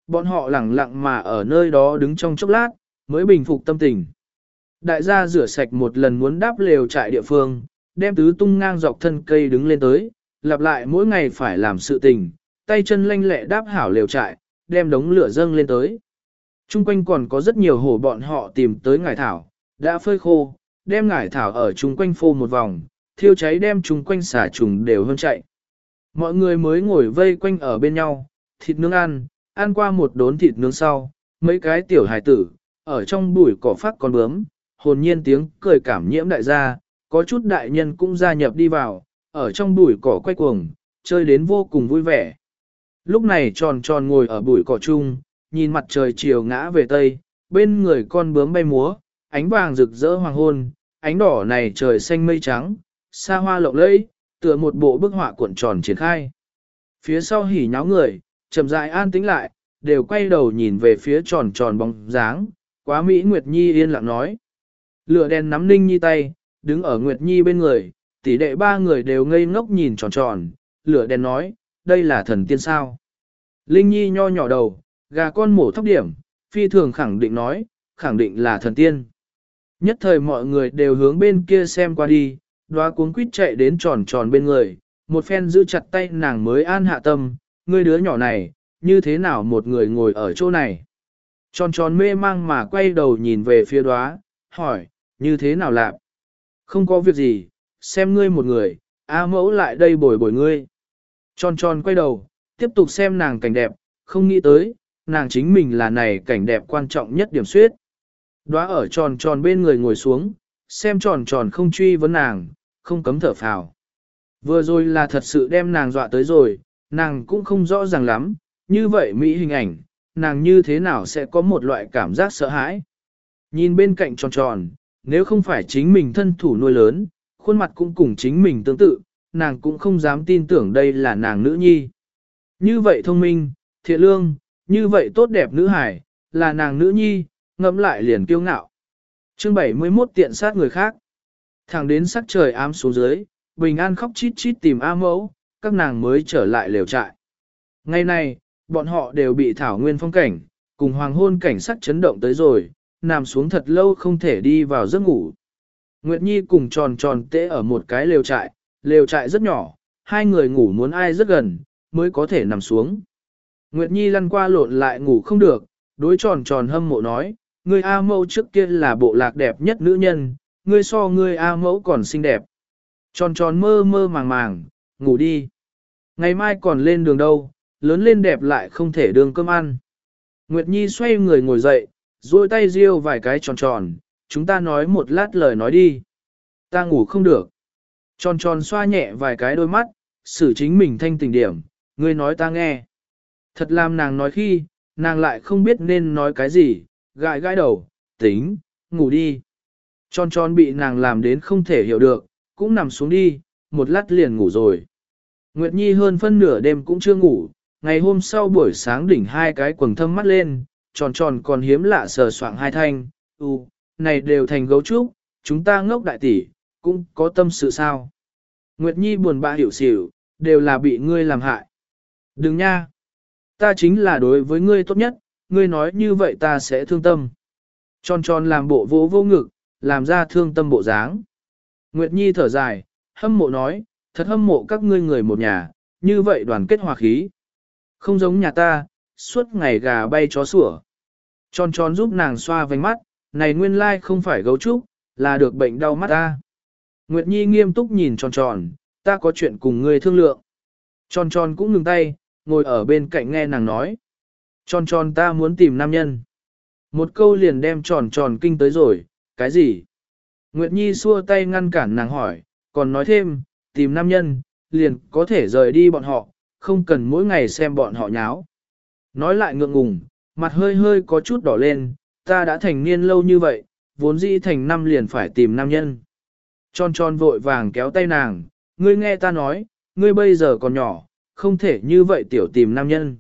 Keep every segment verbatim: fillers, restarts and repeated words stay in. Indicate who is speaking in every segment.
Speaker 1: Bọn họ lẳng lặng mà ở nơi đó đứng trong chốc lát, mới bình phục tâm tình. Đại gia rửa sạch một lần muốn đáp lều trại địa phương, đem tứ tung ngang dọc thân cây đứng lên tới, lặp lại mỗi ngày phải làm sự tình, tay chân lanh lẹ đáp hảo lều trại, đem đống lửa dâng lên tới. Trung quanh còn có rất nhiều hổ bọn họ tìm tới ngải thảo, đã phơi khô, đem ngải thảo ở chung quanh phô một vòng, thiêu cháy đem chung quanh xả trùng đều hơn chạy. Mọi người mới ngồi vây quanh ở bên nhau, thịt nướng ăn, ăn qua một đốn thịt nướng sau, mấy cái tiểu hài tử, ở trong bụi cỏ phát con bướm, hồn nhiên tiếng cười cảm nhiễm đại gia, có chút đại nhân cũng gia nhập đi vào, ở trong bụi cỏ quay cuồng, chơi đến vô cùng vui vẻ. Lúc này tròn tròn ngồi ở bụi cỏ chung, nhìn mặt trời chiều ngã về tây, bên người con bướm bay múa, ánh vàng rực rỡ hoàng hôn, ánh đỏ này trời xanh mây trắng, xa hoa lộng lẫy, tựa một bộ bức họa cuộn tròn triển khai. Phía sau hỉ nháo người, chậm rãi an tĩnh lại, đều quay đầu nhìn về phía tròn tròn bóng dáng, quá Mỹ Nguyệt Nhi yên lặng nói. Lửa đèn nắm Ninh Nhi tay, đứng ở Nguyệt Nhi bên người, tỷ đệ ba người đều ngây ngốc nhìn tròn tròn, lửa đèn nói, đây là thần tiên sao. Linh Nhi nho nhỏ đầu, gà con mổ thóc điểm, phi thường khẳng định nói, khẳng định là thần tiên. Nhất thời mọi người đều hướng bên kia xem qua đi, đóa cuống quýt chạy đến tròn tròn bên người, một phen giữ chặt tay nàng mới an hạ tâm, ngươi đứa nhỏ này, như thế nào một người ngồi ở chỗ này. Tròn tròn mê mang mà quay đầu nhìn về phía đóa, hỏi, như thế nào lạc? Không có việc gì, xem ngươi một người, A mẫu lại đây bồi bồi ngươi. Tròn tròn quay đầu, tiếp tục xem nàng cảnh đẹp, không nghĩ tới, nàng chính mình là này cảnh đẹp quan trọng nhất điểm suyết. Đóa ở tròn tròn bên người ngồi xuống, xem tròn tròn không truy vấn nàng, không cấm thở phào. Vừa rồi là thật sự đem nàng dọa tới rồi, nàng cũng không rõ ràng lắm, như vậy Mỹ hình ảnh, nàng như thế nào sẽ có một loại cảm giác sợ hãi. Nhìn bên cạnh tròn tròn, nếu không phải chính mình thân thủ nuôi lớn, khuôn mặt cũng cùng chính mình tương tự, nàng cũng không dám tin tưởng đây là nàng nữ nhi. Như vậy thông minh, thiện lương, như vậy tốt đẹp nữ hải, là nàng nữ nhi, ngẫm lại liền kiêu ngạo. Chương bảy mươi mốt tiện sát người khác. Thẳng đến sắc trời ám xuống dưới, Bình An khóc chít chít tìm A mẫu, các nàng mới trở lại lều trại. Ngày nay, bọn họ đều bị thảo nguyên phong cảnh, cùng hoàng hôn cảnh sắc chấn động tới rồi, nằm xuống thật lâu không thể đi vào giấc ngủ. Nguyệt Nhi cùng tròn tròn tễ ở một cái lều trại, lều trại rất nhỏ, hai người ngủ muốn ai rất gần, mới có thể nằm xuống. Nguyệt Nhi lăn qua lộn lại ngủ không được, đối tròn tròn hâm mộ nói, ngươi A mẫu trước kia là bộ lạc đẹp nhất nữ nhân, ngươi so ngươi A mẫu còn xinh đẹp. Tròn tròn mơ mơ màng màng, ngủ đi. Ngày mai còn lên đường đâu, lớn lên đẹp lại không thể đường cơm ăn. Nguyệt Nhi xoay người ngồi dậy, duỗi tay riêu vài cái tròn tròn, chúng ta nói một lát lời nói đi. Ta ngủ không được. Tròn tròn xoa nhẹ vài cái đôi mắt, xử chính mình thanh tỉnh điểm, ngươi nói ta nghe. Thật làm nàng nói khi, nàng lại không biết nên nói cái gì, gãi gãi đầu, tính, ngủ đi. Tròn tròn bị nàng làm đến không thể hiểu được, cũng nằm xuống đi, một lát liền ngủ rồi. Nguyệt Nhi hơn phân nửa đêm cũng chưa ngủ, ngày hôm sau buổi sáng đỉnh hai cái quầng thâm mắt lên, tròn tròn còn hiếm lạ sờ soạng hai thanh, u, này đều thành gấu trúc, chúng ta ngốc đại tỷ, cũng có tâm sự sao. Nguyệt Nhi buồn bã hiểu xỉu, đều là bị ngươi làm hại. Đừng nha, ta chính là đối với ngươi tốt nhất, ngươi nói như vậy ta sẽ thương tâm. Tròn tròn làm bộ vô vô ngực, làm ra thương tâm bộ dáng. Nguyệt Nhi thở dài, hâm mộ nói, thật hâm mộ các ngươi người một nhà, như vậy đoàn kết hòa khí. Không giống nhà ta, suốt ngày gà bay chó sủa. Tròn tròn giúp nàng xoa vành mắt, này nguyên lai không phải gấu trúc, là được bệnh đau mắt ta. Nguyệt Nhi nghiêm túc nhìn tròn tròn, ta có chuyện cùng ngươi thương lượng. Tròn tròn cũng ngừng tay, ngồi ở bên cạnh nghe nàng nói. Tròn tròn ta muốn tìm nam nhân. Một câu liền đem tròn tròn kinh tới rồi, cái gì? Nguyệt Nhi xua tay ngăn cản nàng hỏi, còn nói thêm, tìm nam nhân, liền có thể rời đi bọn họ, không cần mỗi ngày xem bọn họ nháo. Nói lại ngượng ngùng, mặt hơi hơi có chút đỏ lên, ta đã thành niên lâu như vậy, vốn dĩ thành năm liền phải tìm nam nhân. Tròn tròn vội vàng kéo tay nàng, ngươi nghe ta nói, ngươi bây giờ còn nhỏ, không thể như vậy tiểu tìm nam nhân.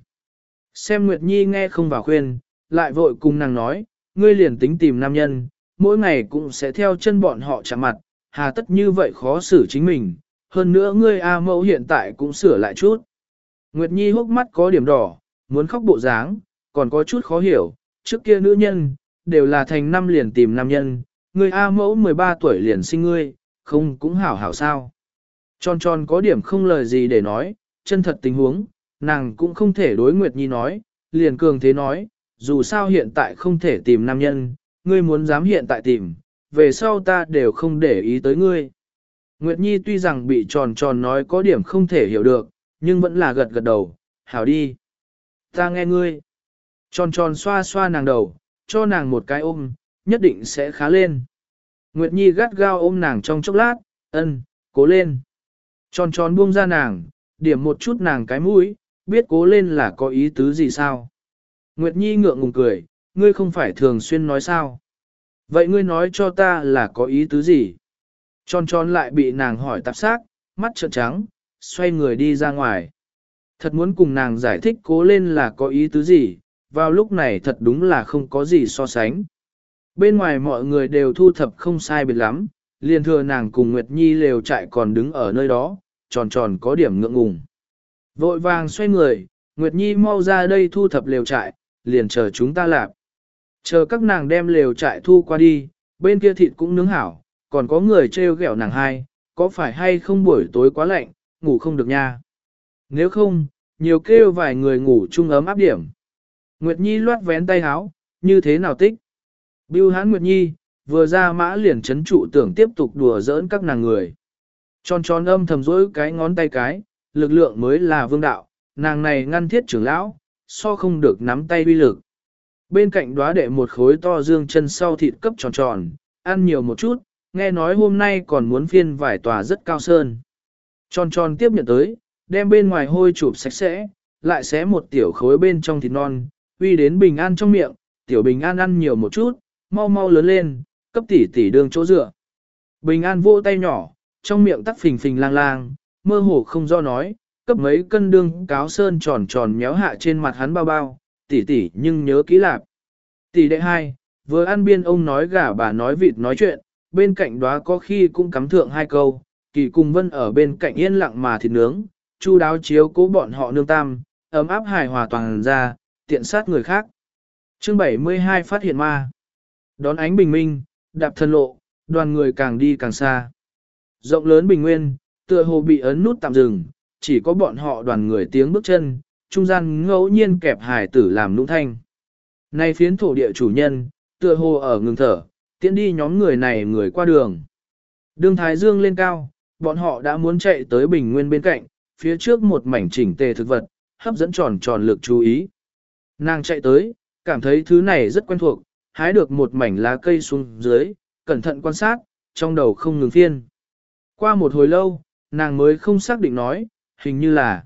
Speaker 1: Xem Nguyệt Nhi nghe không vào khuyên, lại vội cùng nàng nói, ngươi liền tính tìm nam nhân, mỗi ngày cũng sẽ theo chân bọn họ chạm mặt, hà tất như vậy khó xử chính mình, hơn nữa ngươi A mẫu hiện tại cũng sửa lại chút. Nguyệt Nhi hốc mắt có điểm đỏ, muốn khóc bộ dáng, còn có chút khó hiểu, trước kia nữ nhân, đều là thành năm liền tìm nam nhân, người A mẫu mười ba tuổi liền sinh ngươi, không cũng hảo hảo sao. Tròn tròn có điểm không lời gì để nói, chân thật tình huống, nàng cũng không thể đối Nguyệt Nhi nói, liền cường thế nói, dù sao hiện tại không thể tìm nam nhân, ngươi muốn dám hiện tại tìm, về sau ta đều không để ý tới ngươi. Nguyệt Nhi tuy rằng bị tròn tròn nói có điểm không thể hiểu được, nhưng vẫn là gật gật đầu, hảo đi. Ta nghe ngươi. Tròn tròn xoa xoa nàng đầu, cho nàng một cái ôm, nhất định sẽ khá lên. Nguyệt Nhi gắt gao ôm nàng trong chốc lát, ân, cố lên. Tròn tròn buông ra nàng, điểm một chút nàng cái mũi, biết cố lên là có ý tứ gì sao. Nguyệt Nhi ngượng ngùng cười, ngươi không phải thường xuyên nói sao. Vậy ngươi nói cho ta là có ý tứ gì? Tròn tròn lại bị nàng hỏi tạp xác, mắt trợn trắng, xoay người đi ra ngoài. Thật muốn cùng nàng giải thích cố lên là có ý tứ gì, vào lúc này thật đúng là không có gì so sánh. Bên ngoài mọi người đều thu thập không sai biệt lắm, liền thừa nàng cùng Nguyệt Nhi lều trại còn đứng ở nơi đó, tròn tròn có điểm ngượng ngùng. Vội vàng xoay người, Nguyệt Nhi mau ra đây thu thập lều trại, liền chờ chúng ta làm. Chờ các nàng đem lều trại thu qua đi, bên kia thịt cũng nướng hảo, còn có người trêu ghẹo nàng hai, có phải hay không buổi tối quá lạnh, ngủ không được nha. Nếu không, nhiều kêu vài người ngủ chung ấm áp điểm. Nguyệt Nhi loát vén tay háo, như thế nào tích? Bưu hán Nguyệt Nhi, vừa ra mã liền chấn trụ tưởng tiếp tục đùa giỡn các nàng người. Tròn tròn âm thầm rỗi cái ngón tay cái, lực lượng mới là vương đạo, nàng này ngăn thiết trưởng lão, so không được nắm tay uy lực. Bên cạnh đóa đệ một khối to dương chân sau thịt cấp tròn tròn, ăn nhiều một chút, nghe nói hôm nay còn muốn phiên vài tòa rất cao sơn. Tròn tròn tiếp nhận tới, đem bên ngoài hôi chụp sạch sẽ, lại xé một tiểu khối bên trong thịt non, uy đến bình an trong miệng, tiểu bình an ăn nhiều một chút, mau mau lớn lên, cấp tỷ tỷ đường chỗ dựa. Bình an vỗ tay nhỏ, trong miệng tắc phình phình lang lang, mơ hồ không do nói, cấp mấy cân đương cáo sơn tròn tròn méo hạ trên mặt hắn bao bao, tỷ tỷ nhưng nhớ kỹ lạp. Tỷ đệ hai, vừa ăn biên ông nói gà bà nói vịt nói chuyện, bên cạnh đó có khi cũng cắm thượng hai câu, kỳ cùng vân ở bên cạnh yên lặng mà thịt nướng, chu đáo chiếu cố bọn họ nương tam, ấm áp hài hòa toàn ra, tiện sát người khác. Chương bảy mươi hai phát hiện ma. Đón ánh bình minh, đạp thân lộ, đoàn người càng đi càng xa. Rộng lớn bình nguyên, tựa hồ bị ấn nút tạm dừng, chỉ có bọn họ đoàn người tiếng bước chân, trung gian ngẫu nhiên kẹp hải tử làm nũng thanh. Nay phiến thổ địa chủ nhân, tựa hồ ở ngừng thở, tiễn đi nhóm người này người qua đường. Đường Thái Dương lên cao, bọn họ đã muốn chạy tới bình nguyên bên cạnh, phía trước một mảnh chỉnh tề thực vật, hấp dẫn tròn tròn lực chú ý. Nàng chạy tới, cảm thấy thứ này rất quen thuộc, hái được một mảnh lá cây xuống dưới, cẩn thận quan sát, trong đầu không ngừng phiên. Qua một hồi lâu, nàng mới không xác định nói, hình như là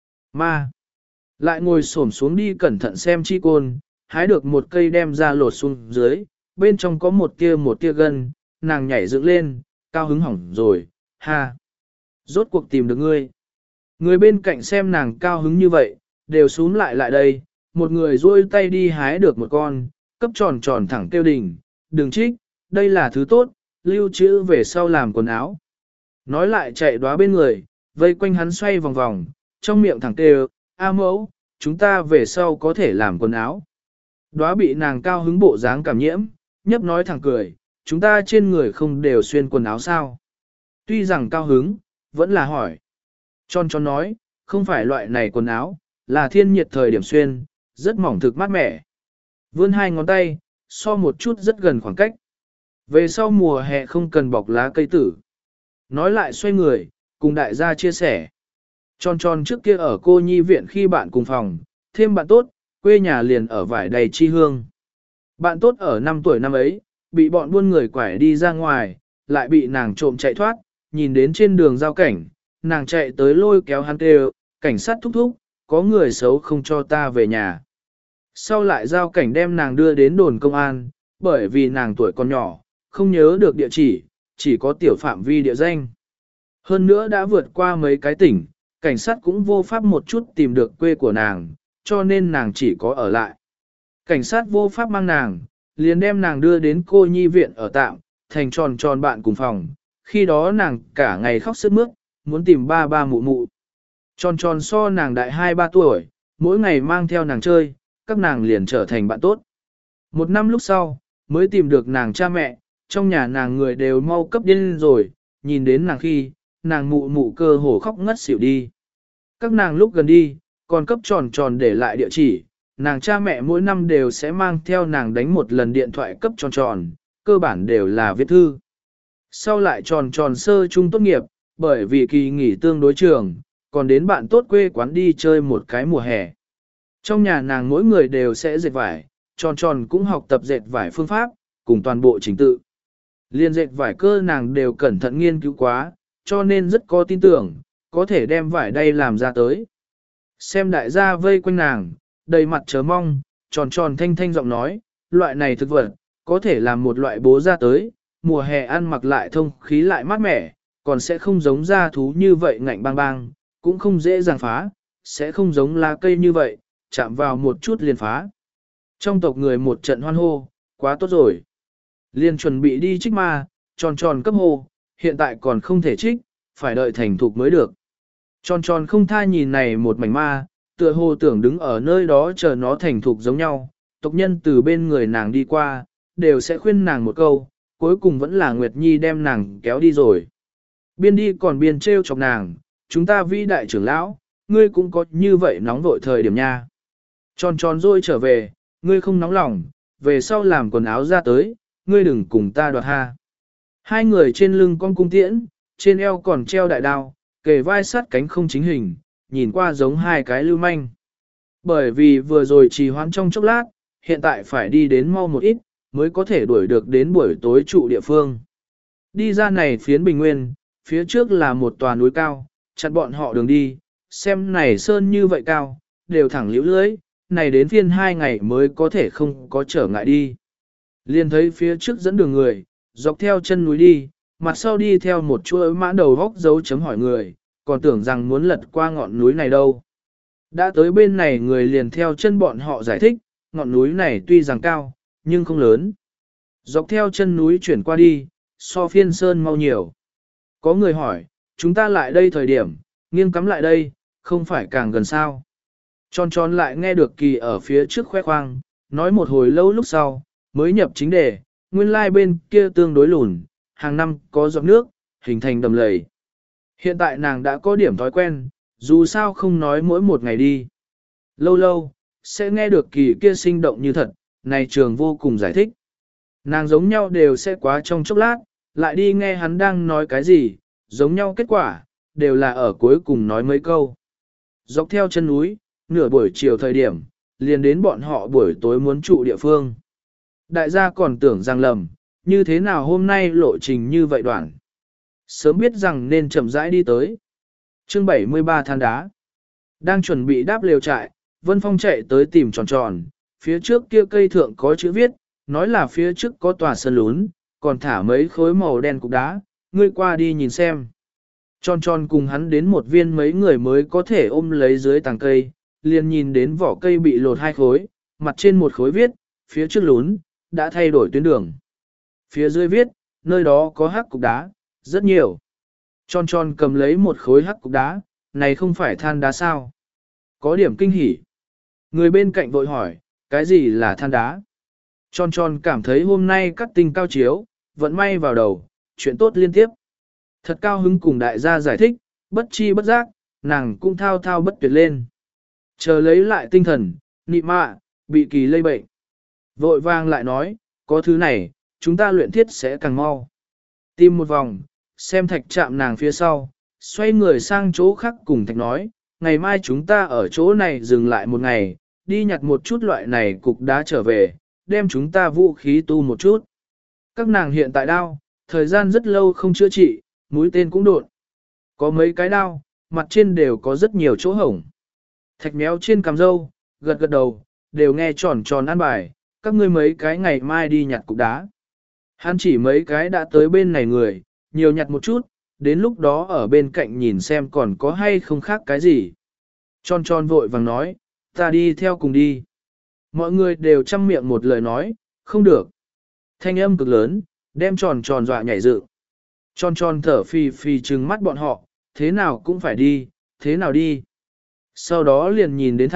Speaker 1: ma. Lại ngồi xổm xuống đi cẩn thận xem chi côn, hái được một cây đem ra lột xuống dưới, bên trong có một tia một tia gân, nàng nhảy dựng lên, cao hứng hỏng rồi, ha. Rốt cuộc tìm được ngươi. Người bên cạnh xem nàng cao hứng như vậy, đều xuống lại lại đây, một người duỗi tay đi hái được một con, cấp tròn tròn thẳng tiêu đỉnh, đừng trích, đây là thứ tốt, lưu trữ về sau làm quần áo. Nói lại chạy đóa bên người, vây quanh hắn xoay vòng vòng, trong miệng thẳng kêu, A mẫu, chúng ta về sau có thể làm quần áo. Đóa bị nàng cao hứng bộ dáng cảm nhiễm, nhấp nói thẳng cười, chúng ta trên người không đều xuyên quần áo sao. Tuy rằng cao hứng, vẫn là hỏi. Tròn tròn nói, không phải loại này quần áo, là thiên nhiệt thời điểm xuyên, rất mỏng thực mát mẻ. Vươn hai ngón tay, so một chút rất gần khoảng cách. Về sau mùa hè không cần bọc lá cây tử. Nói lại xoay người, cùng đại gia chia sẻ. Tròn tròn trước kia ở cô nhi viện khi bạn cùng phòng, thêm bạn tốt, quê nhà liền ở vải đầy chi hương. Bạn tốt ở năm tuổi năm ấy, bị bọn buôn người quải đi ra ngoài, lại bị nàng trộm chạy thoát, nhìn đến trên đường giao cảnh, nàng chạy tới lôi kéo hắn kêu, cảnh sát thúc thúc, có người xấu không cho ta về nhà. Sau lại giao cảnh đem nàng đưa đến đồn công an, bởi vì nàng tuổi còn nhỏ, không nhớ được địa chỉ, chỉ có tiểu phạm vi địa danh. Hơn nữa đã vượt qua mấy cái tỉnh, cảnh sát cũng vô pháp một chút tìm được quê của nàng, cho nên nàng chỉ có ở lại. Cảnh sát vô pháp mang nàng, liền đem nàng đưa đến cô nhi viện ở tạm, thành tròn tròn bạn cùng phòng. Khi đó nàng cả ngày khóc sướt mướt, muốn tìm ba ba mụ mụ. Tròn tròn so nàng đại hai ba tuổi, mỗi ngày mang theo nàng chơi, các nàng liền trở thành bạn tốt. Một năm lúc sau, mới tìm được nàng cha mẹ, trong nhà nàng người đều mau cấp điên rồi, nhìn đến nàng khi, nàng mụ mụ cơ hồ khóc ngất xỉu đi. Các nàng lúc gần đi, còn cấp tròn tròn để lại địa chỉ, nàng cha mẹ mỗi năm đều sẽ mang theo nàng đánh một lần điện thoại cấp tròn tròn, cơ bản đều là viết thư. Sau lại tròn tròn sơ trung tốt nghiệp, bởi vì kỳ nghỉ tương đối trường, còn đến bạn tốt quê quán đi chơi một cái mùa hè. Trong nhà nàng mỗi người đều sẽ dệt vải, tròn tròn cũng học tập dệt vải phương pháp, cùng toàn bộ trình tự. Liên dệt vải cơ nàng đều cẩn thận nghiên cứu quá, cho nên rất có tin tưởng, có thể đem vải đây làm ra tới. Xem đại gia vây quanh nàng, đầy mặt chờ mong, tròn tròn thanh thanh giọng nói, loại này thực vật, có thể làm một loại bố ra tới, mùa hè ăn mặc lại thông khí lại mát mẻ, còn sẽ không giống da thú như vậy ngạnh bang bang, cũng không dễ dàng phá, sẽ không giống lá cây như vậy, chạm vào một chút liền phá. Trong tộc người một trận hoan hô, quá tốt rồi. Liền chuẩn bị đi trích ma, tròn tròn cấp hô, hiện tại còn không thể trích, phải đợi thành thục mới được. Tròn tròn không tha nhìn này một mảnh ma, tựa hồ tưởng đứng ở nơi đó chờ nó thành thục giống nhau, tộc nhân từ bên người nàng đi qua, đều sẽ khuyên nàng một câu, cuối cùng vẫn là Nguyệt Nhi đem nàng kéo đi rồi. Biên đi còn biên trêu chọc nàng, chúng ta vĩ đại trưởng lão, ngươi cũng có như vậy nóng vội thời điểm nha. Tròn tròn rồi trở về, ngươi không nóng lòng, về sau làm quần áo ra tới, ngươi đừng cùng ta đoạt ha. Hai người trên lưng con cung tiễn, trên eo còn treo đại đao, kề vai sát cánh không chính hình, nhìn qua giống hai cái lưu manh. Bởi vì vừa rồi trì hoãn trong chốc lát, hiện tại phải đi đến mau một ít, mới có thể đuổi được đến buổi tối trụ địa phương. Đi ra này phiến bình nguyên, phía trước là một tòa núi cao, chặn bọn họ đường đi, xem này sơn như vậy cao, đều thẳng liễu lưới, này đến phiên hai ngày mới có thể không có trở ngại đi. Liền thấy phía trước dẫn đường người, dọc theo chân núi đi, mặt sau đi theo một chuỗi mã đầu góc dấu chấm hỏi người, còn tưởng rằng muốn lật qua ngọn núi này đâu. Đã tới bên này người liền theo chân bọn họ giải thích, ngọn núi này tuy rằng cao, nhưng không lớn. Dọc theo chân núi chuyển qua đi, so phiên sơn mau nhiều. Có người hỏi, chúng ta lại đây thời điểm, nghiêng cắm lại đây, không phải càng gần sao. Tròn tròn lại nghe được kỳ ở phía trước khoe khoang, nói một hồi lâu lúc sau, mới nhập chính đề, nguyên lai bên kia tương đối lùn, hàng năm có giọt nước, hình thành đầm lầy. Hiện tại nàng đã có điểm thói quen, dù sao không nói mỗi một ngày đi. Lâu lâu, sẽ nghe được kỳ kia sinh động như thật, này trường vô cùng giải thích. Nàng giống nhau đều sẽ quá trong chốc lát, lại đi nghe hắn đang nói cái gì, giống nhau kết quả, đều là ở cuối cùng nói mấy câu. Dọc theo chân núi, nửa buổi chiều thời điểm, liền đến bọn họ buổi tối muốn trụ địa phương. Đại gia còn tưởng rằng lầm, như thế nào hôm nay lộ trình như vậy đoạn. Sớm biết rằng nên chậm rãi đi tới. Chương bảy mươi ba than đá. Đang chuẩn bị đáp lều trại, Vân Phong chạy tới tìm tròn tròn, phía trước kia cây thượng có chữ viết, nói là phía trước có tòa sân lún, còn thả mấy khối màu đen cục đá, ngươi qua đi nhìn xem. Tròn tròn cùng hắn đến một viên mấy người mới có thể ôm lấy dưới tàng cây, liền nhìn đến vỏ cây bị lột hai khối, mặt trên một khối viết, phía trước lún, đã thay đổi tuyến đường. Phía dưới viết, nơi đó có hắc cục đá, rất nhiều. Tròn tròn cầm lấy một khối hắc cục đá, này không phải than đá sao? Có điểm kinh hỉ. Người bên cạnh vội hỏi, cái gì là than đá? Tròn tròn cảm thấy hôm nay cắt tinh cao chiếu, vận may vào đầu, chuyện tốt liên tiếp. Thật cao hứng cùng đại gia giải thích, bất chi bất giác, nàng cũng thao thao bất tuyệt lên. Chờ lấy lại tinh thần, nị mạ, bị kỳ lây bệnh. Vội vang lại nói, có thứ này, chúng ta luyện thiết sẽ càng mau. Tìm một vòng, xem thạch chạm nàng phía sau, xoay người sang chỗ khác cùng thạch nói, ngày mai chúng ta ở chỗ này dừng lại một ngày, đi nhặt một chút loại này cục đá trở về, đem chúng ta vũ khí tu một chút. Các nàng hiện tại đao, thời gian rất lâu không chữa trị, mũi tên cũng đột. Có mấy cái đao, mặt trên đều có rất nhiều chỗ hổng. Thạch méo trên cằm râu, gật gật đầu, đều nghe tròn tròn ăn bài, các ngươi mấy cái ngày mai đi nhặt cục đá. Hắn chỉ mấy cái đã tới bên này người, nhiều nhặt một chút, đến lúc đó ở bên cạnh nhìn xem còn có hay không khác cái gì. Tròn tròn vội vàng nói, ta đi theo cùng đi. Mọi người đều chăm miệng một lời nói, không được. Thanh âm cực lớn, đem tròn tròn dọa nhảy dựng. Tròn tròn thở phì phì trừng mắt bọn họ, thế nào cũng phải đi, thế nào đi. Sau đó liền nhìn đến thạch,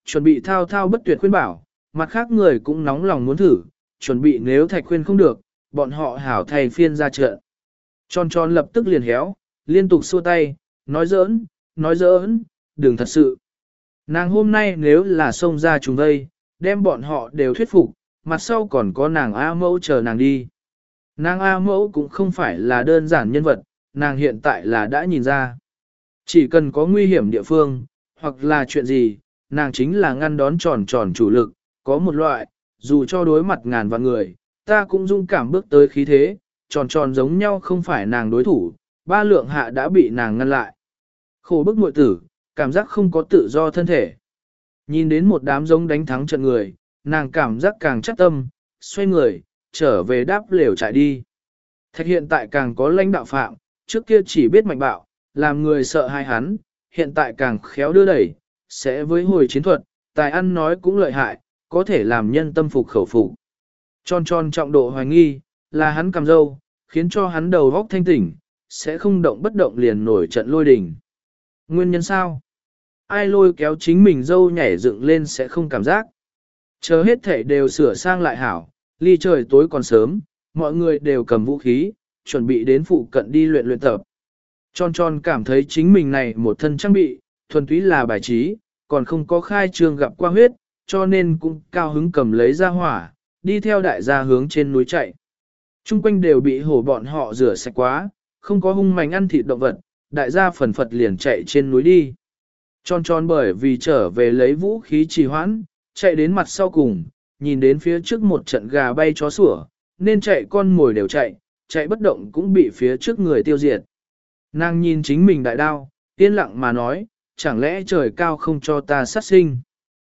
Speaker 1: chuẩn bị thao thao bất tuyệt khuyên bảo, mặt khác người cũng nóng lòng muốn thử, chuẩn bị nếu thạch khuyên không được, bọn họ hảo thầy phiên ra trận. Tròn tròn lập tức liền héo, liên tục xua tay, nói giỡn, nói giỡn, đừng thật sự. Nàng hôm nay nếu là xông ra chúng đây, đem bọn họ đều thuyết phục, mặt sau còn có nàng A mẫu chờ nàng đi. Nàng A mẫu cũng không phải là đơn giản nhân vật, nàng hiện tại là đã nhìn ra. Chỉ cần có nguy hiểm địa phương, hoặc là chuyện gì, nàng chính là ngăn đón tròn tròn chủ lực, có một loại, dù cho đối mặt ngàn vạn người, ta cũng dung cảm bước tới khí thế, tròn tròn giống nhau không phải nàng đối thủ, ba lượng hạ đã bị nàng ngăn lại. Khổ bức muội tử, cảm giác không có tự do thân thể. Nhìn đến một đám giống đánh thắng trận người, nàng cảm giác càng chắc tâm, xoay người, trở về đáp lều chạy đi. Thạch hiện tại càng có lãnh đạo phạm, trước kia chỉ biết mạnh bạo, làm người sợ hai hắn, hiện tại càng khéo đưa đẩy, sẽ với hồi chiến thuật, tài ăn nói cũng lợi hại, có thể làm nhân tâm phục khẩu phục. Tròn tròn trọng độ hoài nghi, là hắn cầm dâu, khiến cho hắn đầu góc thanh tỉnh, sẽ không động bất động liền nổi trận lôi đình. Nguyên nhân sao? Ai lôi kéo chính mình dâu nhảy dựng lên sẽ không cảm giác. Chờ hết thể đều sửa sang lại hảo, ly trời tối còn sớm, mọi người đều cầm vũ khí, chuẩn bị đến phụ cận đi luyện luyện tập. Tròn tròn cảm thấy chính mình này một thân trang bị, thuần túy là bài trí, còn không có khai trương gặp qua huyết, cho nên cũng cao hứng cầm lấy ra hỏa, đi theo đại gia hướng trên núi chạy. Trung quanh đều bị hổ bọn họ rửa sạch quá, không có hung manh ăn thịt động vật, đại gia phần phật liền chạy trên núi đi. Tròn tròn bởi vì trở về lấy vũ khí trì hoãn, chạy đến mặt sau cùng, nhìn đến phía trước một trận gà bay chó sủa, nên chạy con mồi đều chạy, chạy bất động cũng bị phía trước người tiêu diệt. Nàng nhìn chính mình đại đao, yên lặng mà nói, chẳng lẽ trời cao không cho ta sát sinh.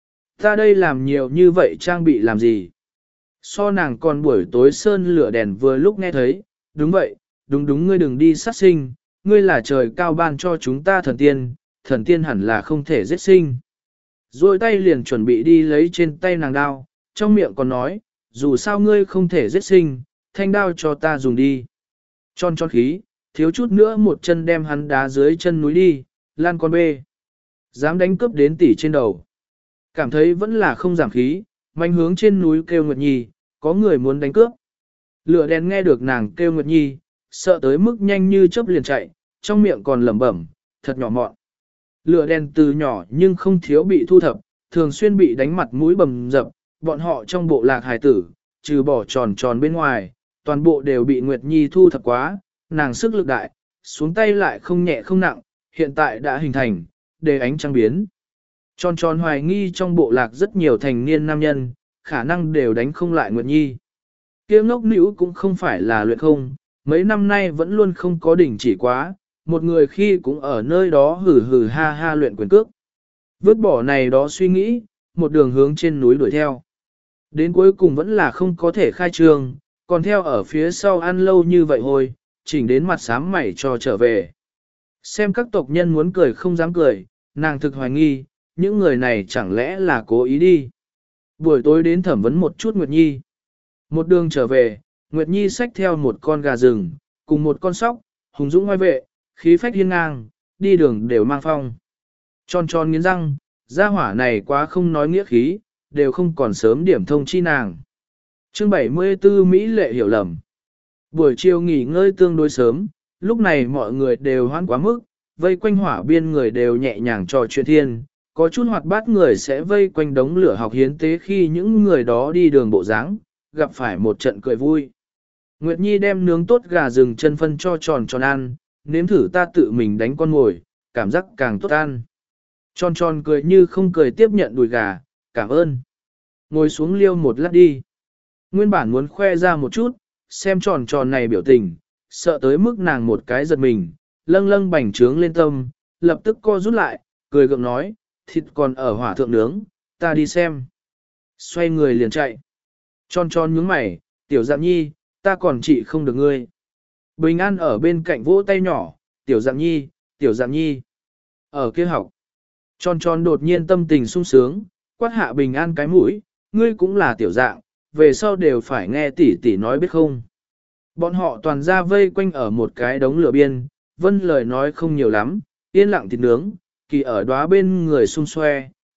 Speaker 1: Ta đây làm nhiều như vậy trang bị làm gì? So nàng còn buổi tối sơn lửa đèn vừa lúc nghe thấy, đúng vậy, đúng đúng ngươi đừng đi sát sinh, ngươi là trời cao ban cho chúng ta thần tiên, thần tiên hẳn là không thể giết sinh. Rồi tay liền chuẩn bị đi lấy trên tay nàng đao, trong miệng còn nói, dù sao ngươi không thể giết sinh, thanh đao cho ta dùng đi. Tròn tròn khí, thiếu chút nữa một chân đem hắn đá dưới chân núi đi, lan con bê. Dám đánh cướp đến tỉ trên đầu. Cảm thấy vẫn là không giảm khí, mạnh hướng trên núi kêu Nguyệt Nhi, có người muốn đánh cướp. Lửa đèn nghe được nàng kêu Nguyệt Nhi, sợ tới mức nhanh như chớp liền chạy, trong miệng còn lẩm bẩm, thật nhỏ mọn. Lửa đèn từ nhỏ nhưng không thiếu bị thu thập, thường xuyên bị đánh mặt mũi bầm dập, bọn họ trong bộ lạc hài tử, trừ bỏ tròn tròn bên ngoài, toàn bộ đều bị Nguyệt Nhi thu thập quá, nàng sức lực đại, xuống tay lại không nhẹ không nặng, hiện tại đã hình thành, đề ánh trăng biến. Tròn tròn hoài nghi trong bộ lạc rất nhiều thành niên nam nhân, khả năng đều đánh không lại Nguyệt Nhi. Kia ngốc nữ cũng không phải là luyện không, mấy năm nay vẫn luôn không có đỉnh chỉ quá, một người khi cũng ở nơi đó hử hử ha ha luyện quyền cước. Vứt bỏ này đó suy nghĩ, một đường hướng trên núi đuổi theo. Đến cuối cùng vẫn là không có thể khai trương, còn theo ở phía sau ăn lâu như vậy thôi, chỉnh đến mặt sám mày cho trở về. Xem các tộc nhân muốn cười không dám cười, nàng thực hoài nghi, những người này chẳng lẽ là cố ý đi. Buổi tối đến thẩm vấn một chút Nguyệt Nhi. Một đường trở về, Nguyệt Nhi xách theo một con gà rừng, cùng một con sóc, hùng dũng ngoài vệ, khí phách hiên ngang, đi đường đều mang phong. Tròn tròn nghiến răng, gia hỏa này quá không nói nghĩa khí, đều không còn sớm điểm thông chi nàng. Chương bảy mươi tư Mỹ lệ hiểu lầm. Buổi chiều nghỉ ngơi tương đối sớm, lúc này mọi người đều hoan quá mức, vây quanh hỏa biên người đều nhẹ nhàng trò chuyện thiên, có chút hoạt bát người sẽ vây quanh đống lửa học hiến tế khi những người đó đi đường bộ dáng gặp phải một trận cười vui. Nguyệt Nhi đem nướng tốt gà rừng chân phân cho tròn tròn ăn, nếm thử ta tự mình đánh con ngồi, cảm giác càng tốt ăn. Tròn tròn cười như không cười tiếp nhận đùi gà, cảm ơn. Ngồi xuống liêu một lát đi. Nguyên bản muốn khoe ra một chút, xem tròn tròn này biểu tình, sợ tới mức nàng một cái giật mình, lâng lâng bành trướng lên tâm, lập tức co rút lại, cười gượng nói, thịt còn ở hỏa thượng nướng, ta đi xem. Xoay người liền chạy. Tròn tròn nhướng mày, tiểu dạng nhi, ta còn trị không được ngươi. Bình An ở bên cạnh vỗ tay nhỏ, tiểu dạng nhi, tiểu dạng nhi. Ở kia học. Tròn tròn đột nhiên tâm tình sung sướng, quát hạ Bình An cái mũi, ngươi cũng là tiểu dạng, về sau đều phải nghe tỷ tỷ nói biết không. Bọn họ toàn ra vây quanh ở một cái đống lửa biên, vân lời nói không nhiều lắm, yên lặng thịt nướng, kỳ ở đóa bên người xung xoe,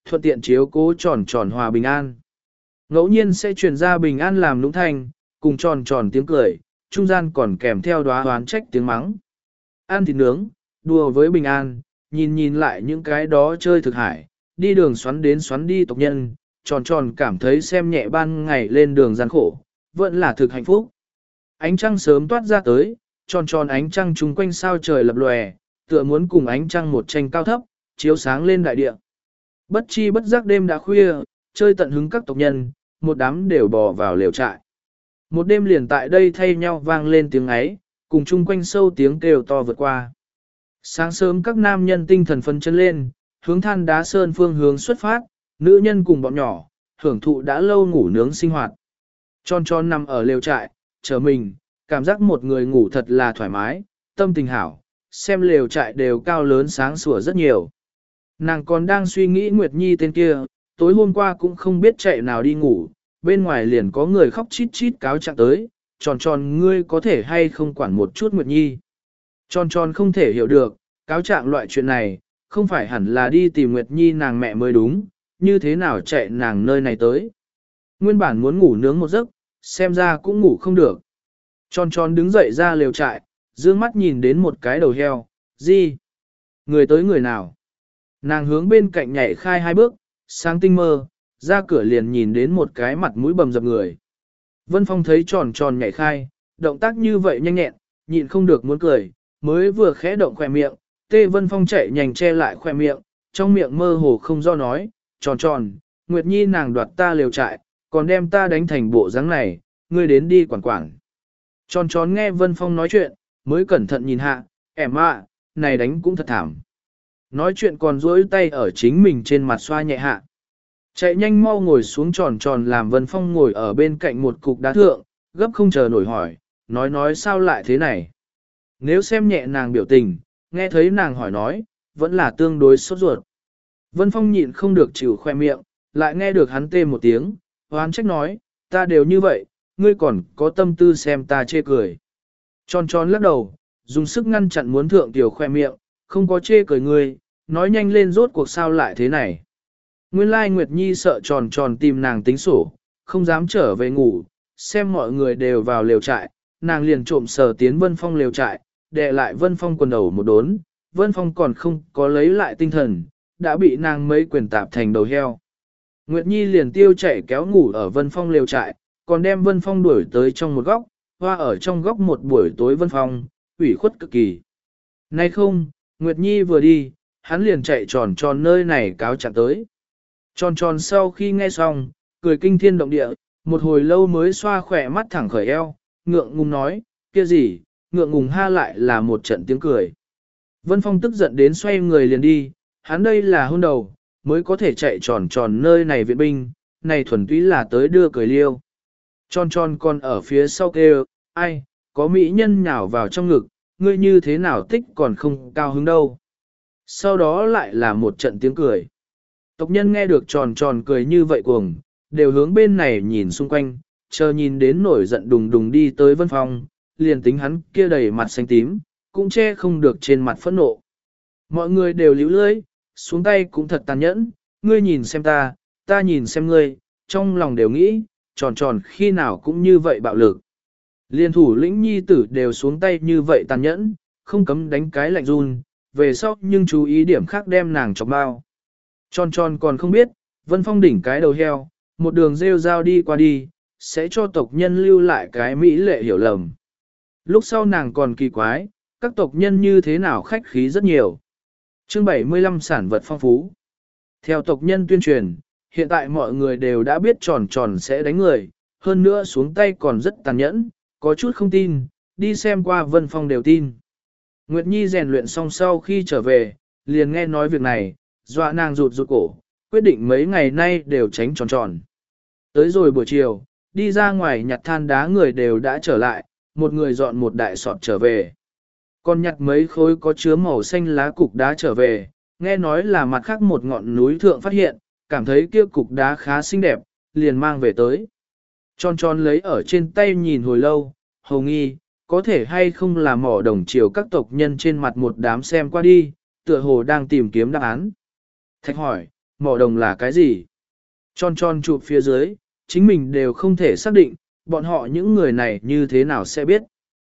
Speaker 1: thuận tiện chiếu cố tròn tròn hòa bình an. Ngẫu nhiên sẽ truyền ra bình an làm nũng thanh, cùng tròn tròn tiếng cười, trung gian còn kèm theo đóa hoán trách tiếng mắng. Ăn thịt nướng, đùa với bình an, nhìn nhìn lại những cái đó chơi thực hải, đi đường xoắn đến xoắn đi tộc nhân, tròn tròn cảm thấy xem nhẹ ban ngày lên đường gian khổ, vẫn là thực hạnh phúc. Ánh trăng sớm toát ra tới, tròn tròn ánh trăng chung quanh sao trời lập lòe, tựa muốn cùng ánh trăng một tranh cao thấp, chiếu sáng lên đại địa. Bất chi bất giác đêm đã khuya, chơi tận hứng các tộc nhân, một đám đều bò vào lều trại. Một đêm liền tại đây thay nhau vang lên tiếng ấy, cùng chung quanh sâu tiếng kêu to vượt qua. Sáng sớm các nam nhân tinh thần phấn chấn lên, hướng than đá sơn phương hướng xuất phát, nữ nhân cùng bọn nhỏ, hưởng thụ đã lâu ngủ nướng sinh hoạt. Tròn tròn nằm ở lều trại, chờ mình, cảm giác một người ngủ thật là thoải mái, tâm tình hảo, xem lều trại đều cao lớn sáng sủa rất nhiều. Nàng còn đang suy nghĩ Nguyệt Nhi tên kia, tối hôm qua cũng không biết chạy nào đi ngủ, bên ngoài liền có người khóc chít chít cáo trạng tới, tròn tròn ngươi có thể hay không quản một chút Nguyệt Nhi. Tròn tròn không thể hiểu được, cáo trạng loại chuyện này, không phải hẳn là đi tìm Nguyệt Nhi nàng mẹ mới đúng, như thế nào chạy nàng nơi này tới. Nguyên bản muốn ngủ nướng một giấc, xem ra cũng ngủ không được. Tròn tròn đứng dậy ra lều trại, dương mắt nhìn đến một cái đầu heo, gì? Người tới người nào? Nàng hướng bên cạnh nhảy khai hai bước, sáng tinh mơ, ra cửa liền nhìn đến một cái mặt mũi bầm dập người. Vân Phong thấy tròn tròn nhảy khai, động tác như vậy nhanh nhẹn, nhịn không được muốn cười, mới vừa khẽ động khỏe miệng, Tê Vân Phong chạy nhanh che lại khỏe miệng, trong miệng mơ hồ không do nói, tròn tròn, Nguyệt Nhi nàng đoạt ta liều trại, còn đem ta đánh thành bộ dáng này, ngươi đến đi quản quản. Tròn tròn nghe Vân Phong nói chuyện, mới cẩn thận nhìn hạ, ẻm ạ, này đánh cũng thật thảm. Nói chuyện còn duỗi tay ở chính mình trên mặt xoa nhẹ hạ. Chạy nhanh mau ngồi xuống tròn tròn làm Vân Phong ngồi ở bên cạnh một cục đá thượng, gấp không chờ nổi hỏi, nói nói sao lại thế này. Nếu xem nhẹ nàng biểu tình, nghe thấy nàng hỏi nói, vẫn là tương đối sốt ruột. Vân Phong nhịn không được chịu khoe miệng, lại nghe được hắn tê một tiếng, hoán trách nói, ta đều như vậy, ngươi còn có tâm tư xem ta chê cười. Tròn tròn lắc đầu, dùng sức ngăn chặn muốn thượng tiểu khoe miệng, không có chê cười ngươi, nói nhanh lên rốt cuộc sao lại thế này. Nguyên lai Nguyệt Nhi sợ tròn tròn tìm nàng tính sổ, không dám trở về ngủ, xem mọi người đều vào lều trại, nàng liền trộm sờ tiến Vân Phong lều trại, đè lại Vân Phong quần đầu một đốn, Vân Phong còn không có lấy lại tinh thần, đã bị nàng mấy quyền tạp thành đầu heo. Nguyệt Nhi liền tiêu chạy kéo ngủ ở Vân Phong lều trại, còn đem Vân Phong đuổi tới trong một góc, hoa ở trong góc một buổi tối Vân Phong, ủy khuất cực kỳ. Nay không, Nguyệt Nhi vừa đi, hắn liền chạy tròn tròn nơi này cáo trạng tới. Tròn tròn sau khi nghe xong, cười kinh thiên động địa, một hồi lâu mới xoa khỏe mắt thẳng khởi eo, ngượng ngùng nói, kia gì, ngượng ngùng ha lại là một trận tiếng cười. Vân Phong tức giận đến xoay người liền đi, hắn đây là hôn đầu, mới có thể chạy tròn tròn nơi này viện binh, này thuần túy là tới đưa cười liêu. Tròn tròn còn ở phía sau kêu, ai, có mỹ nhân nhào vào trong ngực, ngươi như thế nào tích còn không cao hứng đâu. Sau đó lại là một trận tiếng cười. Tộc nhân nghe được tròn tròn cười như vậy cuồng, đều hướng bên này nhìn xung quanh, chờ nhìn đến nổi giận đùng đùng đi tới Vân Phong, liền tính hắn kia đầy mặt xanh tím, cũng che không được trên mặt phẫn nộ. Mọi người đều líu lưỡi, xuống tay cũng thật tàn nhẫn, ngươi nhìn xem ta, ta nhìn xem ngươi, trong lòng đều nghĩ, tròn tròn khi nào cũng như vậy bạo lực. Liên thủ lĩnh nhi tử đều xuống tay như vậy tàn nhẫn, không cấm đánh cái lạnh run, về sau nhưng chú ý điểm khác đem nàng chọc bao. Tròn tròn còn không biết, Vân Phong đỉnh cái đầu heo, một đường rêu rao đi qua đi, sẽ cho tộc nhân lưu lại cái mỹ lệ hiểu lầm. Lúc sau nàng còn kỳ quái, các tộc nhân như thế nào khách khí rất nhiều. Chương bảy mươi lăm sản vật phong phú. Theo tộc nhân tuyên truyền, hiện tại mọi người đều đã biết tròn tròn sẽ đánh người, hơn nữa xuống tay còn rất tàn nhẫn, có chút không tin, đi xem qua Vân Phong đều tin. Nguyệt Nhi rèn luyện xong sau khi trở về, liền nghe nói việc này, dọa nàng rụt rụt cổ, quyết định mấy ngày nay đều tránh tròn tròn. Tới rồi buổi chiều, đi ra ngoài nhặt than đá người đều đã trở lại, một người dọn một đại sọt trở về. Còn nhặt mấy khối có chứa màu xanh lá cục đá trở về, nghe nói là mặt khác một ngọn núi thượng phát hiện, cảm thấy kia cục đá khá xinh đẹp, liền mang về tới. Tròn tròn lấy ở trên tay nhìn hồi lâu, hầu nghi, có thể hay không là mỏ đồng chiều các tộc nhân trên mặt một đám xem qua đi, tựa hồ đang tìm kiếm đáp án. Thạch hỏi, mỏ đồng là cái gì? Tròn tròn chụp phía dưới, chính mình đều không thể xác định, bọn họ những người này như thế nào sẽ biết.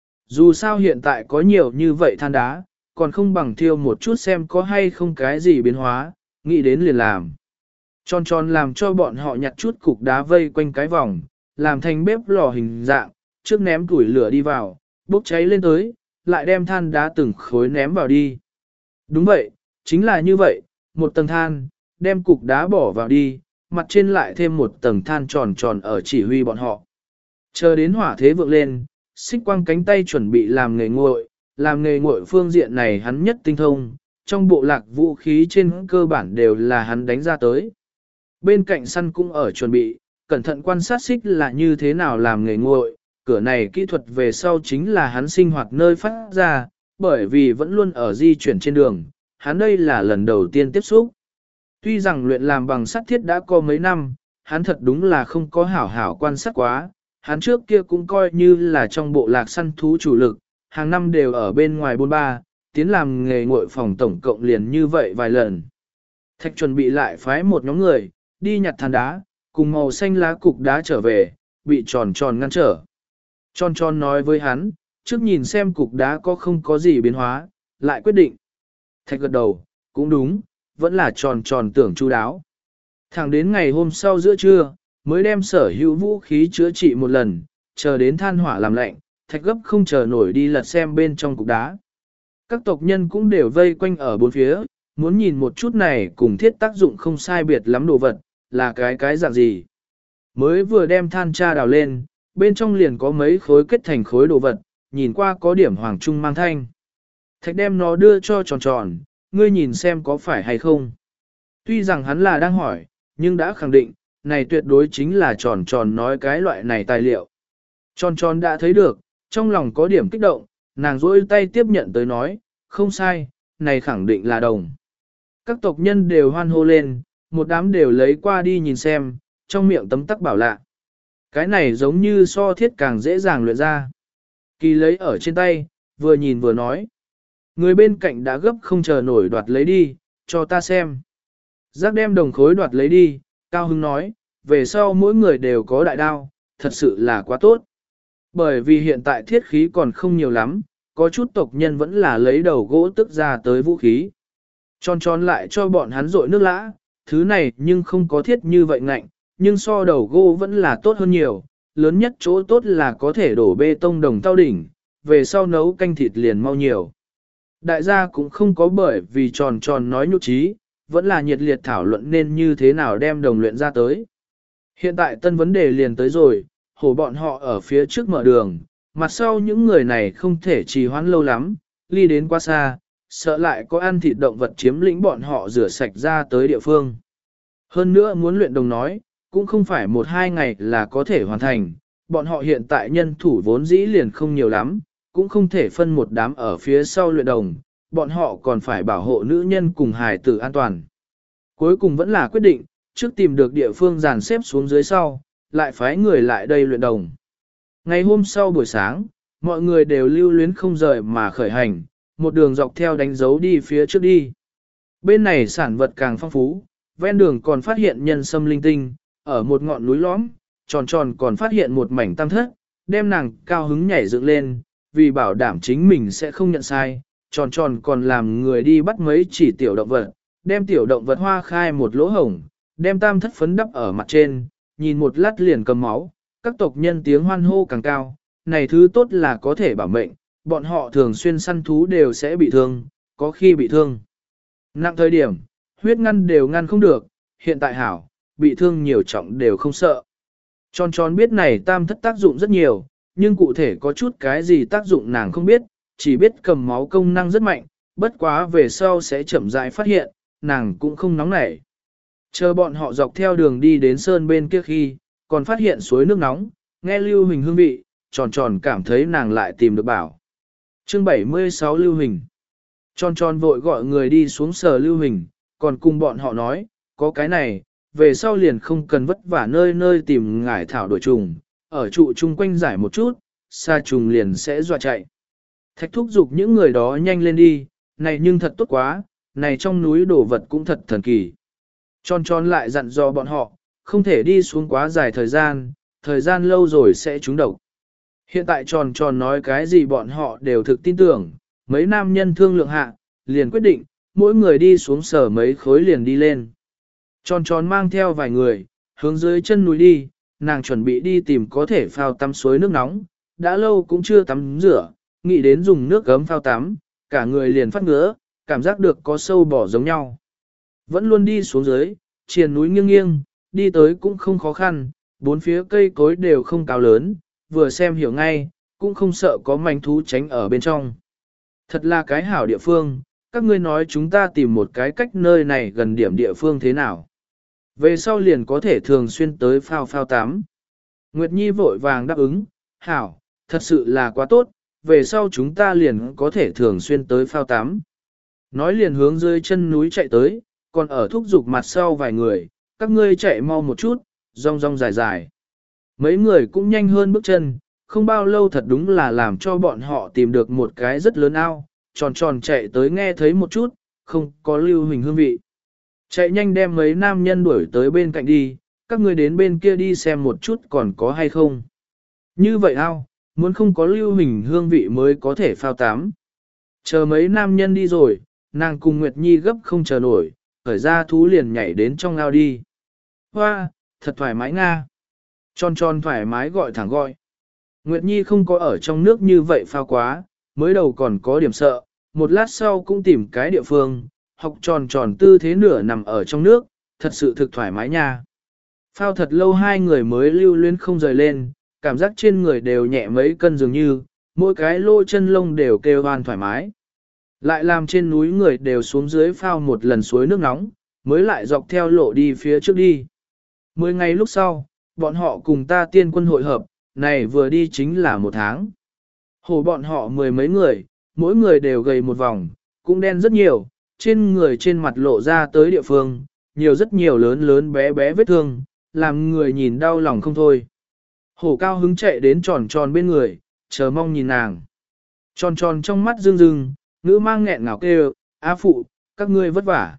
Speaker 1: Dù sao hiện tại có nhiều như vậy than đá, còn không bằng thiêu một chút xem có hay không cái gì biến hóa, nghĩ đến liền làm. Tròn tròn làm cho bọn họ nhặt chút cục đá vây quanh cái vòng, làm thành bếp lò hình dạng, trước ném củi lửa đi vào, bốc cháy lên tới, lại đem than đá từng khối ném vào đi. Đúng vậy, chính là như vậy, một tầng than, đem cục đá bỏ vào đi, mặt trên lại thêm một tầng than tròn tròn ở chỉ huy bọn họ. Chờ đến hỏa thế vượng lên, xích quang cánh tay chuẩn bị làm nghề nguội, làm nghề nguội phương diện này hắn nhất tinh thông, trong bộ lạc vũ khí trên cơ bản đều là hắn đánh ra tới. Bên cạnh săn cũng ở chuẩn bị, cẩn thận quan sát xích là như thế nào làm nghề nguội, cửa này kỹ thuật về sau chính là hắn sinh hoạt nơi phát ra, bởi vì vẫn luôn ở di chuyển trên đường, hắn đây là lần đầu tiên tiếp xúc. Tuy rằng luyện làm bằng sắt thiết đã có mấy năm, hắn thật đúng là không có hảo hảo quan sát quá, hắn trước kia cũng coi như là trong bộ lạc săn thú chủ lực, hàng năm đều ở bên ngoài bôn ba, tiến làm nghề nguội phòng tổng cộng liền như vậy vài lần. Thạch chuẩn bị lại phái một nhóm người, đi nhặt than đá, cùng màu xanh lá cục đá trở về, bị tròn tròn ngăn trở. Tròn tròn nói với hắn, trước nhìn xem cục đá có không có gì biến hóa, lại quyết định. Thạch gật đầu, cũng đúng, vẫn là tròn tròn tưởng chu đáo. Thẳng đến ngày hôm sau giữa trưa, mới đem sở hữu vũ khí chữa trị một lần, chờ đến than hỏa làm lạnh, thạch gấp không chờ nổi đi lật xem bên trong cục đá. Các tộc nhân cũng đều vây quanh ở bốn phía, muốn nhìn một chút này cùng thiết tác dụng không sai biệt lắm đồ vật, là cái cái dạng gì. Mới vừa đem than tra đào lên, bên trong liền có mấy khối kết thành khối đồ vật, nhìn qua có điểm hoàng trung mang thanh. Thạch đem nó đưa cho tròn tròn, ngươi nhìn xem có phải hay không. Tuy rằng hắn là đang hỏi, nhưng đã khẳng định, này tuyệt đối chính là tròn tròn nói cái loại này tài liệu. Tròn tròn đã thấy được, trong lòng có điểm kích động, nàng rỗi tay tiếp nhận tới nói, không sai, này khẳng định là đồng. Các tộc nhân đều hoan hô lên, một đám đều lấy qua đi nhìn xem, trong miệng tấm tắc bảo lạ. Cái này giống như so thiết càng dễ dàng luyện ra. Kỳ lấy ở trên tay, vừa nhìn vừa nói. Người bên cạnh đã gấp không chờ nổi đoạt lấy đi, cho ta xem. Giác đem đồng khối đoạt lấy đi, Cao Hưng nói, về sau mỗi người đều có đại đao, thật sự là quá tốt. Bởi vì hiện tại thiết khí còn không nhiều lắm, có chút tộc nhân vẫn là lấy đầu gỗ tức ra tới vũ khí. Tròn tròn lại cho bọn hắn rội nước lã, thứ này nhưng không có thiết như vậy ngạnh, nhưng so đầu gỗ vẫn là tốt hơn nhiều, lớn nhất chỗ tốt là có thể đổ bê tông đồng tao đỉnh, về sau nấu canh thịt liền mau nhiều. Đại gia cũng không có bởi vì tròn tròn nói nhục trí, vẫn là nhiệt liệt thảo luận nên như thế nào đem đồng luyện ra tới. Hiện tại tân vấn đề liền tới rồi, hổ bọn họ ở phía trước mở đường, mặt sau những người này không thể trì hoãn lâu lắm, ly đến quá xa, sợ lại có ăn thịt động vật chiếm lĩnh bọn họ rửa sạch ra tới địa phương. Hơn nữa muốn luyện đồng nói, cũng không phải một hai ngày là có thể hoàn thành, bọn họ hiện tại nhân thủ vốn dĩ liền không nhiều lắm, cũng không thể phân một đám ở phía sau luyện đồng, bọn họ còn phải bảo hộ nữ nhân cùng hài tử an toàn. Cuối cùng vẫn là quyết định, trước tìm được địa phương dàn xếp xuống dưới sau, lại phái người lại đây luyện đồng. Ngày hôm sau buổi sáng, mọi người đều lưu luyến không rời mà khởi hành, một đường dọc theo đánh dấu đi phía trước đi. Bên này sản vật càng phong phú, ven đường còn phát hiện nhân sâm linh tinh, ở một ngọn núi lõm, tròn tròn còn phát hiện một mảnh tam thất, đem nàng cao hứng nhảy dựng lên, vì bảo đảm chính mình sẽ không nhận sai, tròn tròn còn làm người đi bắt mấy chỉ tiểu động vật, đem tiểu động vật hoa khai một lỗ hổng, đem tam thất phấn đắp ở mặt trên, nhìn một lát liền cầm máu, các tộc nhân tiếng hoan hô càng cao, này thứ tốt là có thể bảo mệnh, bọn họ thường xuyên săn thú đều sẽ bị thương, có khi bị thương. Nặng thời điểm, huyết ngăn đều ngăn không được, hiện tại hảo, bị thương nhiều trọng đều không sợ. Tròn tròn biết này tam thất tác dụng rất nhiều, nhưng cụ thể có chút cái gì tác dụng nàng không biết, chỉ biết cầm máu công năng rất mạnh, bất quá về sau sẽ chậm rãi phát hiện, nàng cũng không nóng nảy. Chờ bọn họ dọc theo đường đi đến sơn bên kia khi, còn phát hiện suối nước nóng, nghe Lưu Huỳnh hương vị, tròn tròn cảm thấy nàng lại tìm được bảo. Chương bảy mươi sáu Lưu Huỳnh. Tròn tròn vội gọi người đi xuống sờ Lưu Huỳnh, còn cùng bọn họ nói, có cái này, về sau liền không cần vất vả nơi nơi tìm ngải thảo đổi trùng, ở trụ chung quanh giải một chút, xa trùng liền sẽ dọa chạy. Thạch thúc giục những người đó nhanh lên đi, này nhưng thật tốt quá, này trong núi đồ vật cũng thật thần kỳ. Tròn tròn lại dặn dò bọn họ, không thể đi xuống quá dài thời gian, thời gian lâu rồi sẽ trúng độc. Hiện tại tròn tròn nói cái gì bọn họ đều thực tin tưởng, mấy nam nhân thương lượng hạ, liền quyết định, mỗi người đi xuống sở mấy khối liền đi lên. Tròn tròn mang theo vài người, hướng dưới chân núi đi, nàng chuẩn bị đi tìm có thể phao tắm suối nước nóng, đã lâu cũng chưa tắm rửa, nghĩ đến dùng nước gấm phao tắm, cả người liền phát ngứa, cảm giác được có sâu bỏ giống nhau. Vẫn luôn đi xuống dưới, triền núi nghiêng nghiêng, đi tới cũng không khó khăn, bốn phía cây cối đều không cao lớn, vừa xem hiểu ngay, cũng không sợ có manh thú tránh ở bên trong. Thật là cái hảo địa phương, các ngươi nói chúng ta tìm một cái cách nơi này gần điểm địa phương thế nào. Về sau liền có thể thường xuyên tới phao phao tắm. Nguyệt Nhi vội vàng đáp ứng, hảo, thật sự là quá tốt, về sau chúng ta liền có thể thường xuyên tới phao tắm. Nói liền hướng dưới chân núi chạy tới, còn ở thúc giục mặt sau vài người, các ngươi chạy mau một chút, rong rong dài dài. Mấy người cũng nhanh hơn bước chân, không bao lâu thật đúng là làm cho bọn họ tìm được một cái rất lớn ao, tròn tròn chạy tới nghe thấy một chút, không có lưu hình hương vị. Chạy nhanh đem mấy nam nhân đuổi tới bên cạnh đi, các ngươi đến bên kia đi xem một chút còn có hay không. Như vậy ao, muốn không có lưu hình hương vị mới có thể phao tắm. Chờ mấy nam nhân đi rồi, nàng cùng Nguyệt Nhi gấp không chờ nổi, khởi ra thú liền nhảy đến trong ao đi. Hoa, thật thoải mái nga. Tròn tròn thoải mái gọi thẳng gọi. Nguyệt Nhi không có ở trong nước như vậy phao quá, mới đầu còn có điểm sợ, một lát sau cũng tìm cái địa phương, học tròn tròn tư thế nửa nằm ở trong nước, thật sự thực thoải mái nha. Phao thật lâu hai người mới lưu luyến không rời lên, cảm giác trên người đều nhẹ mấy cân dường như, mỗi cái lỗ chân lông đều kêu hoan thoải mái. Lại làm trên núi người đều xuống dưới phao một lần suối nước nóng, mới lại dọc theo lộ đi phía trước đi. Mười ngày lúc sau, bọn họ cùng ta tiên quân hội hợp, này vừa đi chính là một tháng. Hồ bọn họ mười mấy người, mỗi người đều gầy một vòng, cũng đen rất nhiều, trên người trên mặt lộ ra tới địa phương, nhiều rất nhiều lớn lớn bé bé vết thương, làm người nhìn đau lòng không thôi. Hổ cao hứng chạy đến tròn tròn bên người, chờ mong nhìn nàng. Tròn tròn trong mắt rưng rưng, ngữ mang nghẹn ngào kêu, á phụ, các ngươi vất vả.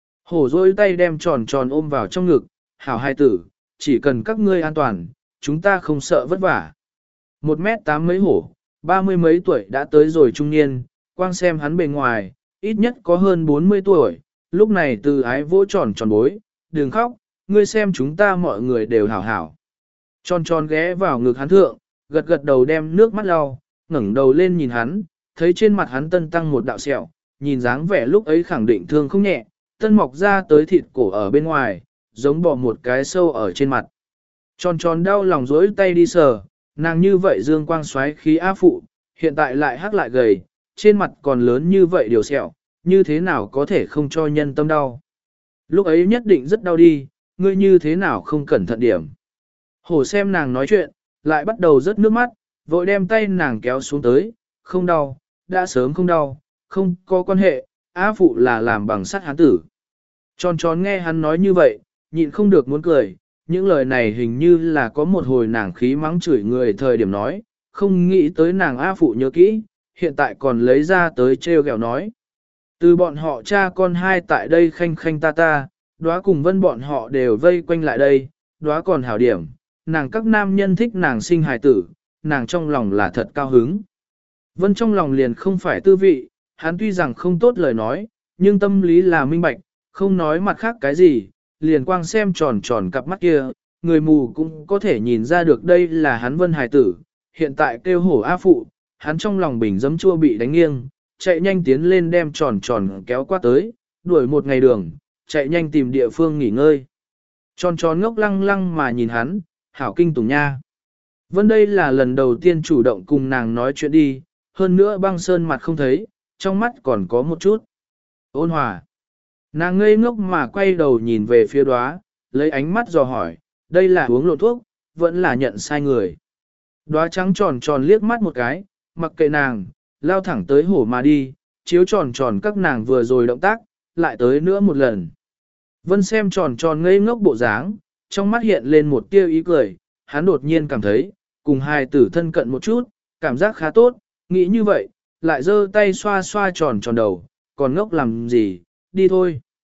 Speaker 1: Hổ rôi tay đem tròn tròn ôm vào trong ngực, hảo hai tử, chỉ cần các ngươi an toàn, chúng ta không sợ vất vả. Một mét tám mấy hổ, ba mươi mấy tuổi đã tới rồi trung niên, quang xem hắn bề ngoài, ít nhất có hơn bốn mươi tuổi, lúc này từ ái vỗ tròn tròn bối, đừng khóc, ngươi xem chúng ta mọi người đều hảo hảo. Tròn tròn ghé vào ngực hắn thượng, gật gật đầu đem nước mắt lau, ngẩng đầu lên nhìn hắn, thấy trên mặt hắn tân tăng một đạo sẹo, nhìn dáng vẻ lúc ấy khẳng định thương không nhẹ, tân mọc ra tới thịt cổ ở bên ngoài, giống bỏ một cái sâu ở trên mặt. Tròn tròn đau lòng dối tay đi sờ, nàng như vậy dương quang xoáy khí á phụ, hiện tại lại hắc lại gầy, trên mặt còn lớn như vậy điều sẹo, như thế nào có thể không cho nhân tâm đau. Lúc ấy nhất định rất đau đi, ngươi như thế nào không cẩn thận điểm. Hổ xem nàng nói chuyện, lại bắt đầu rớt nước mắt, vội đem tay nàng kéo xuống tới, không đau, đã sớm không đau, không có quan hệ, á phụ là làm bằng sắt hán tử. Tròn tròn nghe hắn nói như vậy, nhịn không được muốn cười, những lời này hình như là có một hồi nàng khí mắng chửi người thời điểm nói, không nghĩ tới nàng á phụ nhớ kỹ, hiện tại còn lấy ra tới trêu ghẹo nói. Từ bọn họ cha con hai tại đây khanh khanh ta ta, đóa cùng vân bọn họ đều vây quanh lại đây, đóa còn hảo điểm, nàng các nam nhân thích nàng sinh hài tử, nàng trong lòng là thật cao hứng. Vân trong lòng liền không phải tư vị, hắn tuy rằng không tốt lời nói, nhưng tâm lý là minh bạch, không nói mặt khác cái gì, liền quang xem tròn tròn cặp mắt kia, người mù cũng có thể nhìn ra được đây là hắn Vân hài tử, hiện tại kêu hổ á phụ, hắn trong lòng bình giấm chua bị đánh nghiêng, chạy nhanh tiến lên đem tròn tròn kéo qua tới, đuổi một ngày đường, chạy nhanh tìm địa phương nghỉ ngơi. Tròn tròn ngốc lăng lăng mà nhìn hắn, hảo kinh tủng nha. Vân đây là lần đầu tiên chủ động cùng nàng nói chuyện đi, hơn nữa băng sơn mặt không thấy, trong mắt còn có một chút ôn hòa. Nàng ngây ngốc mà quay đầu nhìn về phía đóa, lấy ánh mắt dò hỏi, đây là uống lộn thuốc, vẫn là nhận sai người. Đóa trắng tròn tròn liếc mắt một cái, mặc kệ nàng, lao thẳng tới hổ mà đi, chiếu tròn tròn các nàng vừa rồi động tác, lại tới nữa một lần. Vân xem tròn tròn ngây ngốc bộ dáng, trong mắt hiện lên một tia ý cười, hắn đột nhiên cảm thấy, cùng hai tử thân cận một chút, cảm giác khá tốt, nghĩ như vậy, lại giơ tay xoa xoa tròn tròn đầu, còn ngốc làm gì, đi thôi.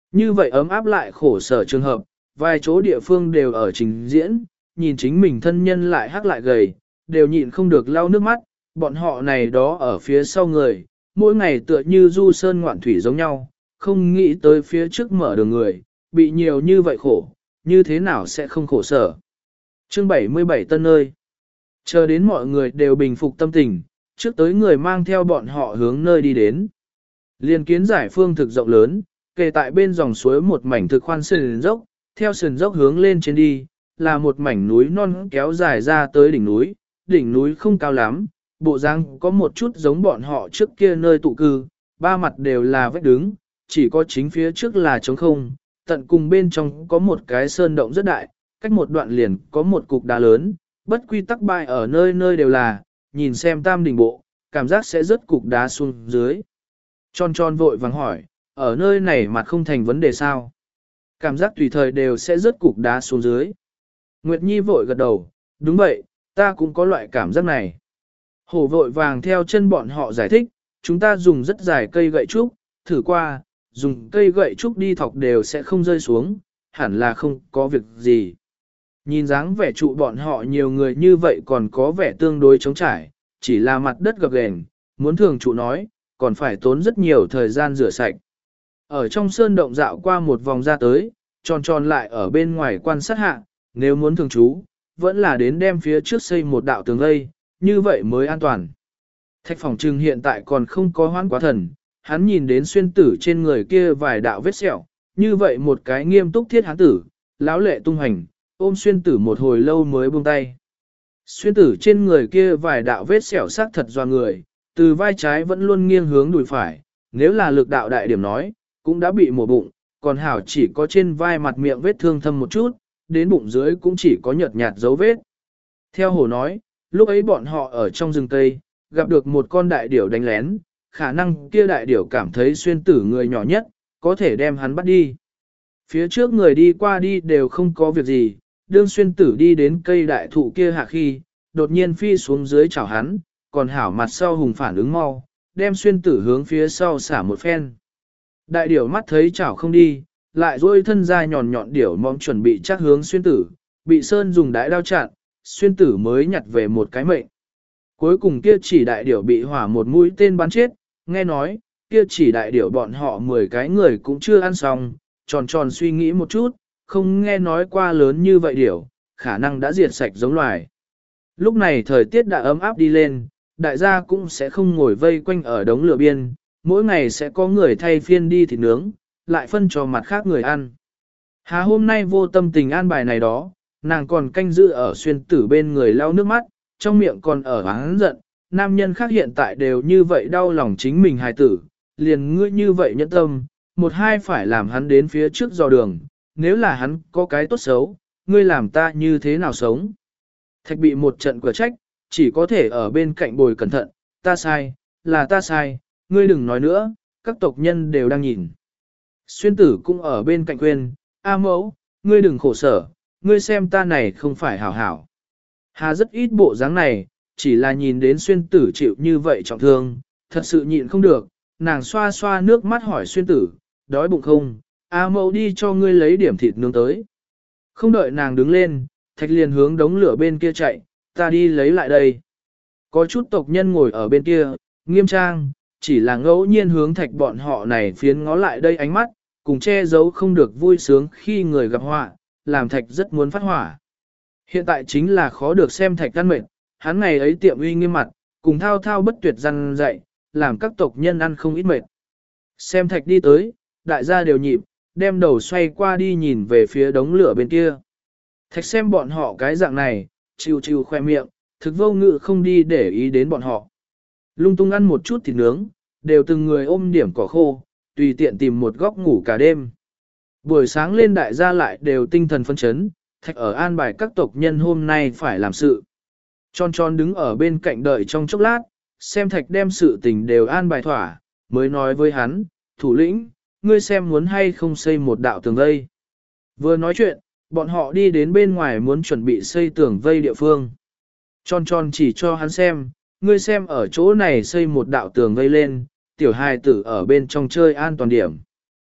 Speaker 1: Như vậy ấm áp lại khổ sở trường hợp, vài chỗ địa phương đều ở trình diễn, nhìn chính mình thân nhân lại hắc lại gầy, đều nhịn không được lau nước mắt, bọn họ này đó ở phía sau người, mỗi ngày tựa như du sơn ngoạn thủy giống nhau, không nghĩ tới phía trước mở đường người, bị nhiều như vậy khổ, như thế nào sẽ không khổ sở. Chương bảy mươi bảy Tân ơi! Chờ đến mọi người đều bình phục tâm tình, trước tới người mang theo bọn họ hướng nơi đi đến. Liên kiến giải phương thực rộng lớn, kề tại bên dòng suối một mảnh thực khoan sườn dốc, theo sườn dốc hướng lên trên đi, là một mảnh núi non kéo dài ra tới đỉnh núi, đỉnh núi không cao lắm, bộ dáng có một chút giống bọn họ trước kia nơi tụ cư, ba mặt đều là vách đứng, chỉ có chính phía trước là trống không, tận cùng bên trong có một cái sơn động rất đại, cách một đoạn liền có một cục đá lớn, bất quy tắc bại ở nơi nơi đều là, nhìn xem tam đỉnh bộ, cảm giác sẽ rớt cục đá xuống dưới. Tròn tròn vội vàng hỏi, ở nơi này mặt không thành vấn đề sao? Cảm giác tùy thời đều sẽ rớt cục đá xuống dưới. Nguyệt Nhi vội gật đầu, đúng vậy, ta cũng có loại cảm giác này. Hổ vội vàng theo chân bọn họ giải thích, chúng ta dùng rất dài cây gậy trúc, thử qua, dùng cây gậy trúc đi thọc đều sẽ không rơi xuống, hẳn là không có việc gì. Nhìn dáng vẻ trụ bọn họ nhiều người như vậy còn có vẻ tương đối trống trải, chỉ là mặt đất gập ghềnh, muốn thường trụ nói, còn phải tốn rất nhiều thời gian rửa sạch. Ở trong sơn động dạo qua một vòng ra tới, tròn tròn lại ở bên ngoài quan sát hạ, nếu muốn thường trú, vẫn là đến đem phía trước xây một đạo tường vây, như vậy mới an toàn. Thạch phòng trừng hiện tại còn không có hoãn quá thần, hắn nhìn đến xuyên tử trên người kia vài đạo vết sẹo, như vậy một cái nghiêm túc thiết hắn tử, lão lệ tung hành, ôm xuyên tử một hồi lâu mới buông tay. Xuyên tử trên người kia vài đạo vết sẹo sắc thật doa người, từ vai trái vẫn luôn nghiêng hướng đùi phải, nếu là lực đạo đại điểm nói, cũng đã bị mổ bụng, còn hảo chỉ có trên vai mặt miệng vết thương thâm một chút, đến bụng dưới cũng chỉ có nhợt nhạt dấu vết. Theo hồ nói, lúc ấy bọn họ ở trong rừng Tây, gặp được một con đại điểu đánh lén, khả năng kia đại điểu cảm thấy xuyên tử người nhỏ nhất, có thể đem hắn bắt đi. Phía trước người đi qua đi đều không có việc gì, đương xuyên tử đi đến cây đại thụ kia hạ khi, đột nhiên phi xuống dưới chảo hắn, còn hảo mặt sau hùng phản ứng mau, đem xuyên tử hướng phía sau xả một phen. Đại điểu mắt thấy chảo không đi, lại dôi thân ra nhọn nhọn điểu mong chuẩn bị chắc hướng xuyên tử, bị Sơn dùng đái đao chặn, xuyên tử mới nhặt về một cái mệnh. Cuối cùng kia chỉ đại điểu bị hỏa một mũi tên bắn chết, nghe nói, kia chỉ đại điểu bọn họ mười cái người cũng chưa ăn xong, tròn tròn suy nghĩ một chút, không nghe nói qua lớn như vậy điểu, khả năng đã diệt sạch giống loài. Lúc này thời tiết đã ấm áp đi lên, đại gia cũng sẽ không ngồi vây quanh ở đống lửa biên, mỗi ngày sẽ có người thay phiên đi thịt nướng, lại phân cho mặt khác người ăn. Hà hôm nay vô tâm tình an bài này đó, nàng còn canh giữ ở xuyên tử bên người lau nước mắt, trong miệng còn ở hắn giận, nam nhân khác hiện tại đều như vậy đau lòng chính mình hài tử, liền ngươi như vậy nhẫn tâm, một hai phải làm hắn đến phía trước dò đường, nếu là hắn có cái tốt xấu, ngươi làm ta như thế nào sống. Thạch bị một trận cửa trách, chỉ có thể ở bên cạnh bồi cẩn thận, ta sai, là ta sai, ngươi đừng nói nữa, các tộc nhân đều đang nhìn. Xuyên tử cũng ở bên cạnh khuyên, A mẫu, ngươi đừng khổ sở, ngươi xem ta này không phải hảo hảo. Hà rất ít bộ dáng này, chỉ là nhìn đến xuyên tử chịu như vậy trọng thương, thật sự nhịn không được, nàng xoa xoa nước mắt hỏi xuyên tử, đói bụng không, A mẫu đi cho ngươi lấy điểm thịt nướng tới. Không đợi nàng đứng lên, thạch liền hướng đống lửa bên kia chạy, ta đi lấy lại đây. Có chút tộc nhân ngồi ở bên kia, nghiêm trang, chỉ là ngẫu nhiên hướng thạch bọn họ này phiến ngó lại đây ánh mắt, cùng che giấu không được vui sướng khi người gặp họa, làm thạch rất muốn phát hỏa. Hiện tại chính là khó được xem thạch ăn mệt, hắn ngày ấy tiệm uy nghiêm mặt, cùng thao thao bất tuyệt răn dạy, làm các tộc nhân ăn không ít mệt. Xem thạch đi tới, đại gia đều nhịp, đem đầu xoay qua đi nhìn về phía đống lửa bên kia. Thạch xem bọn họ cái dạng này, chiều chiều khoe miệng, thực vô ngự không đi để ý đến bọn họ. Lung tung ăn một chút thịt nướng, đều từng người ôm điểm cỏ khô, tùy tiện tìm một góc ngủ cả đêm. Buổi sáng lên đại gia lại đều tinh thần phấn chấn, thạch ở an bài các tộc nhân hôm nay phải làm sự. Tròn tròn đứng ở bên cạnh đợi trong chốc lát, xem thạch đem sự tình đều an bài thỏa, mới nói với hắn, thủ lĩnh, ngươi xem muốn hay không xây một đạo tường vây. Vừa nói chuyện, bọn họ đi đến bên ngoài muốn chuẩn bị xây tường vây địa phương. Tròn tròn chỉ cho hắn xem, ngươi xem ở chỗ này xây một đạo tường vây lên, tiểu hài tử ở bên trong chơi an toàn điểm.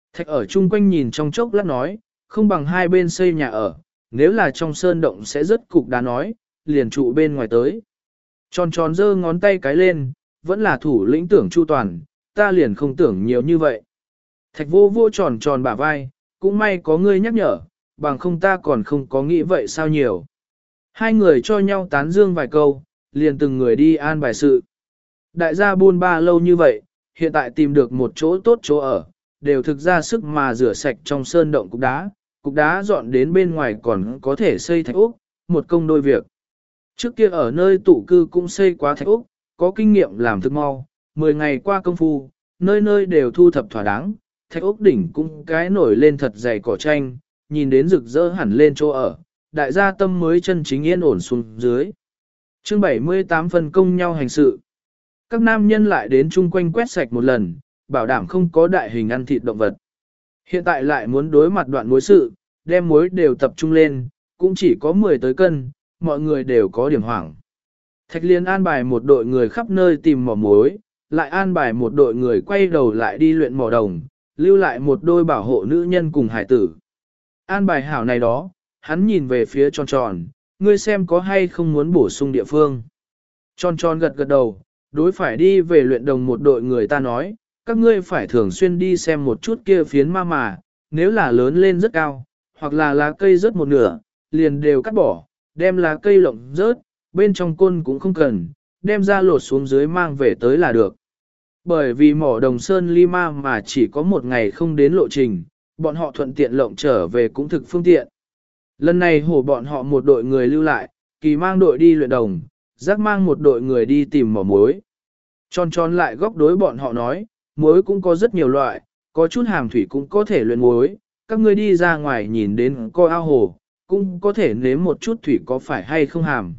Speaker 1: Thạch ở chung quanh nhìn trong chốc lát nói, không bằng hai bên xây nhà ở, nếu là trong sơn động sẽ rất cục đá nói, liền trụ bên ngoài tới. Tròn tròn giơ ngón tay cái lên, vẫn là thủ lĩnh tưởng chu toàn, ta liền không tưởng nhiều như vậy. Thạch vô vô tròn tròn bả vai, cũng may có ngươi nhắc nhở, bằng không ta còn không có nghĩ vậy sao nhiều. Hai người cho nhau tán dương vài câu, liền từng người đi an bài sự. Đại gia buôn ba lâu như vậy, hiện tại tìm được một chỗ tốt chỗ ở, đều thực ra sức mà rửa sạch trong sơn động cục đá, cục đá dọn đến bên ngoài còn có thể xây thạch úc, một công đôi việc. Trước kia ở nơi tụ cư cũng xây quá thạch úc, có kinh nghiệm làm thực mau, mười ngày qua công phu, nơi nơi đều thu thập thỏa đáng, thạch úc đỉnh cũng cái nổi lên thật dày cỏ tranh, nhìn đến rực rỡ hẳn lên chỗ ở, đại gia tâm mới chân chính yên ổn xuống dưới. Chương bảy mươi tám phân công nhau hành sự. Các nam nhân lại đến chung quanh quét sạch một lần, bảo đảm không có đại hình ăn thịt động vật. Hiện tại lại muốn đối mặt đoạn muối sự, đem muối đều tập trung lên, cũng chỉ có mười tới cân, mọi người đều có điểm hoảng. Thạch Liên an bài một đội người khắp nơi tìm mỏ muối, lại an bài một đội người quay đầu lại đi luyện mỏ đồng, lưu lại một đôi bảo hộ nữ nhân cùng hải tử. An bài hảo này đó, hắn nhìn về phía tròn tròn, ngươi xem có hay không muốn bổ sung địa phương. Tròn tròn gật gật đầu, đối phải đi về luyện đồng một đội người ta nói, các ngươi phải thường xuyên đi xem một chút kia phiến ma mà, nếu là lớn lên rất cao, hoặc là lá cây rớt một nửa, liền đều cắt bỏ, đem lá cây lộng rớt, bên trong côn cũng không cần, đem ra lột xuống dưới mang về tới là được. Bởi vì mỏ đồng sơn Lima mà chỉ có một ngày không đến lộ trình, bọn họ thuận tiện lộng trở về cũng thực phương tiện. Lần này hổ bọn họ một đội người lưu lại, kỳ mang đội đi luyện đồng, giác mang một đội người đi tìm mỏ muối. Tròn tròn lại góc đối bọn họ nói, muối cũng có rất nhiều loại, có chút hàm thủy cũng có thể luyện muối, các ngươi đi ra ngoài nhìn đến coi ao hồ, cũng có thể nếm một chút thủy có phải hay không hàm.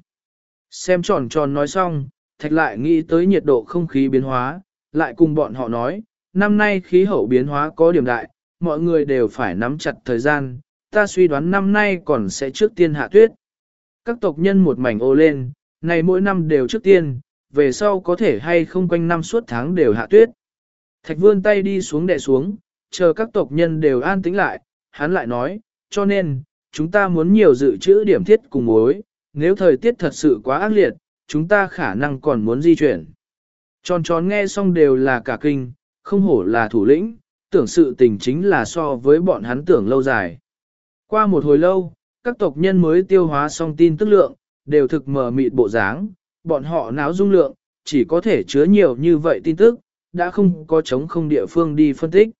Speaker 1: Xem tròn tròn nói xong, thạch lại nghĩ tới nhiệt độ không khí biến hóa, lại cùng bọn họ nói, năm nay khí hậu biến hóa có điểm đại, mọi người đều phải nắm chặt thời gian, ta suy đoán năm nay còn sẽ trước tiên hạ tuyết. Các tộc nhân một mảnh ô lên, này mỗi năm đều trước tiên, về sau có thể hay không quanh năm suốt tháng đều hạ tuyết. Thạch vươn tay đi xuống đè xuống, chờ các tộc nhân đều an tĩnh lại, hắn lại nói, cho nên, chúng ta muốn nhiều dự trữ điểm thiết cùng mối, nếu thời tiết thật sự quá ác liệt, chúng ta khả năng còn muốn di chuyển. Tròn tròn nghe xong đều là cả kinh, không hổ là thủ lĩnh, tưởng sự tình chính là so với bọn hắn tưởng lâu dài. Qua một hồi lâu, các tộc nhân mới tiêu hóa xong tin tức lượng, đều thực mờ mịt bộ dáng, bọn họ náo dung lượng, chỉ có thể chứa nhiều như vậy tin tức, đã không có chống không địa phương đi phân tích.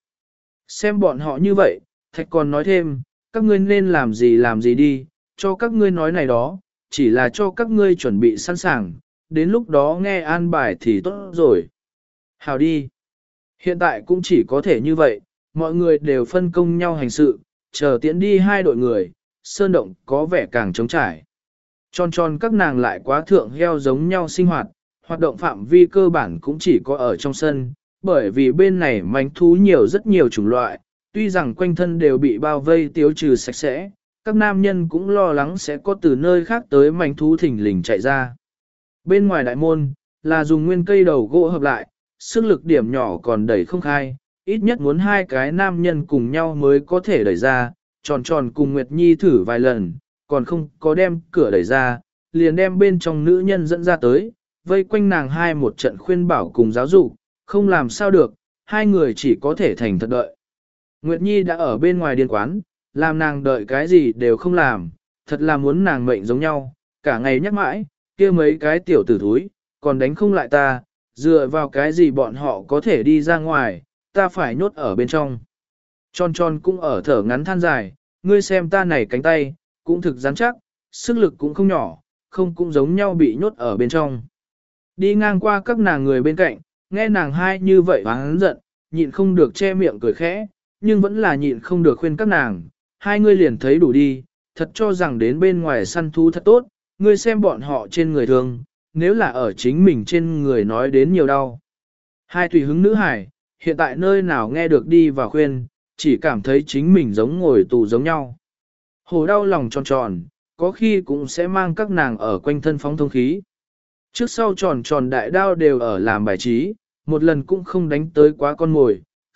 Speaker 1: Xem bọn họ như vậy, Thạch còn nói thêm, các ngươi nên làm gì làm gì đi, cho các ngươi nói này đó, chỉ là cho các ngươi chuẩn bị sẵn sàng, đến lúc đó nghe an bài thì tốt rồi. Hào đi. Hiện tại cũng chỉ có thể như vậy, mọi người đều phân công nhau hành sự, chờ tiễn đi hai đội người, sơn động có vẻ càng trống trải. Tròn tròn các nàng lại quá thượng heo giống nhau sinh hoạt, hoạt động phạm vi cơ bản cũng chỉ có ở trong sân, bởi vì bên này mánh thú nhiều rất nhiều chủng loại, tuy rằng quanh thân đều bị bao vây tiêu trừ sạch sẽ, các nam nhân cũng lo lắng sẽ có từ nơi khác tới mánh thú thỉnh lình chạy ra. Bên ngoài đại môn, là dùng nguyên cây đầu gỗ hợp lại, sức lực điểm nhỏ còn đẩy không khai, ít nhất muốn hai cái nam nhân cùng nhau mới có thể đẩy ra, tròn tròn cùng Nguyệt Nhi thử vài lần, còn không có đem cửa đẩy ra, liền đem bên trong nữ nhân dẫn ra tới, vây quanh nàng hai một trận khuyên bảo cùng giáo dục, không làm sao được, hai người chỉ có thể thành thật đợi. Nguyệt Nhi đã ở bên ngoài điên quán, làm nàng đợi cái gì đều không làm, thật là muốn nàng mệnh giống nhau, cả ngày nhắc mãi, kia mấy cái tiểu tử thúi, còn đánh không lại ta, dựa vào cái gì bọn họ có thể đi ra ngoài, ta phải nhốt ở bên trong. Tròn tròn cũng ở thở ngắn than dài, ngươi xem ta này cánh tay, cũng thực rắn chắc, sức lực cũng không nhỏ, không cũng giống nhau bị nhốt ở bên trong. Đi ngang qua các nàng người bên cạnh, nghe nàng hai như vậy hắn giận, nhịn không được che miệng cười khẽ, nhưng vẫn là nhịn không được khuyên các nàng, hai ngươi liền thấy đủ đi, thật cho rằng đến bên ngoài săn thú thật tốt, ngươi xem bọn họ trên người thường, nếu là ở chính mình trên người nói đến nhiều đau. Hai tùy hứng nữ hải, hiện tại nơi nào nghe được đi và khuyên, chỉ cảm thấy chính mình giống ngồi tù giống nhau. Hồ đau lòng tròn tròn, có khi cũng sẽ mang các nàng ở quanh thân phóng thông khí. Trước sau tròn tròn đại đao đều ở làm bài trí, một lần cũng không đánh tới quá con mồi,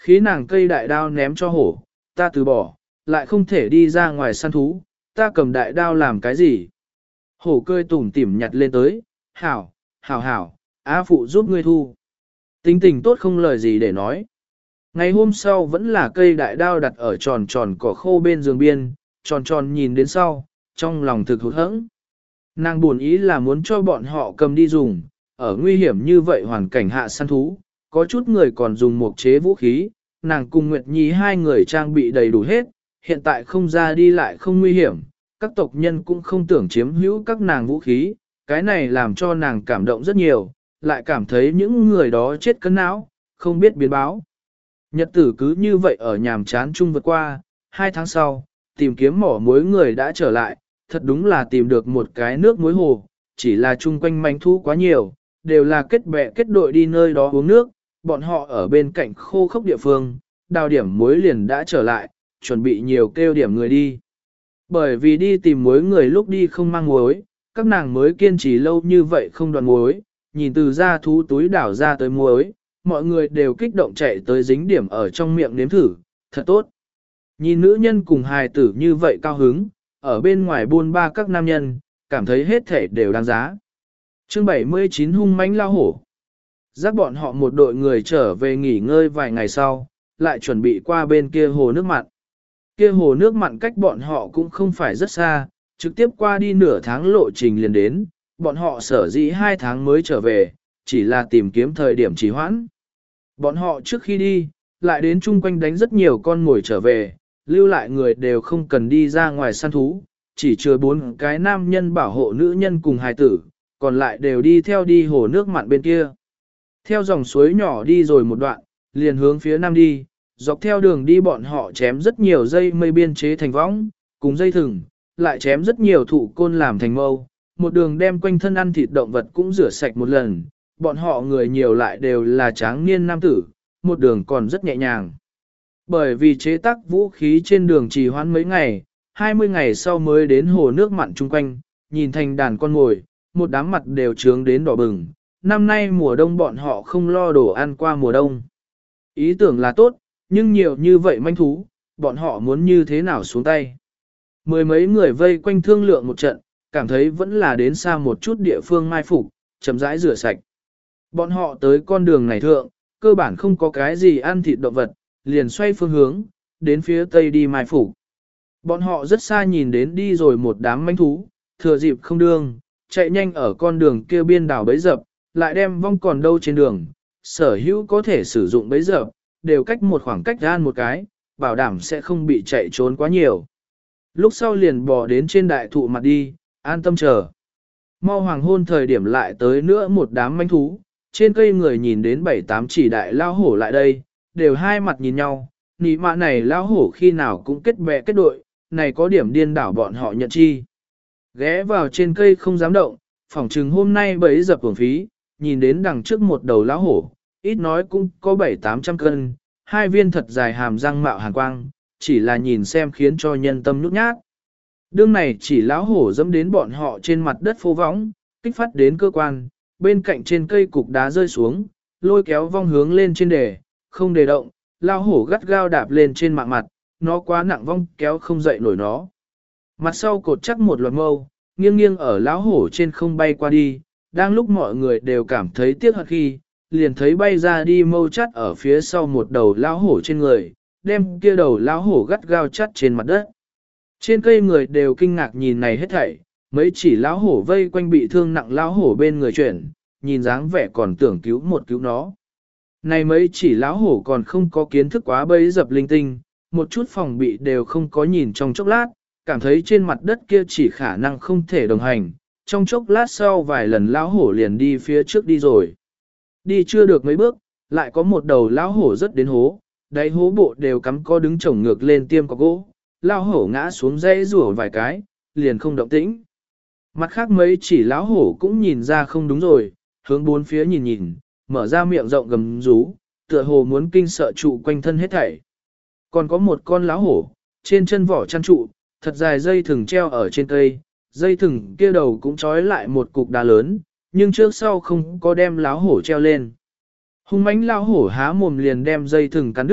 Speaker 1: khí nàng cây đại đao ném cho hổ, ta từ bỏ, lại không thể đi ra ngoài săn thú, ta cầm đại đao làm cái gì? Hổ cười tủm tỉm nhặt lên tới, hảo, hảo hảo, á phụ giúp ngươi thu. Tính tình tốt không lời gì để nói. Ngày hôm sau vẫn là cây đại đao đặt ở tròn tròn cỏ khô bên giường biên, tròn tròn nhìn đến sau, trong lòng thực hụt hẫng. Nàng buồn ý là muốn cho bọn họ cầm đi dùng, ở nguy hiểm như vậy hoàn cảnh hạ săn thú, có chút người còn dùng mộc chế vũ khí, nàng cùng Nguyệt Nhi hai người trang bị đầy đủ hết, hiện tại không ra đi lại không nguy hiểm, các tộc nhân cũng không tưởng chiếm hữu các nàng vũ khí, cái này làm cho nàng cảm động rất nhiều, lại cảm thấy những người đó chết cân não, không biết biến báo. Nhật tử cứ như vậy ở nhàm chán chung vượt qua, hai tháng sau, tìm kiếm mỏ muối người đã trở lại, thật đúng là tìm được một cái nước muối hồ, chỉ là chung quanh manh thu quá nhiều, đều là kết bè kết đội đi nơi đó uống nước, bọn họ ở bên cạnh khô khốc địa phương, đào điểm muối liền đã trở lại, chuẩn bị nhiều kêu điểm người đi. Bởi vì đi tìm muối người lúc đi không mang muối, các nàng mới kiên trì lâu như vậy không đoàn muối, nhìn từ ra thú túi đảo ra tới muối, mọi người đều kích động chạy tới dính điểm ở trong miệng nếm thử, thật tốt. Nhìn nữ nhân cùng hài tử như vậy cao hứng, ở bên ngoài buôn ba các nam nhân, cảm thấy hết thể đều đáng giá. Chương bảy mươi chín hung mãnh lao hổ. Giác bọn họ một đội người trở về nghỉ ngơi vài ngày sau, lại chuẩn bị qua bên kia hồ nước mặn. Kia hồ nước mặn cách bọn họ cũng không phải rất xa, trực tiếp qua đi nửa tháng lộ trình liền đến, bọn họ sở dĩ hai tháng mới trở về, chỉ là tìm kiếm thời điểm trì hoãn. Bọn họ trước khi đi, lại đến chung quanh đánh rất nhiều con ngồi trở về, lưu lại người đều không cần đi ra ngoài săn thú, chỉ chừa bốn cái nam nhân bảo hộ nữ nhân cùng hài tử, còn lại đều đi theo đi hồ nước mặn bên kia. Theo dòng suối nhỏ đi rồi một đoạn, liền hướng phía nam đi, dọc theo đường đi bọn họ chém rất nhiều dây mây biên chế thành võng, cùng dây thừng, lại chém rất nhiều thụ côn làm thành mâu, một đường đem quanh thân ăn thịt động vật cũng rửa sạch một lần, bọn họ người nhiều lại đều là tráng niên nam tử, một đường còn rất nhẹ nhàng. Bởi vì chế tác vũ khí trên đường trì hoãn mấy ngày, hai mươi ngày sau mới đến hồ nước mặn chung quanh, nhìn thành đàn con ngồi, một đám mặt đều trướng đến đỏ bừng. Năm nay mùa đông bọn họ không lo đồ ăn qua mùa đông. Ý tưởng là tốt, nhưng nhiều như vậy manh thú, bọn họ muốn như thế nào xuống tay. Mười mấy người vây quanh thương lượng một trận, cảm thấy vẫn là đến xa một chút địa phương mai phục, chậm rãi rửa sạch. Bọn họ tới con đường này thượng, cơ bản không có cái gì ăn thịt động vật, liền xoay phương hướng, đến phía tây đi mai phục. Bọn họ rất xa nhìn đến đi rồi một đám manh thú, thừa dịp không đương, chạy nhanh ở con đường kia biên đảo bấy dập, lại đem vong còn đâu trên đường, sở hữu có thể sử dụng bấy dập, đều cách một khoảng cách gan một cái, bảo đảm sẽ không bị chạy trốn quá nhiều. Lúc sau liền bò đến trên đại thụ mặt đi, an tâm chờ. Mau hoàng hôn thời điểm lại tới nữa một đám manh thú, trên cây người nhìn đến bảy tám chỉ đại lao hổ lại đây, đều hai mặt nhìn nhau, nị mạ này lao hổ khi nào cũng kết bè kết đội, này có điểm điên đảo bọn họ nhận chi. Ghé vào trên cây không dám động, phỏng chừng hôm nay bấy dập hưởng phí, nhìn đến đằng trước một đầu lão hổ, ít nói cũng có bảy tám trăm cân, hai viên thật dài hàm răng mạo hàn quang, chỉ là nhìn xem khiến cho nhân tâm nhút nhát. Đương này chỉ lão hổ dẫm đến bọn họ trên mặt đất phô võng, kích phát đến cơ quan, bên cạnh trên cây cục đá rơi xuống, lôi kéo vong hướng lên trên đề, không đề động, lão hổ gắt gao đạp lên trên mạng mặt, nó quá nặng vong kéo không dậy nổi nó. Mặt sau cột chắc một loạt mâu, nghiêng nghiêng ở lão hổ trên không bay qua đi, đang lúc mọi người đều cảm thấy tiếc hận khi, liền thấy bay ra đi mâu chắt ở phía sau một đầu lão hổ trên người, đem kia đầu lão hổ gắt gao chắt trên mặt đất. Trên cây người đều kinh ngạc nhìn này hết thảy, mấy chỉ lão hổ vây quanh bị thương nặng lão hổ bên người chuyển, nhìn dáng vẻ còn tưởng cứu một cứu nó. Này mấy chỉ lão hổ còn không có kiến thức quá bấy dập linh tinh, một chút phòng bị đều không có nhìn trong chốc lát, cảm thấy trên mặt đất kia chỉ khả năng không thể đồng hành, trong chốc lát sau vài lần lão hổ liền đi phía trước đi rồi. Đi chưa được mấy bước, lại có một đầu lão hổ rất đến hố, đáy hố bộ đều cắm co đứng chổng ngược lên tiêm có gỗ, lão hổ ngã xuống dãy rủa vài cái, liền không động tĩnh. Mặt khác mấy chỉ lão hổ cũng nhìn ra không đúng rồi, hướng bốn phía nhìn nhìn, mở ra miệng rộng gầm rú, tựa hồ muốn kinh sợ trụ quanh thân hết thảy. Còn có một con lão hổ, trên chân vỏ chăn trụ, thật dài dây thừng treo ở trên cây, dây thừng kia đầu cũng trói lại một cục đá lớn, nhưng trước sau không có đem lão hổ treo lên. Hung mãnh lão hổ há mồm liền đem dây thừng cắn đứt,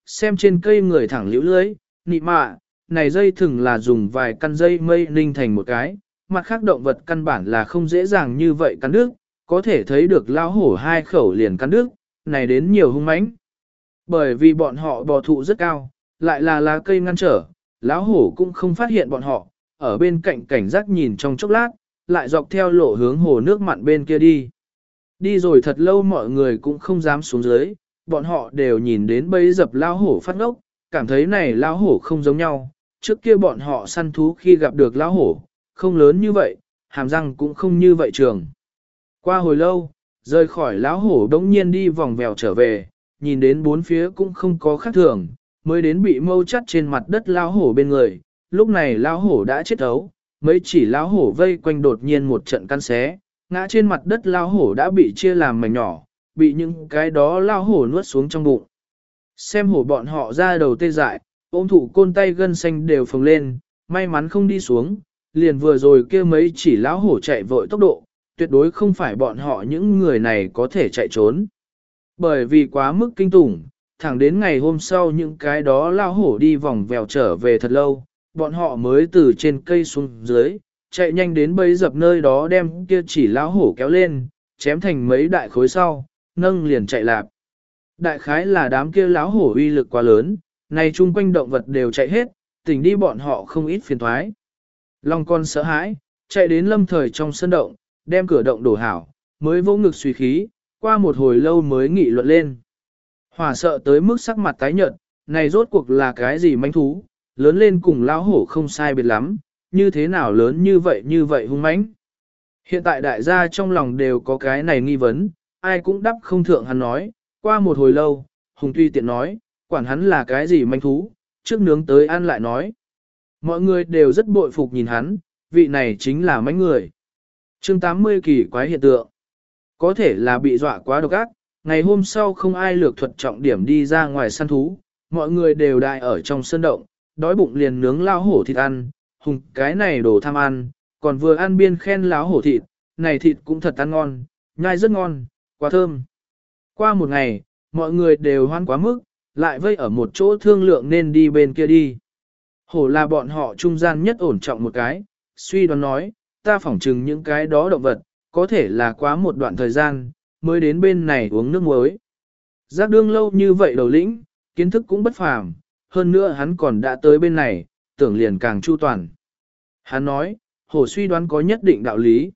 Speaker 1: xem trên cây người thẳng liễu lưới, nị mạ, này dây thừng là dùng vài căn dây mây ninh thành một cái, mặt khác động vật căn bản là không dễ dàng như vậy cắn đứt, có thể thấy được lao hổ hai khẩu liền cắn đứt, này đến nhiều hung mãnh. Bởi vì bọn họ bò thụ rất cao, lại là lá cây ngăn trở, lão hổ cũng không phát hiện bọn họ, ở bên cạnh cảnh giác nhìn trong chốc lát, lại dọc theo lộ hướng hồ nước mặn bên kia đi. Đi rồi thật lâu mọi người cũng không dám xuống dưới, bọn họ đều nhìn đến bấy dập lao hổ phát ngốc, cảm thấy này lao hổ không giống nhau, trước kia bọn họ săn thú khi gặp được lao hổ, không lớn như vậy, hàm răng cũng không như vậy trường. Qua hồi lâu, rời khỏi lão hổ đống nhiên đi vòng vèo trở về, nhìn đến bốn phía cũng không có khác thường, mới đến bị mâu chắt trên mặt đất lao hổ bên người, lúc này lao hổ đã chết ấu, mấy chỉ lao hổ vây quanh đột nhiên một trận căn xé, ngã trên mặt đất lao hổ đã bị chia làm mảnh nhỏ, bị những cái đó lao hổ nuốt xuống trong bụng. Xem hổ bọn họ ra đầu tê dại, ôm thủ côn tay gân xanh đều phồng lên, may mắn không đi xuống, liền vừa rồi kia mấy chỉ lão hổ chạy vội tốc độ, tuyệt đối không phải bọn họ những người này có thể chạy trốn. Bởi vì quá mức kinh tủng, thẳng đến ngày hôm sau những cái đó lao hổ đi vòng vèo trở về thật lâu, bọn họ mới từ trên cây xuống dưới, chạy nhanh đến bấy dập nơi đó đem kia chỉ lao hổ kéo lên, chém thành mấy đại khối sau, nâng liền chạy lạp. Đại khái là đám kia lão hổ uy lực quá lớn, này chung quanh động vật đều chạy hết, tỉnh đi bọn họ không ít phiền thoái. Long con sợ hãi, chạy đến lâm thời trong sân động, đem cửa động đổ hảo, mới vô ngực suy khí, qua một hồi lâu mới nghị luận lên. Hỏa sợ tới mức sắc mặt tái nhợt, này rốt cuộc là cái gì manh thú, lớn lên cùng lão hổ không sai biệt lắm, như thế nào lớn như vậy như vậy hung mãnh. Hiện tại đại gia trong lòng đều có cái này nghi vấn, ai cũng đắp không thượng hắn nói, qua một hồi lâu, Hùng Tuy tiện nói, quản hắn là cái gì manh thú, trước nướng tới ăn lại nói. Mọi người đều rất bội phục nhìn hắn, vị này chính là mãnh người. Chương tám mươi kỳ quái hiện tượng. Có thể là bị dọa quá độc ác, ngày hôm sau không ai lược thuật trọng điểm đi ra ngoài săn thú, mọi người đều đại ở trong sân động, đói bụng liền nướng lao hổ thịt ăn, Hùng cái này đồ tham ăn, còn vừa ăn biên khen láo hổ thịt, này thịt cũng thật ăn ngon, nhai rất ngon, quá thơm. Qua một ngày, mọi người đều hoan quá mức, lại vây ở một chỗ thương lượng nên đi bên kia đi. Hổ là bọn họ trung gian nhất ổn trọng một cái, suy đoán nói, ta phỏng chừng những cái đó động vật, có thể là quá một đoạn thời gian, mới đến bên này uống nước muối. Giác đương lâu như vậy đầu lĩnh, kiến thức cũng bất phàm, hơn nữa hắn còn đã tới bên này, tưởng liền càng chu toàn. Hắn nói, hổ suy đoán có nhất định đạo lý.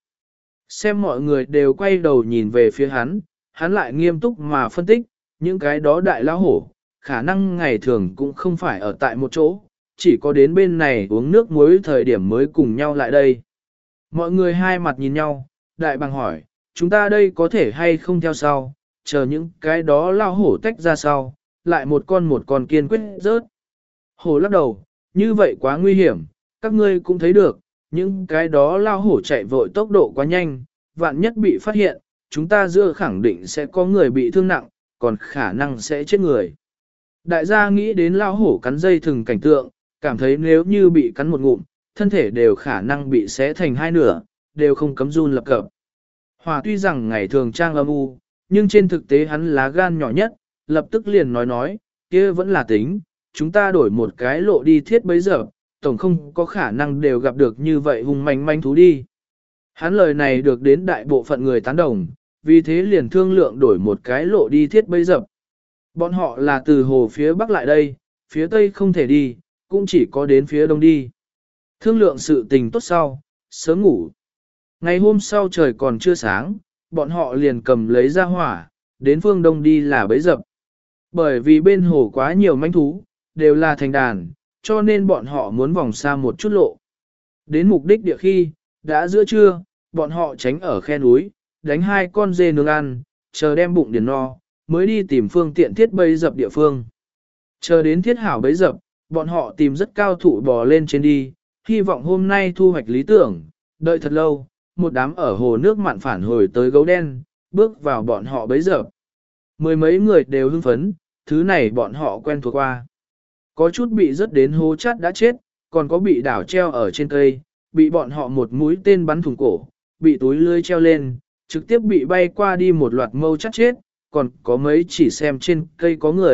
Speaker 1: Xem mọi người đều quay đầu nhìn về phía hắn, hắn lại nghiêm túc mà phân tích, những cái đó đại lão hổ, khả năng ngày thường cũng không phải ở tại một chỗ, chỉ có đến bên này uống nước muối thời điểm mới cùng nhau lại đây. Mọi người hai mặt nhìn nhau, đại bằng hỏi, chúng ta đây có thể hay không theo sau, chờ những cái đó lao hổ tách ra sau, lại một con một con kiên quyết rớt. Hổ lắc đầu, như vậy quá nguy hiểm, các ngươi cũng thấy được, những cái đó lao hổ chạy vội tốc độ quá nhanh, vạn nhất bị phát hiện, chúng ta giữa khẳng định sẽ có người bị thương nặng, còn khả năng sẽ chết người. Đại gia nghĩ đến lao hổ cắn dây thừng cảnh tượng, cảm thấy nếu như bị cắn một ngụm, thân thể đều khả năng bị xé thành hai nửa, đều không cấm run lập cập. Hòa tuy rằng ngày thường trang âm u, nhưng trên thực tế hắn lá gan nhỏ nhất, lập tức liền nói nói, kia vẫn là tính, chúng ta đổi một cái lộ đi thiết bấy giờ, tổng không có khả năng đều gặp được như vậy hung manh manh thú đi. Hắn lời này được đến đại bộ phận người tán đồng, vì thế liền thương lượng đổi một cái lộ đi thiết bấy dập. Bọn họ là từ hồ phía bắc lại đây, phía tây không thể đi, cũng chỉ có đến phía đông đi. Thương lượng sự tình tốt sau, sớm ngủ. Ngày hôm sau trời còn chưa sáng, bọn họ liền cầm lấy ra hỏa, đến phương đông đi là bấy dập. Bởi vì bên hồ quá nhiều manh thú, đều là thành đàn, cho nên bọn họ muốn vòng xa một chút lộ. Đến mục đích địa khi, đã giữa trưa, bọn họ tránh ở khe núi, đánh hai con dê nướng ăn, chờ đem bụng điền no, mới đi tìm phương tiện thiết bấy dập địa phương. Chờ đến thiết hảo bấy dập, bọn họ tìm rất cao thủ bò lên trên đi, hy vọng hôm nay thu hoạch lý tưởng, đợi thật lâu, một đám ở hồ nước mặn phản hồi tới gấu đen, bước vào bọn họ bấy dập. Mười mấy người đều hưng phấn, thứ này bọn họ quen thuộc qua. Có chút bị rớt đến hố chát đã chết, còn có bị đảo treo ở trên cây, bị bọn họ một mũi tên bắn thủng cổ, bị túi lưới treo lên, trực tiếp bị bay qua đi một loạt mâu chát chết, còn có mấy chỉ xem trên cây có người,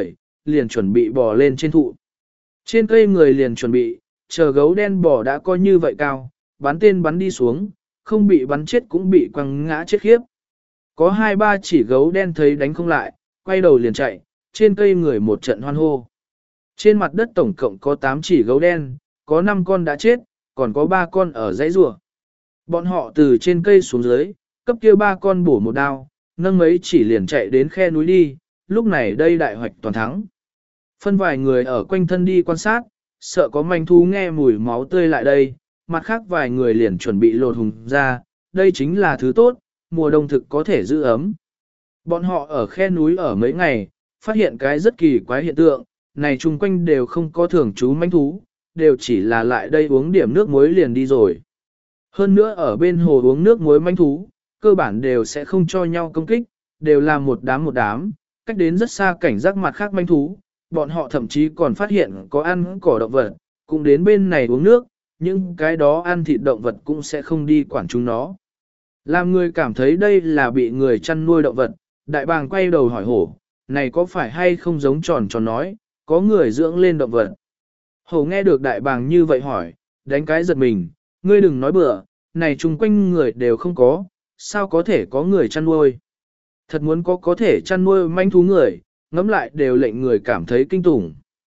Speaker 1: liền chuẩn bị bò lên trên thụ. Trên cây người liền chuẩn bị, chờ gấu đen bò đã coi như vậy cao, bắn tên bắn đi xuống, không bị bắn chết cũng bị quăng ngã chết khiếp. Có hai ba chỉ gấu đen thấy đánh không lại, quay đầu liền chạy, trên cây người một trận hoan hô. Trên mặt đất tổng cộng có tám chỉ gấu đen, có năm con đã chết, còn có ba con ở dãy rùa. Bọn họ từ trên cây xuống dưới, cấp kia ba con bổ một đao, nâng mấy chỉ liền chạy đến khe núi đi, lúc này đây đại hoạch toàn thắng. Phân vài người ở quanh thân đi quan sát, sợ có manh thú nghe mùi máu tươi lại đây, mặt khác vài người liền chuẩn bị lột hùng ra, đây chính là thứ tốt, mùa đông thực có thể giữ ấm. Bọn họ ở khe núi ở mấy ngày, phát hiện cái rất kỳ quái hiện tượng, này chung quanh đều không có thường trú manh thú, đều chỉ là lại đây uống điểm nước muối liền đi rồi. Hơn nữa ở bên hồ uống nước muối manh thú, cơ bản đều sẽ không cho nhau công kích, đều là một đám một đám, cách đến rất xa cảnh giác mặt khác manh thú, bọn họ thậm chí còn phát hiện có ăn cỏ động vật, cũng đến bên này uống nước, nhưng cái đó ăn thịt động vật cũng sẽ không đi quản chúng nó. Làm người cảm thấy đây là bị người chăn nuôi động vật, đại bàng quay đầu hỏi hổ, này có phải hay không giống tròn tròn nói, có người dưỡng lên động vật. Hổ nghe được đại bàng như vậy hỏi, đánh cái giật mình, ngươi đừng nói bừa, này chung quanh người đều không có, sao có thể có người chăn nuôi. Thật muốn có có thể chăn nuôi manh thú người, ngẫm lại đều lệnh người cảm thấy kinh tủng.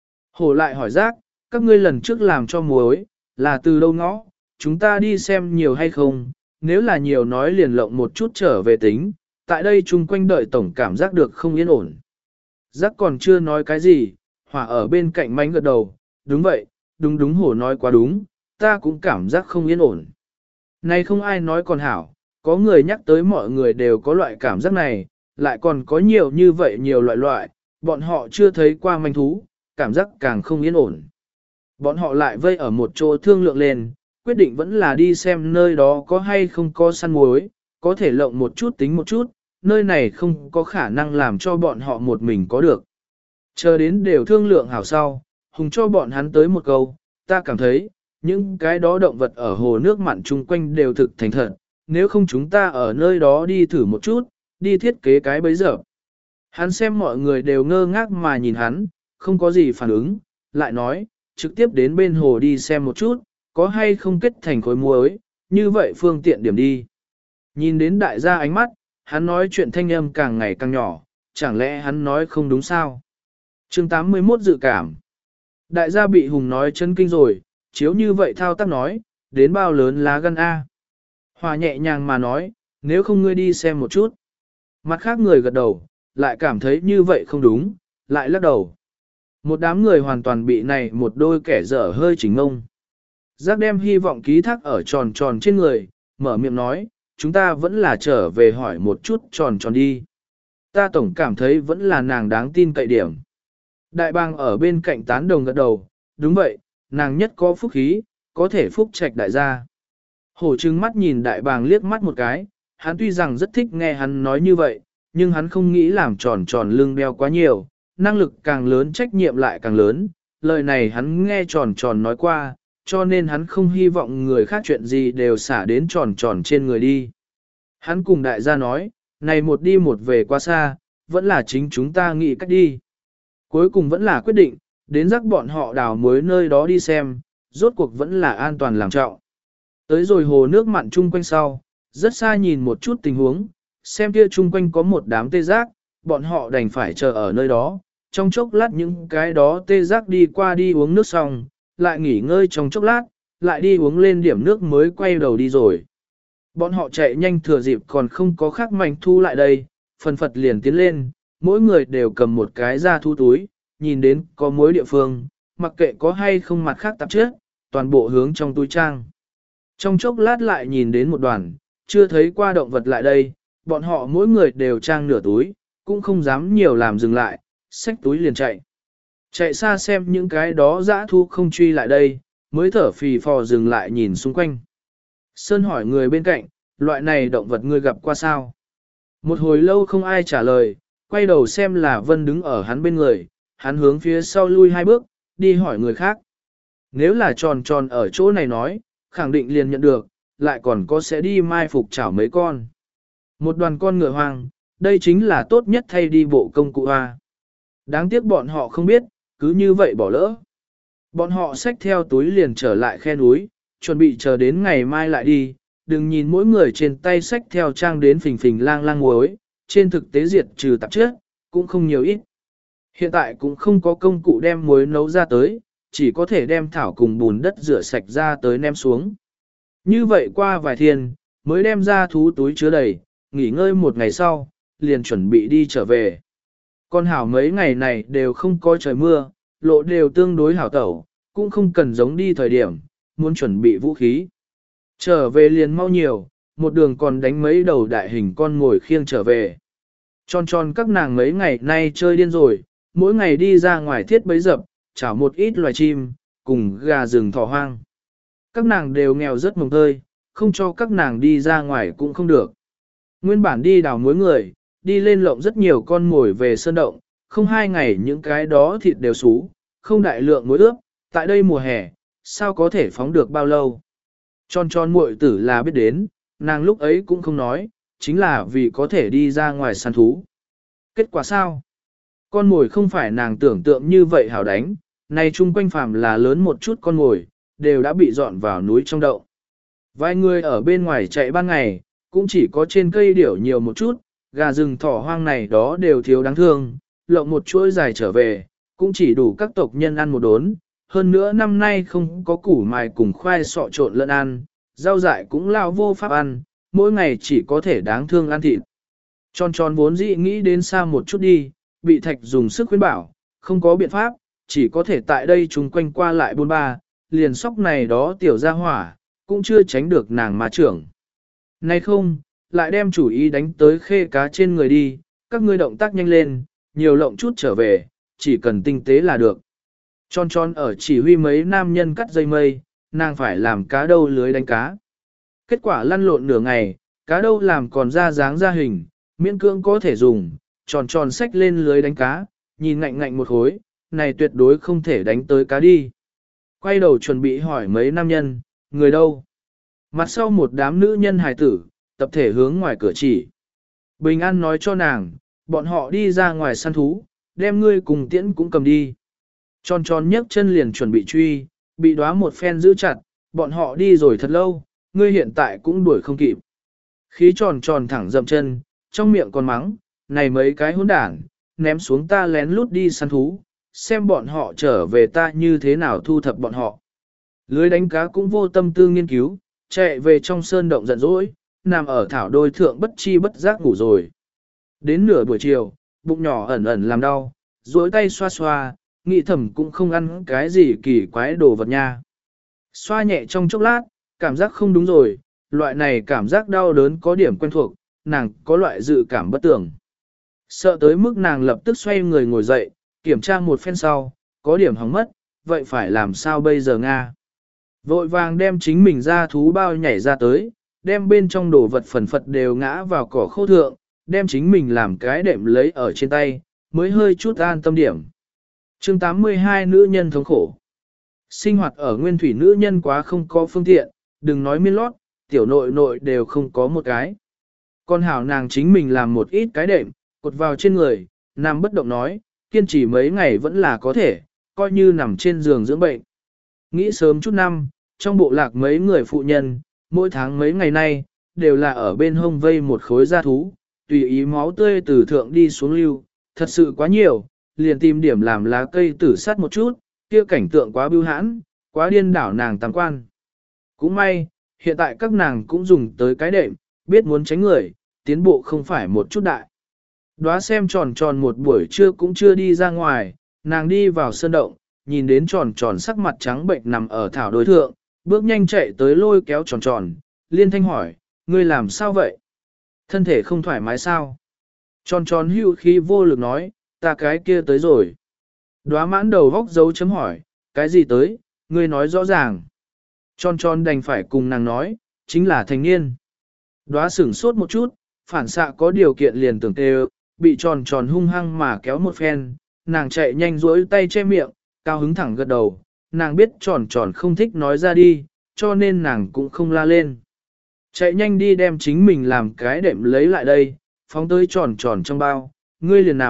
Speaker 1: Hổ lại hỏi Giác, các ngươi lần trước làm cho muối, là từ đâu ngõ, chúng ta đi xem nhiều hay không, nếu là nhiều nói liền lộng một chút trở về tính, tại đây chung quanh đợi tổng cảm giác được không yên ổn. Giác còn chưa nói cái gì, hỏa ở bên cạnh mánh gật đầu, đúng vậy, đúng đúng hổ nói quá đúng, ta cũng cảm giác không yên ổn. Này không ai nói còn hảo, có người nhắc tới mọi người đều có loại cảm giác này, lại còn có nhiều như vậy nhiều loại loại, bọn họ chưa thấy qua manh thú, cảm giác càng không yên ổn. Bọn họ lại vây ở một chỗ thương lượng lên, quyết định vẫn là đi xem nơi đó có hay không có săn muối, có thể lộng một chút tính một chút, nơi này không có khả năng làm cho bọn họ một mình có được. Chờ đến đều thương lượng hảo sau, Hùng cho bọn hắn tới một câu, ta cảm thấy, những cái đó động vật ở hồ nước mặn chung quanh đều thực thành thật, nếu không chúng ta ở nơi đó đi thử một chút, đi thiết kế cái bấy giờ. Hắn xem mọi người đều ngơ ngác mà nhìn hắn, không có gì phản ứng, lại nói, trực tiếp đến bên hồ đi xem một chút, có hay không kết thành khối muối, như vậy phương tiện điểm đi. Nhìn đến đại gia ánh mắt, hắn nói chuyện thanh âm càng ngày càng nhỏ, chẳng lẽ hắn nói không đúng sao? chương tám mươi mốt dự cảm. Đại gia bị Hùng nói chân kinh rồi, chiếu như vậy thao tác nói, đến bao lớn lá gan A. Hòa nhẹ nhàng mà nói, nếu không ngươi đi xem một chút. Mặt khác người gật đầu, lại cảm thấy như vậy không đúng, lại lắc đầu. Một đám người hoàn toàn bị này một đôi kẻ dở hơi chỉnh ngông. Giác đem hy vọng ký thác ở tròn tròn trên người, mở miệng nói, chúng ta vẫn là trở về hỏi một chút tròn tròn đi. Ta tổng cảm thấy vẫn là nàng đáng tin cậy điểm. Đại bang ở bên cạnh tán đồng gật đầu, đúng vậy, nàng nhất có phúc khí, có thể phúc trạch đại gia. Hổ trừng mắt nhìn đại bàng liếc mắt một cái, hắn tuy rằng rất thích nghe hắn nói như vậy, nhưng hắn không nghĩ làm tròn tròn lưng đeo quá nhiều, năng lực càng lớn trách nhiệm lại càng lớn, lời này hắn nghe tròn tròn nói qua, cho nên hắn không hy vọng người khác chuyện gì đều xả đến tròn tròn trên người đi. Hắn cùng đại gia nói, này một đi một về quá xa, vẫn là chính chúng ta nghĩ cách đi. Cuối cùng vẫn là quyết định, đến rắc bọn họ đào muối nơi đó đi xem, rốt cuộc vẫn là an toàn làm trọng. Tới rồi hồ nước mặn chung quanh sau, rất xa nhìn một chút tình huống, xem kia chung quanh có một đám tê giác, bọn họ đành phải chờ ở nơi đó, trong chốc lát những cái đó tê giác đi qua đi uống nước xong, lại nghỉ ngơi trong chốc lát, lại đi uống lên điểm nước mới quay đầu đi rồi. Bọn họ chạy nhanh thừa dịp còn không có khác mảnh thu lại đây, phần phật liền tiến lên, mỗi người đều cầm một cái ra thu túi, nhìn đến có mối địa phương, mặc kệ có hay không mặt khác tạp chất, toàn bộ hướng trong túi trang. Trong chốc lát lại nhìn đến một đoàn, chưa thấy qua động vật lại đây, bọn họ mỗi người đều trang nửa túi, cũng không dám nhiều làm dừng lại, xách túi liền chạy. Chạy xa xem những cái đó dã thu không truy lại đây, mới thở phì phò dừng lại nhìn xung quanh. Sơn hỏi người bên cạnh, loại này động vật ngươi gặp qua sao? Một hồi lâu không ai trả lời, quay đầu xem là Vân đứng ở hắn bên người, hắn hướng phía sau lui hai bước, đi hỏi người khác. Nếu là tròn tròn ở chỗ này nói, khẳng định liền nhận được, lại còn có sẽ đi mai phục chảo mấy con. Một đoàn con ngựa hoang, đây chính là tốt nhất thay đi bộ công cụ hoa. Đáng tiếc bọn họ không biết, cứ như vậy bỏ lỡ. Bọn họ xách theo túi liền trở lại khe núi, chuẩn bị chờ đến ngày mai lại đi, đừng nhìn mỗi người trên tay xách theo trang đến phình phình lang lang muối, trên thực tế diệt trừ tạp chất, cũng không nhiều ít. Hiện tại cũng không có công cụ đem muối nấu ra tới, chỉ có thể đem thảo cùng bùn đất rửa sạch ra tới ném xuống. Như vậy qua vài thiên, mới đem ra thú túi chứa đầy, nghỉ ngơi một ngày sau, liền chuẩn bị đi trở về. Con hảo mấy ngày này đều không có trời mưa, lộ đều tương đối hảo tẩu, cũng không cần giống đi thời điểm, muốn chuẩn bị vũ khí. Trở về liền mau nhiều, một đường còn đánh mấy đầu đại hình con ngồi khiêng trở về. Tròn tròn các nàng mấy ngày nay chơi điên rồi, mỗi ngày đi ra ngoài thiết bấy dập, chảo một ít loài chim, cùng gà rừng thỏ hoang. Các nàng đều nghèo rất mồng tơi, không cho các nàng đi ra ngoài cũng không được. Nguyên bản đi đào muối người, đi lên lộng rất nhiều con mồi về sơn động, không hai ngày những cái đó thịt đều xú, không đại lượng muối ướp, tại đây mùa hè, sao có thể phóng được bao lâu. Tròn tròn muội tử là biết đến, nàng lúc ấy cũng không nói, chính là vì có thể đi ra ngoài săn thú. Kết quả sao? Con mồi không phải nàng tưởng tượng như vậy hảo đánh, này chung quanh phàm là lớn một chút con mồi, đều đã bị dọn vào núi trong đậu. Vài người ở bên ngoài chạy ban ngày, cũng chỉ có trên cây điểu nhiều một chút, gà rừng thỏ hoang này đó đều thiếu đáng thương, lộng một chuỗi dài trở về, cũng chỉ đủ các tộc nhân ăn một đốn. Hơn nữa năm nay không có củ mài cùng khoai sọ trộn lẫn ăn, rau dại cũng lao vô pháp ăn, mỗi ngày chỉ có thể đáng thương ăn thịt. Tròn tròn vốn dĩ nghĩ đến xa một chút đi, bị thạch dùng sức khuyên bảo, không có biện pháp, chỉ có thể tại đây chúng quanh qua lại bôn ba, liền sóc này đó tiểu ra hỏa, cũng chưa tránh được nàng mà trưởng. Nay không, lại đem chủ ý đánh tới khê cá trên người đi, các ngươi động tác nhanh lên, nhiều lộng chút trở về, chỉ cần tinh tế là được. Tròn tròn ở chỉ huy mấy nam nhân cắt dây mây, nàng phải làm cá đâu lưới đánh cá. Kết quả lăn lộn nửa ngày, cá đâu làm còn ra dáng ra hình, miễn cưỡng có thể dùng, tròn tròn xách lên lưới đánh cá, nhìn ngạnh ngạnh một khối, này tuyệt đối không thể đánh tới cá đi. Quay đầu chuẩn bị hỏi mấy nam nhân, người đâu? Mặt sau một đám nữ nhân hài tử, tập thể hướng ngoài cửa chỉ. Bình An nói cho nàng, bọn họ đi ra ngoài săn thú, đem ngươi cùng tiễn cũng cầm đi. Tròn tròn nhấc chân liền chuẩn bị truy, bị đóa một phen giữ chặt, bọn họ đi rồi thật lâu, ngươi hiện tại cũng đuổi không kịp. Khí tròn tròn thẳng dậm chân, trong miệng còn mắng, này mấy cái hỗn đảng, ném xuống ta lén lút đi săn thú, xem bọn họ trở về ta như thế nào thu thập bọn họ. Lưới đánh cá cũng vô tâm tư nghiên cứu, chạy về trong sơn động giận dỗi, nằm ở thảo đôi thượng bất chi bất giác ngủ rồi. Đến nửa buổi chiều, bụng nhỏ ẩn ẩn làm đau, duỗi tay xoa xoa, nghĩ thầm cũng không ăn cái gì kỳ quái đồ vật nha. Xoa nhẹ trong chốc lát, cảm giác không đúng rồi, loại này cảm giác đau đớn có điểm quen thuộc, nàng có loại dự cảm bất tưởng. Sợ tới mức nàng lập tức xoay người ngồi dậy, kiểm tra một phen sau, có điểm hỏng mất, vậy phải làm sao bây giờ Nga? Vội vàng đem chính mình ra thú bao nhảy ra tới, đem bên trong đồ vật phần phật đều ngã vào cỏ khô thượng, đem chính mình làm cái đệm lấy ở trên tay, mới hơi chút an tâm điểm. chương tám mươi hai nữ nhân thống khổ. Sinh hoạt ở nguyên thủy nữ nhân quá không có phương tiện, đừng nói miên lót, tiểu nội nội đều không có một cái. Con hảo nàng chính mình làm một ít cái đệm, cột vào trên người, nằm bất động nói, kiên trì mấy ngày vẫn là có thể, coi như nằm trên giường dưỡng bệnh. Nghĩ sớm chút năm, trong bộ lạc mấy người phụ nhân, mỗi tháng mấy ngày nay, đều là ở bên hông vây một khối da thú, tùy ý máu tươi từ thượng đi xuống lưu, thật sự quá nhiều, liền tìm điểm làm lá cây tử sát một chút, kia cảnh tượng quá bưu hãn, quá điên đảo nàng tăng quan. Cũng may, hiện tại các nàng cũng dùng tới cái đệm, biết muốn tránh người, tiến bộ không phải một chút đại. Đóa xem tròn tròn một buổi trưa cũng chưa đi ra ngoài, nàng đi vào sơn động, nhìn đến tròn tròn sắc mặt trắng bệnh nằm ở thảo đối thượng, bước nhanh chạy tới lôi kéo tròn tròn, liên thanh hỏi, ngươi làm sao vậy? Thân thể không thoải mái sao? Tròn tròn hưu khí vô lực nói, ta cái kia tới rồi. Đóa mãn đầu góc dấu chấm hỏi, cái gì tới, ngươi nói rõ ràng. Tròn tròn đành phải cùng nàng nói, chính là thành niên. Đóa sửng sốt một chút, phản xạ có điều kiện liền tưởng tê bị tròn tròn hung hăng mà kéo một phen, nàng chạy nhanh duỗi tay che miệng, cao hứng thẳng gật đầu, nàng biết tròn tròn không thích nói ra đi, cho nên nàng cũng không la lên. Chạy nhanh đi đem chính mình làm cái đệm lấy lại đây, phóng tới tròn tròn trong bao, ngươi liền nằm,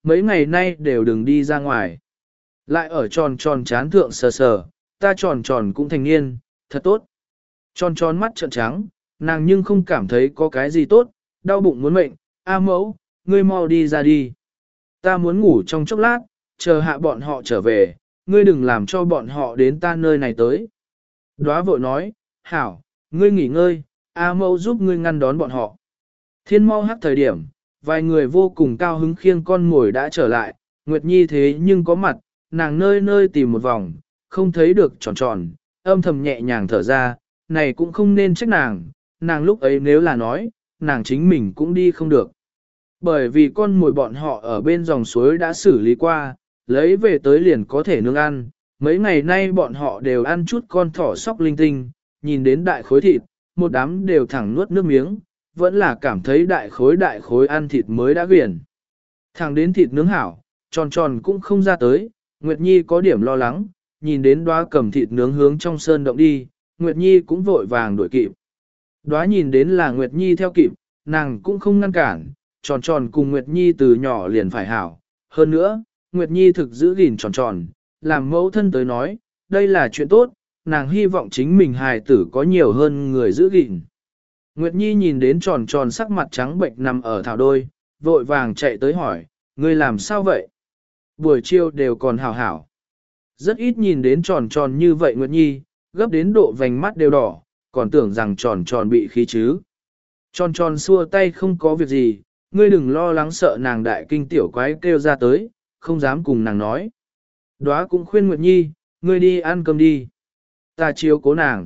Speaker 1: mấy ngày nay đều đừng đi ra ngoài. Lại ở tròn tròn chán thượng sờ sờ, ta tròn tròn cũng thành niên, thật tốt. Tròn tròn mắt trợn trắng, nàng nhưng không cảm thấy có cái gì tốt, đau bụng muốn mệnh, A mẫu, ngươi mau đi ra đi. Ta muốn ngủ trong chốc lát, chờ hạ bọn họ trở về, ngươi đừng làm cho bọn họ đến ta nơi này tới. Đóa vội nói, hảo, ngươi nghỉ ngơi, A mẫu giúp ngươi ngăn đón bọn họ. Thiên mau hắc thời điểm, vài người vô cùng cao hứng khiêng con ngồi đã trở lại, Nguyệt Nhi thế nhưng có mặt, nàng nơi nơi tìm một vòng, không thấy được tròn tròn, âm thầm nhẹ nhàng thở ra, này cũng không nên trách nàng, nàng lúc ấy nếu là nói, nàng chính mình cũng đi không được. Bởi vì con mồi bọn họ ở bên dòng suối đã xử lý qua, lấy về tới liền có thể nướng ăn, mấy ngày nay bọn họ đều ăn chút con thỏ sóc linh tinh, nhìn đến đại khối thịt, một đám đều thẳng nuốt nước miếng, vẫn là cảm thấy đại khối đại khối ăn thịt mới đã quyển. Thẳng đến thịt nướng hảo, tròn tròn cũng không ra tới, Nguyệt Nhi có điểm lo lắng, nhìn đến Đóa cầm thịt nướng hướng trong sơn động đi, Nguyệt Nhi cũng vội vàng đuổi kịp. Đóa nhìn đến là Nguyệt Nhi theo kịp, nàng cũng không ngăn cản, tròn tròn cùng Nguyệt Nhi từ nhỏ liền phải hảo. Hơn nữa, Nguyệt Nhi thực giữ gìn tròn tròn, làm mẫu thân tới nói, đây là chuyện tốt, nàng hy vọng chính mình hài tử có nhiều hơn người giữ gìn. Nguyệt Nhi nhìn đến tròn tròn sắc mặt trắng bệnh nằm ở thảo đôi, vội vàng chạy tới hỏi, ngươi làm sao vậy? Buổi chiều đều còn hảo hảo. Rất ít nhìn đến tròn tròn như vậy Nguyệt Nhi, gấp đến độ vành mắt đều đỏ, còn tưởng rằng tròn tròn bị khí chứ. Tròn tròn xua tay không có việc gì, ngươi đừng lo lắng sợ nàng đại kinh tiểu quái kêu ra tới, không dám cùng nàng nói. Đóa cũng khuyên Nguyệt Nhi, ngươi đi ăn cơm đi. Ta chiếu cố nàng.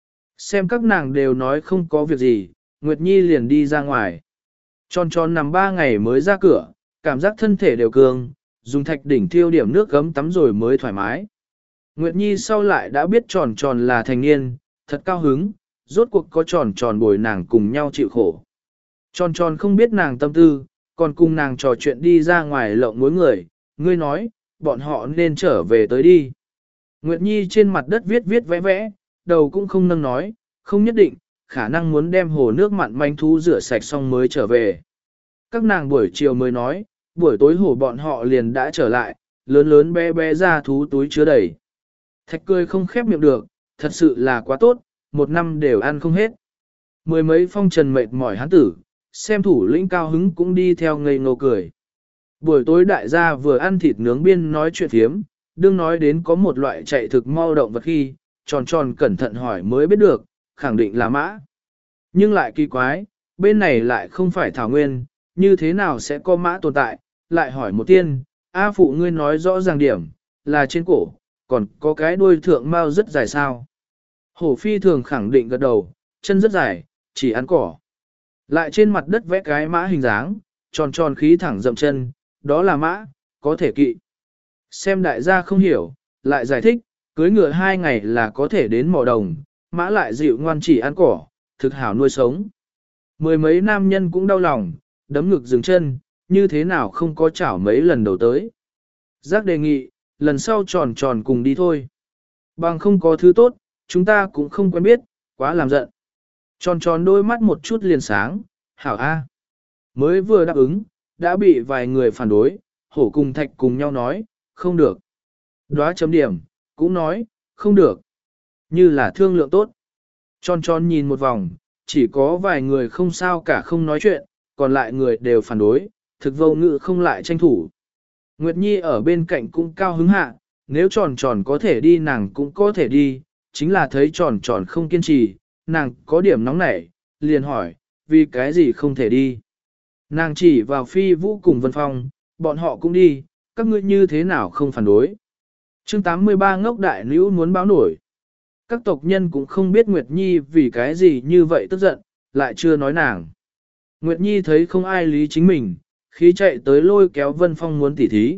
Speaker 1: Xem các nàng đều nói không có việc gì, Nguyệt Nhi liền đi ra ngoài. Tròn tròn nằm ba ngày mới ra cửa, cảm giác thân thể đều cường, dùng thạch đỉnh thiêu điểm nước gấm tắm rồi mới thoải mái. Nguyệt Nhi sau lại đã biết tròn tròn là thành niên, thật cao hứng, rốt cuộc có tròn tròn bồi nàng cùng nhau chịu khổ. Tròn tròn không biết nàng tâm tư, còn cùng nàng trò chuyện đi ra ngoài lộng mối người, ngươi nói, bọn họ nên trở về tới đi. Nguyệt Nhi trên mặt đất viết viết vẽ vẽ, đầu cũng không nâng nói, không nhất định, khả năng muốn đem hồ nước mặn manh thú rửa sạch xong mới trở về. Các nàng buổi chiều mới nói, buổi tối hồ bọn họ liền đã trở lại, lớn lớn bé bé ra thú túi chứa đầy. Thạch cười không khép miệng được, thật sự là quá tốt, một năm đều ăn không hết. Mười mấy phong trần mệt mỏi hán tử, xem thủ lĩnh cao hứng cũng đi theo ngây ngô cười. Buổi tối đại gia vừa ăn thịt nướng biên nói chuyện thiếm, đương nói đến có một loại chạy thực mau động vật khi, tròn tròn cẩn thận hỏi mới biết được, khẳng định là mã. Nhưng lại kỳ quái, bên này lại không phải thảo nguyên, như thế nào sẽ có mã tồn tại, lại hỏi một tiên, A phụ ngươi nói rõ ràng điểm, là trên cổ, còn có cái đuôi thượng mao rất dài sao. Hổ phi thường khẳng định gật đầu, chân rất dài, chỉ ăn cỏ. Lại trên mặt đất vẽ cái mã hình dáng, tròn tròn khí thẳng dậm chân, đó là mã, có thể kỵ. Xem đại gia không hiểu, lại giải thích, cưới ngựa hai ngày là có thể đến mỏ đồng, mã lại dịu ngoan chỉ ăn cỏ, thực hảo nuôi sống. Mười mấy nam nhân cũng đau lòng, đấm ngực dừng chân, như thế nào không có chảo mấy lần đầu tới. Giác đề nghị, lần sau tròn tròn cùng đi thôi. Bằng không có thứ tốt, chúng ta cũng không quen biết, quá làm giận. Tròn tròn đôi mắt một chút liền sáng, hảo a. Mới vừa đáp ứng, đã bị vài người phản đối, hổ cùng thạch cùng nhau nói, không được. Đóa chấm điểm, cũng nói, không được. Như là thương lượng tốt. Tròn tròn nhìn một vòng, chỉ có vài người không sao cả không nói chuyện, còn lại người đều phản đối, thực vô ngữ không lại tranh thủ. Nguyệt Nhi ở bên cạnh cũng cao hứng hạ, nếu tròn tròn có thể đi nàng cũng có thể đi, chính là thấy tròn tròn không kiên trì, nàng có điểm nóng nảy, liền hỏi, vì cái gì không thể đi. Nàng chỉ vào Phi Vũ cùng Vân Phong, bọn họ cũng đi, các ngươi như thế nào không phản đối. Chương tám mươi ba ngốc đại nữ muốn báo nổi. Các tộc nhân cũng không biết Nguyệt Nhi vì cái gì như vậy tức giận, lại chưa nói nàng. Nguyệt Nhi thấy không ai lý chính mình, khí chạy tới lôi kéo Vân Phong muốn tỉ thí.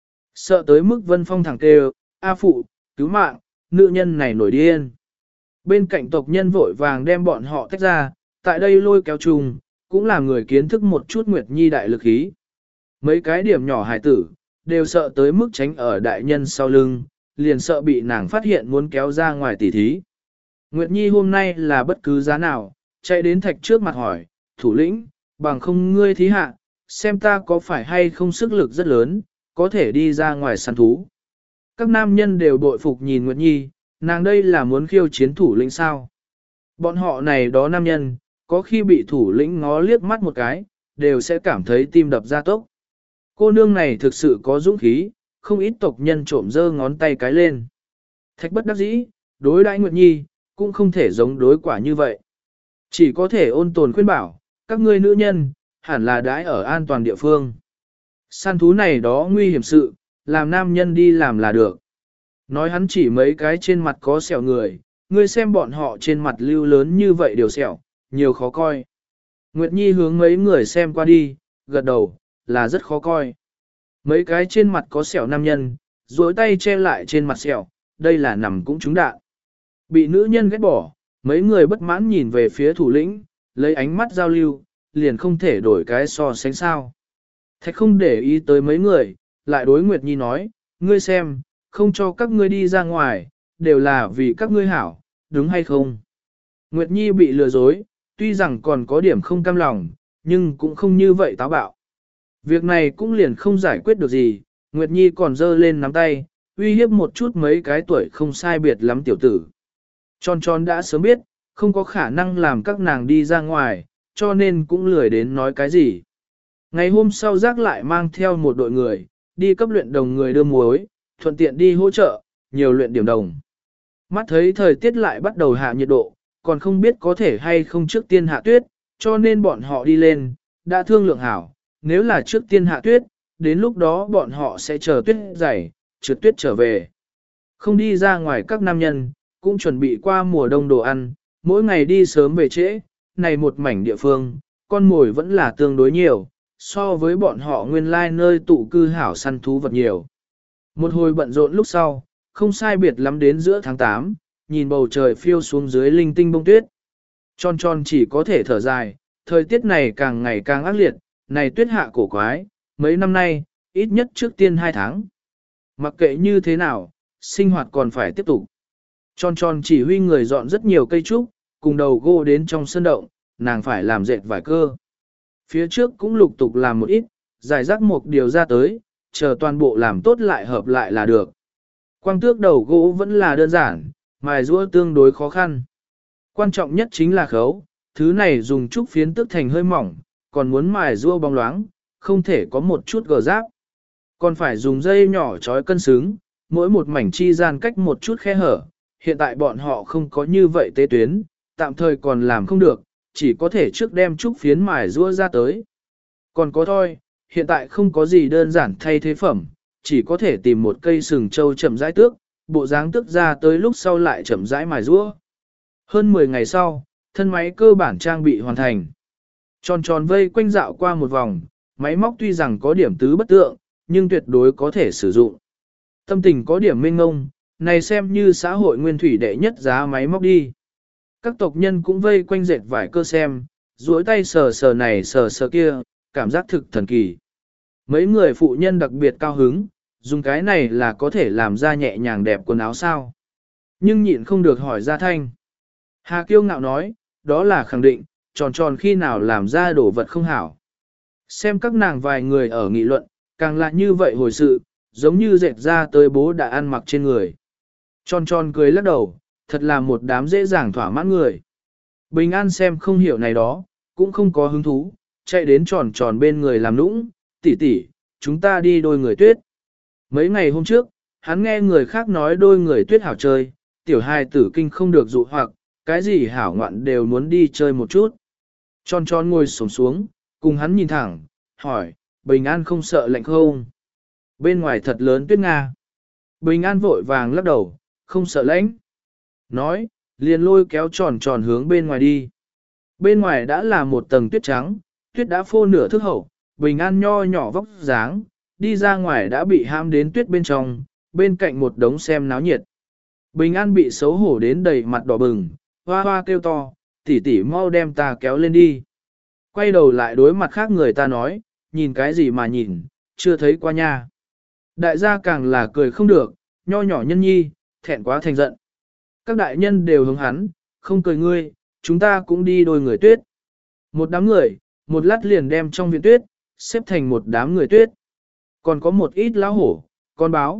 Speaker 1: Sợ tới mức Vân Phong thẳng kêu, A phụ, cứu mạng, nữ nhân này nổi điên. Bên cạnh tộc nhân vội vàng đem bọn họ tách ra, tại đây lôi kéo chung, cũng là người kiến thức một chút Nguyệt Nhi đại lực khí. Mấy cái điểm nhỏ hài tử, đều sợ tới mức tránh ở đại nhân sau lưng, liền sợ bị nàng phát hiện muốn kéo ra ngoài tỉ thí. Nguyệt Nhi hôm nay là bất cứ giá nào, chạy đến thạch trước mặt hỏi, thủ lĩnh, bằng không ngươi thí hạ, xem ta có phải hay không sức lực rất lớn, có thể đi ra ngoài săn thú. Các nam nhân đều bội phục nhìn Nguyệt Nhi, nàng đây là muốn khiêu chiến thủ lĩnh sao. Bọn họ này đó nam nhân, có khi bị thủ lĩnh ngó liếc mắt một cái, đều sẽ cảm thấy tim đập ra tốc. Cô nương này thực sự có dũng khí, không ít tộc nhân trộm dơ ngón tay cái lên. Thạch bất đắc dĩ, đối đãi Nguyệt Nhi, cũng không thể giống đối quả như vậy. Chỉ có thể ôn tồn khuyên bảo, các ngươi nữ nhân, hẳn là đãi ở an toàn địa phương. Săn thú này đó nguy hiểm sự, làm nam nhân đi làm là được. Nói hắn chỉ mấy cái trên mặt có sẹo người, ngươi xem bọn họ trên mặt lưu lớn như vậy đều sẹo, nhiều khó coi. Nguyệt Nhi hướng mấy người xem qua đi, gật đầu, là rất khó coi. Mấy cái trên mặt có sẹo nam nhân, duỗi tay che lại trên mặt sẹo, đây là nằm cũng trúng đạn. Bị nữ nhân ghét bỏ, mấy người bất mãn nhìn về phía thủ lĩnh, lấy ánh mắt giao lưu, liền không thể đổi cái so sánh sao. Thạch không để ý tới mấy người, lại đối Nguyệt Nhi nói, ngươi xem, không cho các ngươi đi ra ngoài, đều là vì các ngươi hảo, đúng hay không? Nguyệt Nhi bị lừa dối, tuy rằng còn có điểm không cam lòng, nhưng cũng không như vậy táo bạo. Việc này cũng liền không giải quyết được gì, Nguyệt Nhi còn giơ lên nắm tay, uy hiếp một chút mấy cái tuổi không sai biệt lắm tiểu tử. Tròn tròn đã sớm biết, không có khả năng làm các nàng đi ra ngoài, cho nên cũng lười đến nói cái gì. Ngày hôm sau Giác lại mang theo một đội người, đi cấp luyện đồng người đưa muối, thuận tiện đi hỗ trợ, nhiều luyện điểm đồng. Mắt thấy thời tiết lại bắt đầu hạ nhiệt độ, còn không biết có thể hay không trước tiên hạ tuyết, cho nên bọn họ đi lên, đã thương lượng hảo, nếu là trước tiên hạ tuyết, đến lúc đó bọn họ sẽ chờ tuyết dày, trượt tuyết trở về. Không đi ra ngoài các nam nhân, cũng chuẩn bị qua mùa đông đồ ăn, mỗi ngày đi sớm về trễ, này một mảnh địa phương, con mồi vẫn là tương đối nhiều, so với bọn họ nguyên lai nơi tụ cư hảo săn thú vật nhiều. Một hồi bận rộn lúc sau, không sai biệt lắm đến giữa tháng tám, nhìn bầu trời phiêu xuống dưới linh tinh bông tuyết. Tròn tròn chỉ có thể thở dài, thời tiết này càng ngày càng ác liệt, này tuyết hạ cổ quái, mấy năm nay, ít nhất trước tiên hai tháng. Mặc kệ như thế nào, sinh hoạt còn phải tiếp tục. Tròn tròn chỉ huy người dọn rất nhiều cây trúc, cùng đầu gỗ đến trong sân động, nàng phải làm dệt vải cơ. Phía trước cũng lục tục làm một ít, giải rác một điều ra tới, chờ toàn bộ làm tốt lại hợp lại là được. Quang tước đầu gỗ vẫn là đơn giản, mài rũa tương đối khó khăn. Quan trọng nhất chính là khấu, thứ này dùng trúc phiến tước thành hơi mỏng, còn muốn mài rũa bóng loáng, không thể có một chút gờ giáp. Còn phải dùng dây nhỏ trói cân xứng, mỗi một mảnh chi gian cách một chút khe hở. Hiện tại bọn họ không có như vậy tế tuyến, tạm thời còn làm không được, chỉ có thể trước đem trúc phiến mài rũa ra tới. Còn có thôi, hiện tại không có gì đơn giản thay thế phẩm, chỉ có thể tìm một cây sừng trâu chậm rãi tước, bộ dáng tước ra tới lúc sau lại chậm rãi mài rũa. Hơn mười ngày sau, thân máy cơ bản trang bị hoàn thành. Tròn tròn vây quanh dạo qua một vòng, máy móc tuy rằng có điểm tứ bất tượng, nhưng tuyệt đối có thể sử dụng. Tâm tình có điểm mênh ngông, này xem như xã hội nguyên thủy đệ nhất giá máy móc đi. Các tộc nhân cũng vây quanh dệt vải cơ xem, duỗi tay sờ sờ này sờ sờ kia, cảm giác thực thần kỳ. Mấy người phụ nhân đặc biệt cao hứng, dùng cái này là có thể làm ra nhẹ nhàng đẹp quần áo sao. Nhưng nhịn không được hỏi ra thanh. Hà kiêu ngạo nói, đó là khẳng định, tròn tròn khi nào làm ra đồ vật không hảo. Xem các nàng vài người ở nghị luận, càng là như vậy hồi sự, giống như dệt ra tới bố đã ăn mặc trên người. Tròn tròn cười lắc đầu, thật là một đám dễ dàng thỏa mãn người. Bình an xem không hiểu này đó, cũng không có hứng thú, chạy đến tròn tròn bên người làm nũng, tỷ tỷ, chúng ta đi đôi người tuyết. Mấy ngày hôm trước, hắn nghe người khác nói đôi người tuyết hảo chơi, tiểu hài tử kinh không được dụ hoặc, cái gì hảo ngoạn đều muốn đi chơi một chút. Tròn tròn ngồi xổm xuống, cùng hắn nhìn thẳng, hỏi, Bình an không sợ lạnh không? Bên ngoài thật lớn tuyết Nga. Bình an vội vàng lắc đầu, không sợ lạnh. Nói, liền lôi kéo tròn tròn hướng bên ngoài đi. Bên ngoài đã là một tầng tuyết trắng, tuyết đã phô nửa thước hậu, Bình an nho nhỏ vóc dáng, đi ra ngoài đã bị ham đến tuyết bên trong, bên cạnh một đống xem náo nhiệt. Bình an bị xấu hổ đến đầy mặt đỏ bừng, hoa hoa kêu to, tỷ tỷ mau đem ta kéo lên đi. Quay đầu lại đối mặt khác người ta nói, nhìn cái gì mà nhìn, chưa thấy qua nha. Đại gia càng là cười không được, nho nhỏ nhân nhi, thẹn quá thành giận. Các đại nhân đều hướng hắn, không cười ngươi, chúng ta cũng đi đôi người tuyết. Một đám người, một lát liền đem trong viện tuyết, xếp thành một đám người tuyết. Còn có một ít lão hổ, con báo,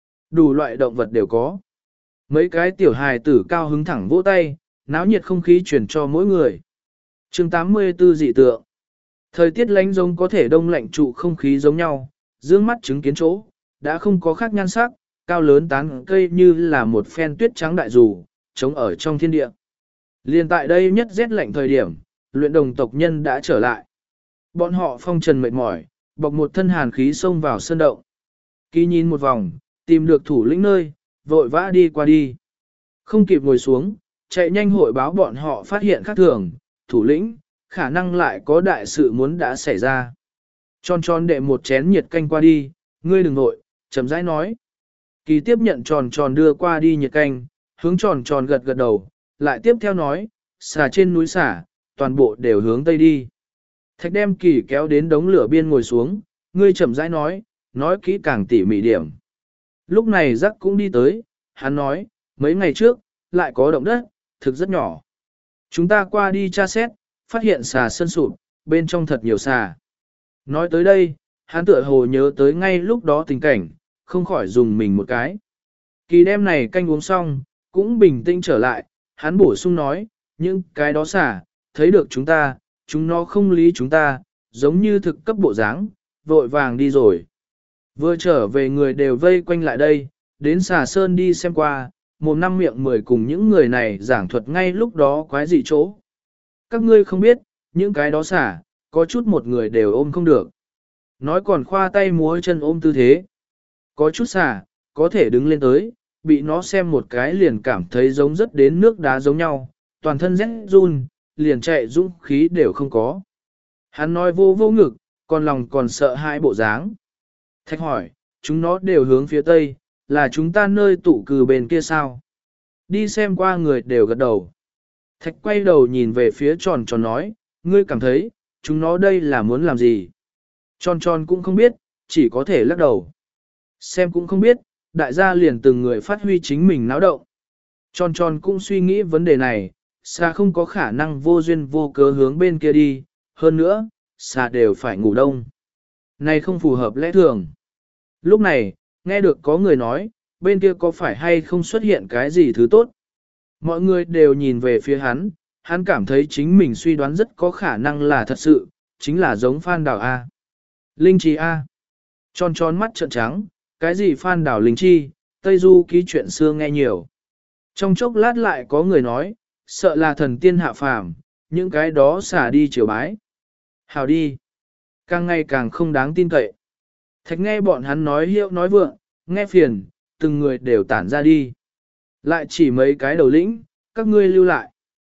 Speaker 1: đủ loại động vật đều có. Mấy cái tiểu hài tử cao hứng thẳng vỗ tay, náo nhiệt không khí truyền cho mỗi người. chương tám mươi tư dị tượng. Thời tiết lạnh giống có thể đông lạnh trụ không khí giống nhau, dương mắt chứng kiến chỗ, đã không có khác nhan sắc, cao lớn tán cây như là một phen tuyết trắng đại dù, trống ở trong thiên địa. Liên tại đây nhất rét lạnh thời điểm, luyện đồng tộc nhân đã trở lại. Bọn họ phong trần mệt mỏi, bọc một thân hàn khí xông vào sơn động. Kỳ nhìn một vòng, tìm được thủ lĩnh nơi, vội vã đi qua đi. Không kịp ngồi xuống, chạy nhanh hội báo bọn họ phát hiện khác thường, thủ lĩnh, khả năng lại có đại sự muốn đã xảy ra. Tròn tròn đệ một chén nhiệt canh qua đi, ngươi đừng vội, chậm rãi nói. Kỳ tiếp nhận tròn tròn đưa qua đi nhiệt canh, hướng tròn tròn gật gật đầu, lại tiếp theo nói, xà trên núi xả, toàn bộ đều hướng tây đi. Thạch đem kỳ kéo đến đống lửa biên ngồi xuống, ngươi chậm rãi nói, nói kỹ càng tỉ mỉ điểm. Lúc này Giác cũng đi tới, hắn nói, mấy ngày trước, lại có động đất, thực rất nhỏ. Chúng ta qua đi tra xét, phát hiện xà sơn sụp, bên trong thật nhiều xà. Nói tới đây, hắn tựa hồ nhớ tới ngay lúc đó tình cảnh, không khỏi dùng mình một cái. Kỳ đem này canh uống xong, cũng bình tĩnh trở lại, hắn bổ sung nói, những cái đó xà, thấy được chúng ta, chúng nó không lý chúng ta, giống như thực cấp bộ dáng, vội vàng đi rồi. Vừa trở về người đều vây quanh lại đây, đến xà sơn đi xem qua, một năm miệng mười cùng những người này giảng thuật ngay lúc đó quái dị chỗ. Các ngươi không biết, những cái đó xà, có chút một người đều ôm không được. Nói còn khoa tay múa chân ôm tư thế. Có chút xà, có thể đứng lên tới, bị nó xem một cái liền cảm thấy giống rất đến nước đá giống nhau, toàn thân rét run, liền chạy dũng khí đều không có. Hắn nói vô vô ngực, còn lòng còn sợ hai bộ dáng. Thạch hỏi, chúng nó đều hướng phía tây, là chúng ta nơi tụ cử bên kia sao? Đi xem qua người đều gật đầu. Thạch quay đầu nhìn về phía tròn tròn nói, ngươi cảm thấy, chúng nó đây là muốn làm gì? Tròn tròn cũng không biết, chỉ có thể lắc đầu. Xem cũng không biết, đại gia liền từng người phát huy chính mình náo động. Tròn tròn cũng suy nghĩ vấn đề này, xà không có khả năng vô duyên vô cớ hướng bên kia đi, hơn nữa, xà đều phải ngủ đông. Này không phù hợp lẽ thường. Lúc này, nghe được có người nói, bên kia có phải hay không xuất hiện cái gì thứ tốt. Mọi người đều nhìn về phía hắn, hắn cảm thấy chính mình suy đoán rất có khả năng là thật sự, chính là giống Phan Đào A. Linh Chi A. Tròn tròn mắt trợn trắng, cái gì Phan Đào Linh Chi, Tây Du ký chuyện xưa nghe nhiều. Trong chốc lát lại có người nói, sợ là thần tiên hạ phàm, những cái đó xả đi chiều bái. Hào đi. Càng ngày càng không đáng tin cậy. Thạch nghe bọn hắn nói hiệu nói vượng, nghe phiền, từng người đều tản ra đi. Lại chỉ mấy cái đầu lĩnh, các ngươi lưu lại.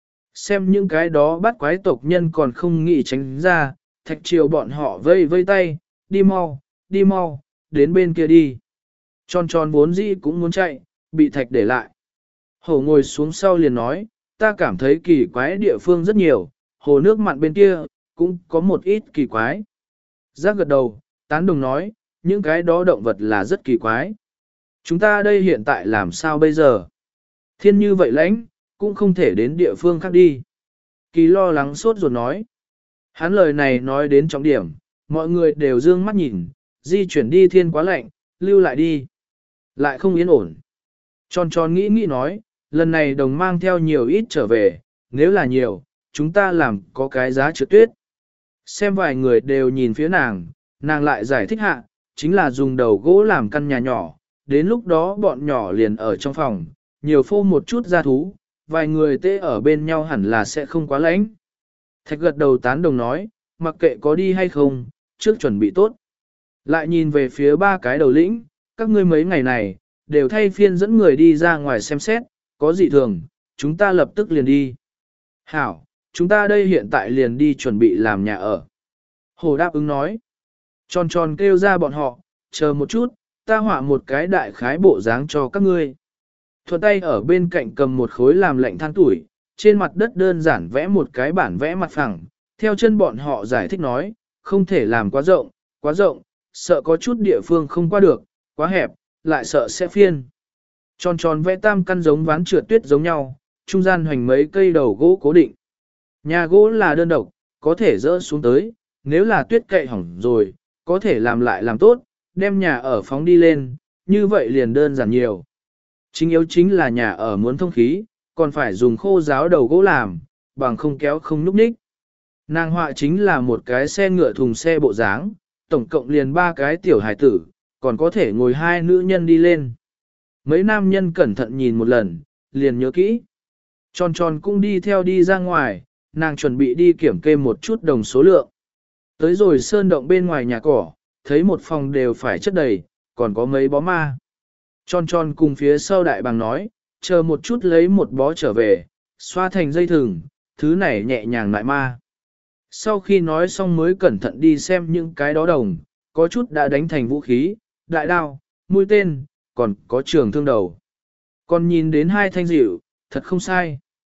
Speaker 1: Xem những cái đó bắt quái tộc nhân còn không nghĩ tránh ra, thạch chiều bọn họ vây vây tay, đi mau, đi mau, đến bên kia đi. Tròn tròn vốn dĩ cũng muốn chạy, bị thạch để lại. Hổ ngồi xuống sau liền nói, ta cảm thấy kỳ quái địa phương rất nhiều, hồ nước mặn bên kia, cũng có một ít kỳ quái. Giác gật đầu, tán đồng nói, những cái đó động vật là rất kỳ quái. Chúng ta đây hiện tại làm sao bây giờ? Thiên như vậy lãnh, cũng không thể đến địa phương khác đi. Kỳ lo lắng sốt ruột nói. Hắn lời này nói đến trọng điểm, mọi người đều dương mắt nhìn, di chuyển đi thiên quá lạnh, lưu lại đi. Lại không yên ổn. Tròn tròn nghĩ nghĩ nói, lần này đồng mang theo nhiều ít trở về, nếu là nhiều, chúng ta làm có cái giá trượt tuyết. Xem vài người đều nhìn phía nàng, nàng lại giải thích hạ, chính là dùng đầu gỗ làm căn nhà nhỏ, đến lúc đó bọn nhỏ liền ở trong phòng, nhiều phô một chút gia thú, vài người tê ở bên nhau hẳn là sẽ không quá lạnh. Thạch gật đầu tán đồng nói, mặc kệ có đi hay không, trước chuẩn bị tốt. Lại nhìn về phía ba cái đầu lĩnh, các ngươi mấy ngày này, đều thay phiên dẫn người đi ra ngoài xem xét, có dị thường, chúng ta lập tức liền đi. Hảo, chúng ta đây hiện tại liền đi chuẩn bị làm nhà ở. Hồ đáp ứng nói. Tròn tròn kêu ra bọn họ, chờ một chút, ta họa một cái đại khái bộ dáng cho các ngươi. Thuận tay ở bên cạnh cầm một khối làm lạnh than tuổi, trên mặt đất đơn giản vẽ một cái bản vẽ mặt phẳng, theo chân bọn họ giải thích nói, không thể làm quá rộng, quá rộng, sợ có chút địa phương không qua được, quá hẹp, lại sợ sẽ phiên. Tròn tròn vẽ tam căn giống ván trượt tuyết giống nhau, trung gian hoành mấy cây đầu gỗ cố định. Nhà gỗ là đơn độc, có thể dỡ xuống tới, nếu là tuyết cậy hỏng rồi, có thể làm lại làm tốt, đem nhà ở phóng đi lên, như vậy liền đơn giản nhiều. Chính yếu chính là nhà ở muốn thông khí, còn phải dùng khô giáo đầu gỗ làm, bằng không kéo không núp ních. Nàng họa chính là một cái xe ngựa thùng xe bộ dáng, tổng cộng liền ba cái tiểu hải tử, còn có thể ngồi hai nữ nhân đi lên. Mấy nam nhân cẩn thận nhìn một lần, liền nhớ kỹ. Tròn tròn cũng đi theo đi ra ngoài, nàng chuẩn bị đi kiểm kê một chút đồng số lượng. Tới rồi sơn động bên ngoài nhà cỏ, thấy một phòng đều phải chất đầy, còn có mấy bó ma. Tròn tròn cùng phía sau đại bàng nói, chờ một chút lấy một bó trở về, xoa thành dây thừng, thứ này nhẹ nhàng lại ma. Sau khi nói xong mới cẩn thận đi xem những cái đó đồng, có chút đã đánh thành vũ khí, đại đao, mũi tên, còn có trường thương đầu. Còn nhìn đến hai thanh dịu, thật không sai.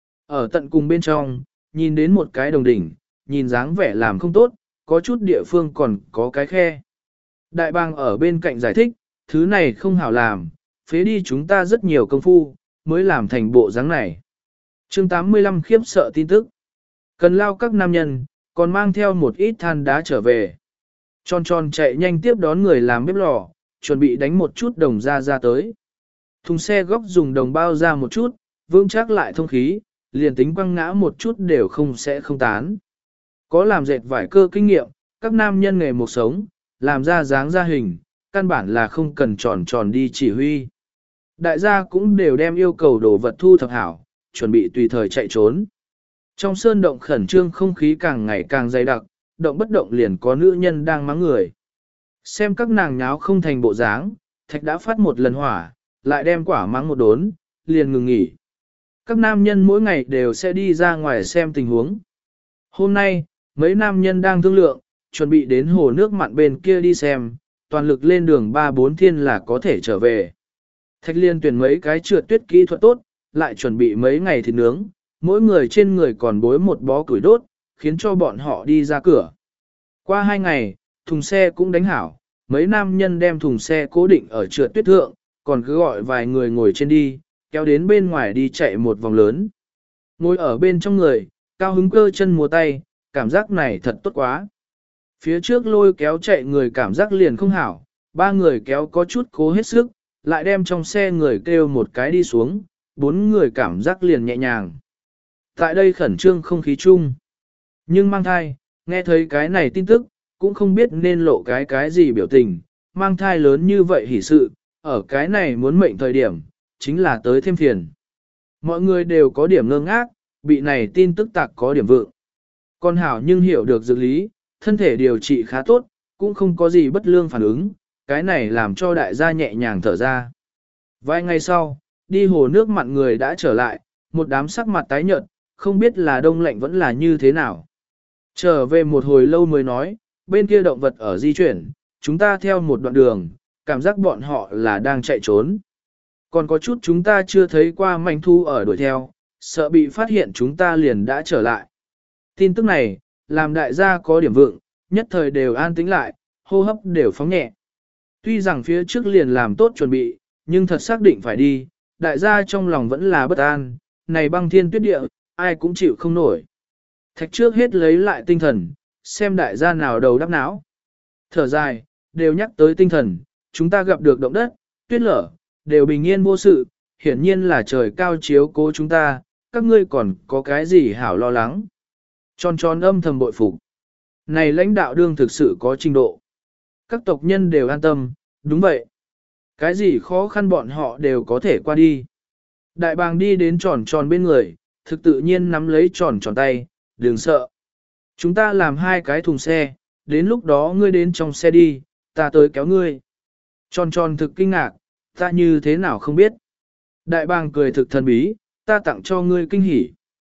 Speaker 1: Ở tận cùng bên trong, nhìn đến một cái đồng đỉnh, nhìn dáng vẻ làm không tốt, có chút địa phương còn có cái khe. Đại bàng ở bên cạnh giải thích, thứ này không hảo làm, phế đi chúng ta rất nhiều công phu, mới làm thành bộ dáng này. chương tám mươi lăm khiếp sợ tin tức. Cần lao các nam nhân, còn mang theo một ít than đá trở về. Tròn tròn chạy nhanh tiếp đón người làm bếp lò, chuẩn bị đánh một chút đồng ra ra tới. Thùng xe góc dùng đồng bao ra một chút, vững chắc lại thông khí, liền tính quăng ngã một chút đều không sẽ không tán. Có làm dệt vải cơ kinh nghiệm, các nam nhân nghề một sống, làm ra dáng ra hình, căn bản là không cần tròn tròn đi chỉ huy. Đại gia cũng đều đem yêu cầu đồ vật thu thập hảo, chuẩn bị tùy thời chạy trốn. Trong sơn động khẩn trương không khí càng ngày càng dày đặc, động bất động liền có nữ nhân đang mắng người. Xem các nàng nháo không thành bộ dáng, thạch đã phát một lần hỏa, lại đem quả mắng một đốn, liền ngừng nghỉ. Các nam nhân mỗi ngày đều sẽ đi ra ngoài xem tình huống. Hôm nay, mấy nam nhân đang thương lượng, chuẩn bị đến hồ nước mặn bên kia đi xem, toàn lực lên đường ba bốn thiên là có thể trở về. Thạch liên tuyển mấy cái trượt tuyết kỹ thuật tốt, lại chuẩn bị mấy ngày thịt nướng, mỗi người trên người còn bối một bó củi đốt, khiến cho bọn họ đi ra cửa. Qua hai ngày, thùng xe cũng đánh hảo, mấy nam nhân đem thùng xe cố định ở trượt tuyết thượng, còn cứ gọi vài người ngồi trên đi, kéo đến bên ngoài đi chạy một vòng lớn. Ngồi ở bên trong người, cao hứng cơ chân múa tay, cảm giác này thật tốt quá. Phía trước lôi kéo chạy người cảm giác liền không hảo, ba người kéo có chút cố hết sức, lại đem trong xe người kêu một cái đi xuống, bốn người cảm giác liền nhẹ nhàng. Tại đây khẩn trương không khí chung. Nhưng mang thai, nghe thấy cái này tin tức, cũng không biết nên lộ cái cái gì biểu tình, mang thai lớn như vậy hỉ sự, ở cái này muốn mệnh thời điểm, chính là tới thêm phiền. Mọi người đều có điểm ngơ ngác, bị này tin tức tạc có điểm vượng. Con hảo nhưng hiểu được dược lý, thân thể điều trị khá tốt, cũng không có gì bất lương phản ứng, cái này làm cho đại gia nhẹ nhàng thở ra. Vài ngày sau, đi hồ nước mặn người đã trở lại, một đám sắc mặt tái nhợt, không biết là đông lạnh vẫn là như thế nào. Trở về một hồi lâu mới nói, bên kia động vật ở di chuyển, chúng ta theo một đoạn đường, cảm giác bọn họ là đang chạy trốn. Còn có chút chúng ta chưa thấy qua manh thu ở đuổi theo, sợ bị phát hiện chúng ta liền đã trở lại. Tin tức này, làm đại gia có điểm vượng, nhất thời đều an tĩnh lại, hô hấp đều phóng nhẹ. Tuy rằng phía trước liền làm tốt chuẩn bị, nhưng thật xác định phải đi, đại gia trong lòng vẫn là bất an, này băng thiên tuyết địa, ai cũng chịu không nổi. Thạch trước hết lấy lại tinh thần, xem đại gia nào đầu đắp não. Thở dài, đều nhắc tới tinh thần, chúng ta gặp được động đất, tuyết lở, đều bình yên vô sự, hiển nhiên là trời cao chiếu cố chúng ta, các ngươi còn có cái gì hảo lo lắng. Tròn tròn âm thầm bội phục. Này lãnh đạo đương thực sự có trình độ. Các tộc nhân đều an tâm, đúng vậy. Cái gì khó khăn bọn họ đều có thể qua đi. Đại bàng đi đến tròn tròn bên người, thực tự nhiên nắm lấy tròn tròn tay, đừng sợ. Chúng ta làm hai cái thùng xe, đến lúc đó ngươi đến trong xe đi, ta tới kéo ngươi. Tròn tròn thực kinh ngạc, ta như thế nào không biết. Đại bàng cười thực thần bí, ta tặng cho ngươi kinh hỉ.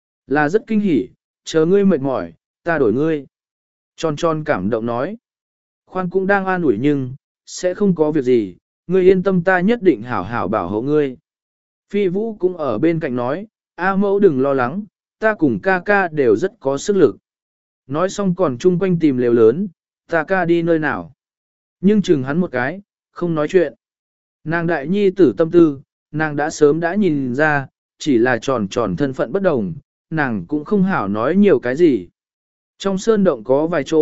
Speaker 1: Là rất kinh hỉ, chờ ngươi mệt mỏi, ta đổi ngươi. Tròn tròn cảm động nói. Khoan cũng đang an ủi nhưng, sẽ không có việc gì, ngươi yên tâm ta nhất định hảo hảo bảo hộ ngươi. Phi Vũ cũng ở bên cạnh nói, A mẫu đừng lo lắng, ta cùng ca ca đều rất có sức lực. Nói xong còn chung quanh tìm lều lớn, ta ca đi nơi nào. Nhưng chừng hắn một cái, không nói chuyện. Nàng đại nhi tử tâm tư, nàng đã sớm đã nhìn ra, chỉ là tròn tròn thân phận bất đồng, nàng cũng không hảo nói nhiều cái gì. Trong sơn động có vài chỗ,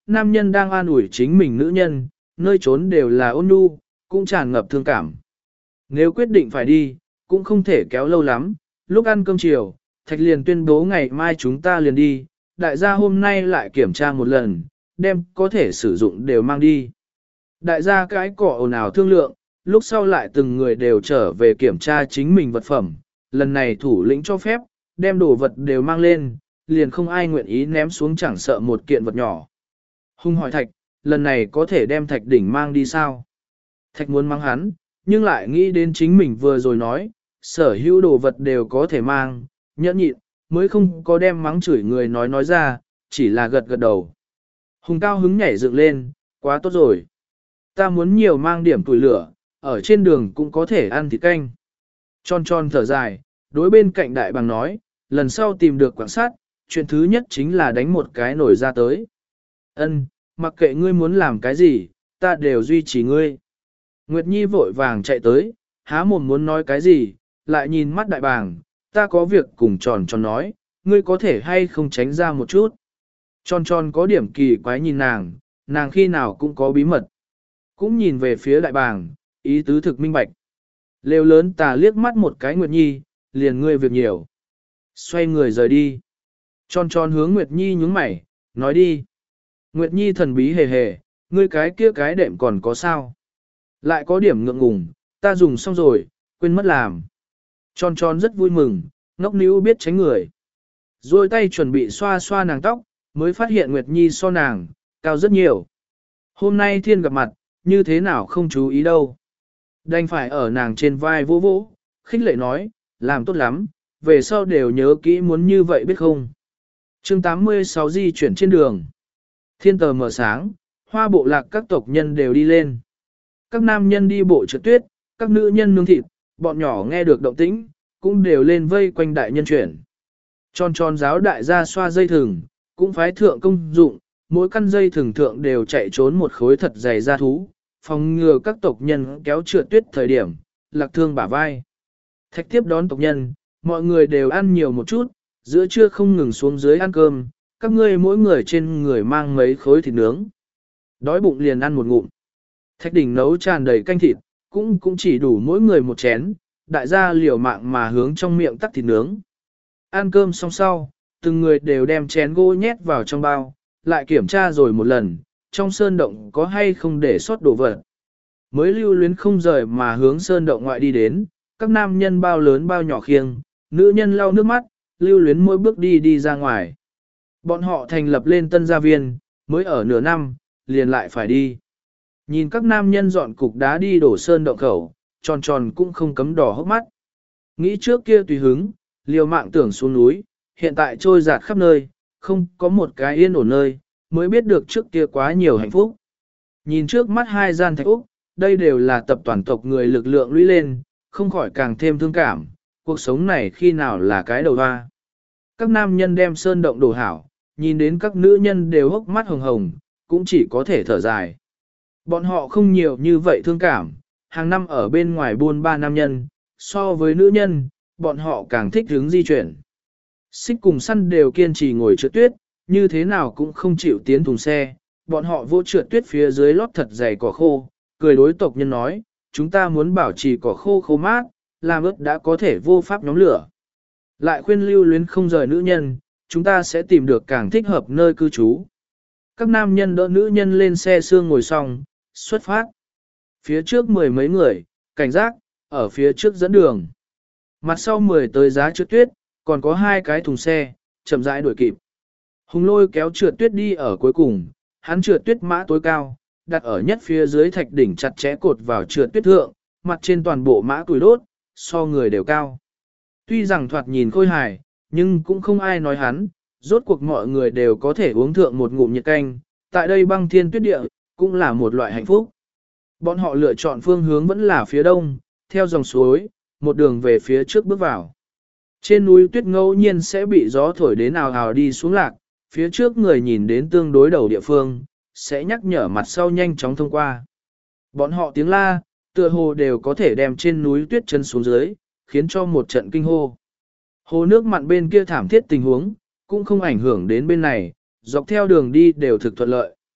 Speaker 1: nam nhân đang an ủi chính mình nữ nhân, nơi trốn đều là ôn nhu, cũng tràn ngập thương cảm. Nếu quyết định phải đi, cũng không thể kéo lâu lắm, lúc ăn cơm chiều, Thạch liền tuyên bố ngày mai chúng ta liền đi, đại gia hôm nay lại kiểm tra một lần, đem có thể sử dụng đều mang đi. Đại gia cái cỏ ồn ào thương lượng, lúc sau lại từng người đều trở về kiểm tra chính mình vật phẩm, lần này thủ lĩnh cho phép, đem đồ vật đều mang lên, liền không ai nguyện ý ném xuống chẳng sợ một kiện vật nhỏ. Hùng hỏi Thạch, lần này có thể đem Thạch đỉnh mang đi sao? Thạch muốn mang hắn, nhưng lại nghĩ đến chính mình vừa rồi nói, sở hữu đồ vật đều có thể mang, nhẫn nhịn, mới không có đem mắng chửi người nói nói ra, chỉ là gật gật đầu. Hùng cao hứng nhảy dựng lên, quá tốt rồi. Ta muốn nhiều mang điểm tuổi lửa, ở trên đường cũng có thể ăn thịt canh. Tròn tròn thở dài, đối bên cạnh đại bàng nói, lần sau tìm được quảng sát, chuyện thứ nhất chính là đánh một cái nổi ra tới. Ân, mặc kệ ngươi muốn làm cái gì, ta đều duy trì ngươi. Nguyệt Nhi vội vàng chạy tới, há mồm muốn nói cái gì, lại nhìn mắt đại bàng, ta có việc cùng tròn tròn nói, ngươi có thể hay không tránh ra một chút. Tròn tròn có điểm kỳ quái nhìn nàng, nàng khi nào cũng có bí mật. Cũng nhìn về phía đại bàng, ý tứ thực minh bạch. Lều lớn tà liếc mắt một cái Nguyệt Nhi, liền ngươi việc nhiều. Xoay người rời đi. Tròn tròn hướng Nguyệt Nhi nhướng mày, nói đi. Nguyệt Nhi thần bí hề hề, ngươi cái kia cái đệm còn có sao? Lại có điểm ngượng ngùng, ta dùng xong rồi, quên mất làm. Tròn tròn rất vui mừng, ngốc níu biết tránh người. Rồi tay chuẩn bị xoa xoa nàng tóc, mới phát hiện Nguyệt Nhi so nàng, cao rất nhiều. Hôm nay thiên gặp mặt, như thế nào không chú ý đâu. Đành phải ở nàng trên vai vỗ vỗ, khích lệ nói, làm tốt lắm, về sau đều nhớ kỹ muốn như vậy biết không. chương tám mươi sáu di chuyển trên đường. Thiên tờ mở sáng, hoa bộ lạc các tộc nhân đều đi lên. Các nam nhân đi bộ trượt tuyết, các nữ nhân nướng thịt, bọn nhỏ nghe được động tĩnh, cũng đều lên vây quanh đại nhân chuyển. Tròn tròn giáo đại gia xoa dây thừng, cũng phái thượng công dụng, mỗi căn dây thừng thượng đều chạy trốn một khối thật dày da thú, phòng ngừa các tộc nhân kéo trượt tuyết thời điểm, lạc thương bả vai. Thạch tiếp đón tộc nhân, mọi người đều ăn nhiều một chút, giữa trưa không ngừng xuống dưới ăn cơm, các ngươi mỗi người trên người mang mấy khối thịt nướng. Đói bụng liền ăn một ngụm. Thạch đỉnh nấu tràn đầy canh thịt, cũng cũng chỉ đủ mỗi người một chén, đại gia liều mạng mà hướng trong miệng tắc thịt nướng. Ăn cơm xong sau, từng người đều đem chén gỗ nhét vào trong bao, lại kiểm tra rồi một lần, trong sơn động có hay không để sót đồ vật. Mới lưu luyến không rời mà hướng sơn động ngoại đi đến, các nam nhân bao lớn bao nhỏ khiêng, nữ nhân lau nước mắt, lưu luyến mỗi bước đi đi ra ngoài. Bọn họ thành lập lên tân gia viên, mới ở nửa năm, liền lại phải đi. Nhìn các nam nhân dọn cục đá đi đổ sơn động khẩu, tròn tròn cũng không cấm đỏ hốc mắt. Nghĩ trước kia tùy hứng, liều mạng tưởng xuống núi, hiện tại trôi dạt khắp nơi, không có một cái yên ổn nơi, mới biết được trước kia quá nhiều hạnh phúc. Nhìn trước mắt hai gian thạch úc, đây đều là tập toàn tộc người lực lượng lũy lên, không khỏi càng thêm thương cảm, cuộc sống này khi nào là cái đầu hoa. Các nam nhân đem sơn động đổ hảo, nhìn đến các nữ nhân đều hốc mắt hồng hồng, cũng chỉ có thể thở dài. Bọn họ không nhiều như vậy thương cảm, hàng năm ở bên ngoài buôn ba nam nhân, so với nữ nhân, bọn họ càng thích hướng di chuyển. Xích cùng săn đều kiên trì ngồi trượt tuyết, như thế nào cũng không chịu tiến thùng xe, bọn họ vô trượt tuyết phía dưới lót thật dày cỏ khô, cười đối tộc nhân nói, chúng ta muốn bảo trì cỏ khô khô mát, làm ướt đã có thể vô pháp nhóm lửa. Lại khuyên lưu luyến không rời nữ nhân, chúng ta sẽ tìm được càng thích hợp nơi cư trú. Các nam nhân đỡ nữ nhân lên xe xương ngồi xong, xuất phát. Phía trước mười mấy người, cảnh giác, ở phía trước dẫn đường. Mặt sau mười tới giá trượt tuyết, còn có hai cái thùng xe, chậm rãi đuổi kịp. Hùng lôi kéo trượt tuyết đi ở cuối cùng, hắn trượt tuyết mã tối cao, đặt ở nhất phía dưới thạch đỉnh chặt chẽ cột vào trượt tuyết thượng, mặt trên toàn bộ mã tuổi đốt, so người đều cao. Tuy rằng thoạt nhìn khôi hài, nhưng cũng không ai nói hắn, rốt cuộc mọi người đều có thể uống thượng một ngụm nhiệt canh, tại đây băng thiên tuyết địa, cũng là một loại hạnh phúc. Bọn họ lựa chọn phương hướng vẫn là phía đông, theo dòng suối, một đường về phía trước bước vào. Trên núi tuyết ngẫu nhiên sẽ bị gió thổi đến ào ào đi xuống lạc, phía trước người nhìn đến tương đối đầu địa phương, sẽ nhắc nhở mặt sau nhanh chóng thông qua. Bọn họ tiếng la, tựa hồ đều có thể đem trên núi tuyết chân xuống dưới, khiến cho một trận kinh hô. Hồ nước mặn bên kia thảm thiết tình huống, cũng không ảnh hưởng đến bên này, dọc theo đường đi đều thực thuận lợi.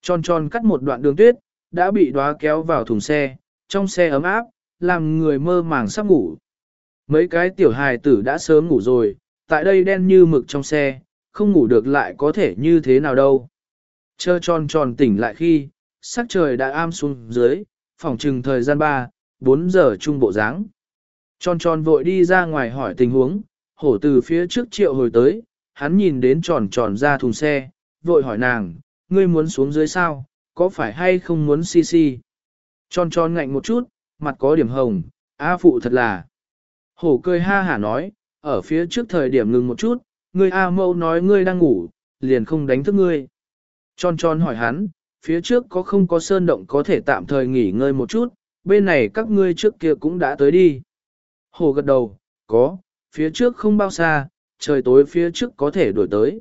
Speaker 1: Tròn tròn cắt một đoạn đường tuyết, đã bị đóa kéo vào thùng xe, trong xe ấm áp, làm người mơ màng sắp ngủ. Mấy cái tiểu hài tử đã sớm ngủ rồi, tại đây đen như mực trong xe, không ngủ được lại có thể như thế nào đâu. Chờ tròn tròn tỉnh lại khi, sắc trời đã am xuống dưới, phòng trừng thời gian ba, bốn giờ trung bộ dáng. Tròn tròn vội đi ra ngoài hỏi tình huống, hổ từ phía trước triệu hồi tới, hắn nhìn đến tròn tròn ra thùng xe, vội hỏi nàng, ngươi muốn xuống dưới sao, có phải hay không muốn xi xi? Tròn tròn ngạnh một chút, mặt có điểm hồng, a phụ thật là. Hổ cười ha hả nói, ở phía trước thời điểm ngừng một chút, ngươi A mâu nói ngươi đang ngủ, liền không đánh thức ngươi. Tròn tròn hỏi hắn, phía trước có không có sơn động có thể tạm thời nghỉ ngơi một chút, bên này các ngươi trước kia cũng đã tới đi. Hổ gật đầu, có, phía trước không bao xa, trời tối phía trước có thể đổi tới.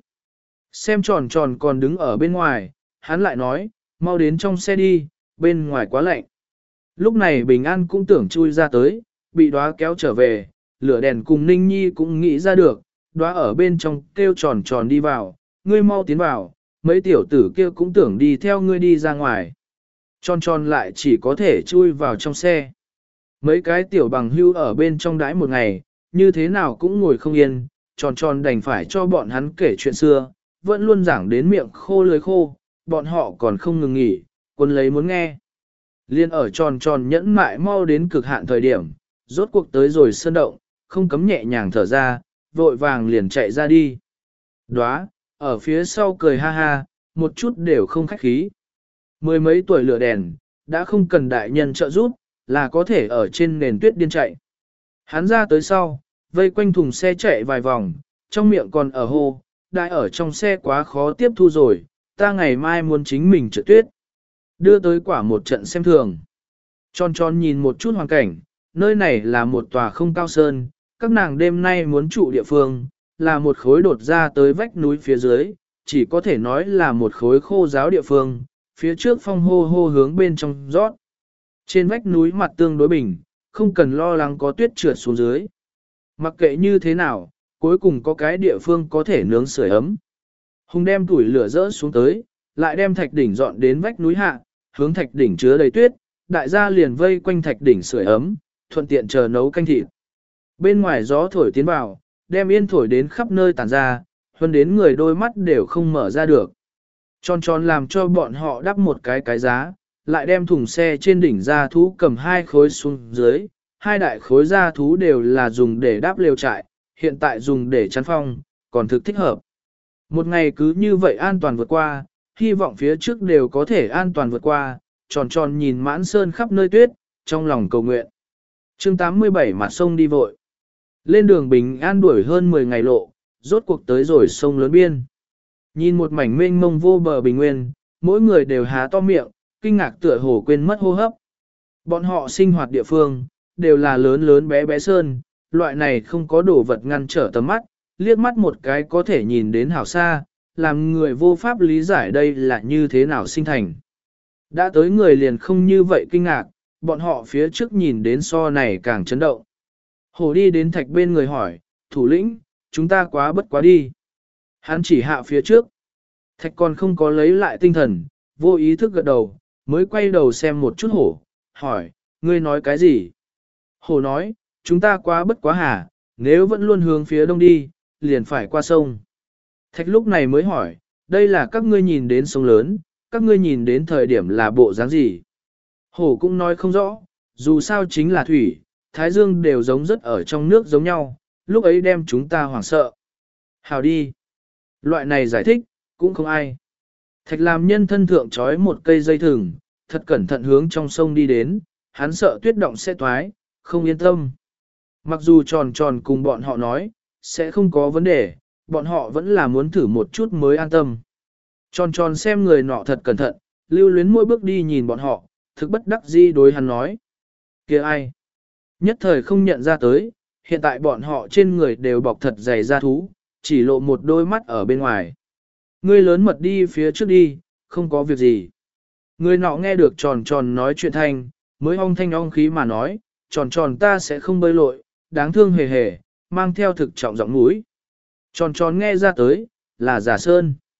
Speaker 1: Xem tròn tròn còn đứng ở bên ngoài, hắn lại nói, mau đến trong xe đi, bên ngoài quá lạnh. Lúc này Bình An cũng tưởng chui ra tới, bị đóa kéo trở về, lửa đèn cùng Ninh Nhi cũng nghĩ ra được, đóa ở bên trong kêu tròn tròn đi vào, ngươi mau tiến vào, mấy tiểu tử kia cũng tưởng đi theo ngươi đi ra ngoài. Tròn tròn lại chỉ có thể chui vào trong xe. Mấy cái tiểu bằng hưu ở bên trong đái một ngày, như thế nào cũng ngồi không yên, tròn tròn đành phải cho bọn hắn kể chuyện xưa, vẫn luôn giảng đến miệng khô lưỡi khô, bọn họ còn không ngừng nghỉ, quân lấy muốn nghe. Liên ở tròn tròn nhẫn mại mau đến cực hạn thời điểm, rốt cuộc tới rồi sơn động, không cấm nhẹ nhàng thở ra, vội vàng liền chạy ra đi. Đóa, ở phía sau cười ha ha, một chút đều không khách khí. Mười mấy tuổi lửa đèn, đã không cần đại nhân trợ giúp, là có thể ở trên nền tuyết điên chạy. Hắn ra tới sau, vây quanh thùng xe chạy vài vòng, trong miệng còn ở hô, đại ở trong xe quá khó tiếp thu rồi, ta ngày mai muốn chính mình trượt tuyết. Đưa tới quả một trận xem thường. Tròn tròn nhìn một chút hoàn cảnh, nơi này là một tòa không cao sơn, các nàng đêm nay muốn trụ địa phương, là một khối đột ra tới vách núi phía dưới, chỉ có thể nói là một khối khô giáo địa phương, phía trước phong hô hô hướng bên trong rót. Trên vách núi mặt tương đối bình, không cần lo lắng có tuyết trượt xuống dưới. Mặc kệ như thế nào, cuối cùng có cái địa phương có thể nướng sưởi ấm. Hùng đem tuổi lửa rỡ xuống tới, lại đem thạch đỉnh dọn đến vách núi hạ, hướng thạch đỉnh chứa đầy tuyết, đại gia liền vây quanh thạch đỉnh sưởi ấm, thuận tiện chờ nấu canh thịt. Bên ngoài gió thổi tiến vào, đem yên thổi đến khắp nơi tản ra, hơn đến người đôi mắt đều không mở ra được. Tròn tròn làm cho bọn họ đắp một cái cái giá, lại đem thùng xe trên đỉnh ra thú cầm hai khối xuống dưới, hai đại khối da thú đều là dùng để đáp lều trại, hiện tại dùng để chắn phong, còn thực thích hợp. Một ngày cứ như vậy an toàn vượt qua, hy vọng phía trước đều có thể an toàn vượt qua, tròn tròn nhìn mãn sơn khắp nơi tuyết, trong lòng cầu nguyện. chương tám mươi bảy mặt sông đi vội. Lên đường bình an đuổi hơn mười ngày lộ, rốt cuộc tới rồi sông lớn biên. Nhìn một mảnh mênh mông vô bờ bình nguyên, mỗi người đều há to miệng, kinh ngạc tựa hồ quên mất hô hấp. Bọn họ sinh hoạt địa phương, đều là lớn lớn bé bé sơn, loại này không có đồ vật ngăn trở tầm mắt, liếc mắt một cái có thể nhìn đến hảo xa, làm người vô pháp lý giải đây là như thế nào sinh thành. Đã tới người liền không như vậy kinh ngạc, bọn họ phía trước nhìn đến so này càng chấn động. Hồ đi đến thạch bên người hỏi, thủ lĩnh, chúng ta quá bất quá đi. Hắn chỉ hạ phía trước. Thạch còn không có lấy lại tinh thần, vô ý thức gật đầu, mới quay đầu xem một chút hổ, hỏi, ngươi nói cái gì? Hổ nói, chúng ta quá bất quá hả, nếu vẫn luôn hướng phía đông đi, liền phải qua sông. Thạch lúc này mới hỏi, đây là các ngươi nhìn đến sông lớn, các ngươi nhìn đến thời điểm là bộ dáng gì? Hổ cũng nói không rõ, dù sao chính là thủy, thái dương đều giống rất ở trong nước giống nhau, lúc ấy đem chúng ta hoảng sợ. Hào đi. Loại này giải thích, cũng không ai. Thạch làm nhân thân thượng trói một cây dây thừng, thật cẩn thận hướng trong sông đi đến, hắn sợ tuyết động sẽ toái, không yên tâm. Mặc dù tròn tròn cùng bọn họ nói, sẽ không có vấn đề, bọn họ vẫn là muốn thử một chút mới an tâm. Tròn tròn xem người nọ thật cẩn thận, lưu luyến mỗi bước đi nhìn bọn họ, thực bất đắc dĩ đối hắn nói. Kia ai? Nhất thời không nhận ra tới, hiện tại bọn họ trên người đều bọc thật dày da thú, chỉ lộ một đôi mắt ở bên ngoài. Ngươi lớn mật đi phía trước đi, không có việc gì. Người nọ nghe được tròn tròn nói chuyện thanh, mới ong thanh ong khí mà nói, tròn tròn ta sẽ không bơi lội, đáng thương hề hề, mang theo thực trọng giọng mũi. Tròn tròn nghe ra tới, là giả sơn.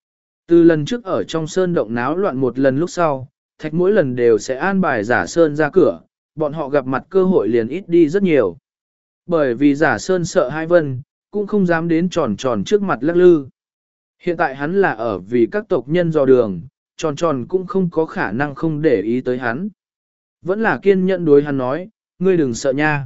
Speaker 1: Từ lần trước ở trong sơn động náo loạn một lần lúc sau, thạch mỗi lần đều sẽ an bài giả sơn ra cửa, bọn họ gặp mặt cơ hội liền ít đi rất nhiều. Bởi vì giả sơn sợ hai vân, cũng không dám đến tròn tròn trước mặt lắc lư. Hiện tại hắn là ở vì các tộc nhân dò đường, tròn tròn cũng không có khả năng không để ý tới hắn. Vẫn là kiên nhẫn đối hắn nói, ngươi đừng sợ nha.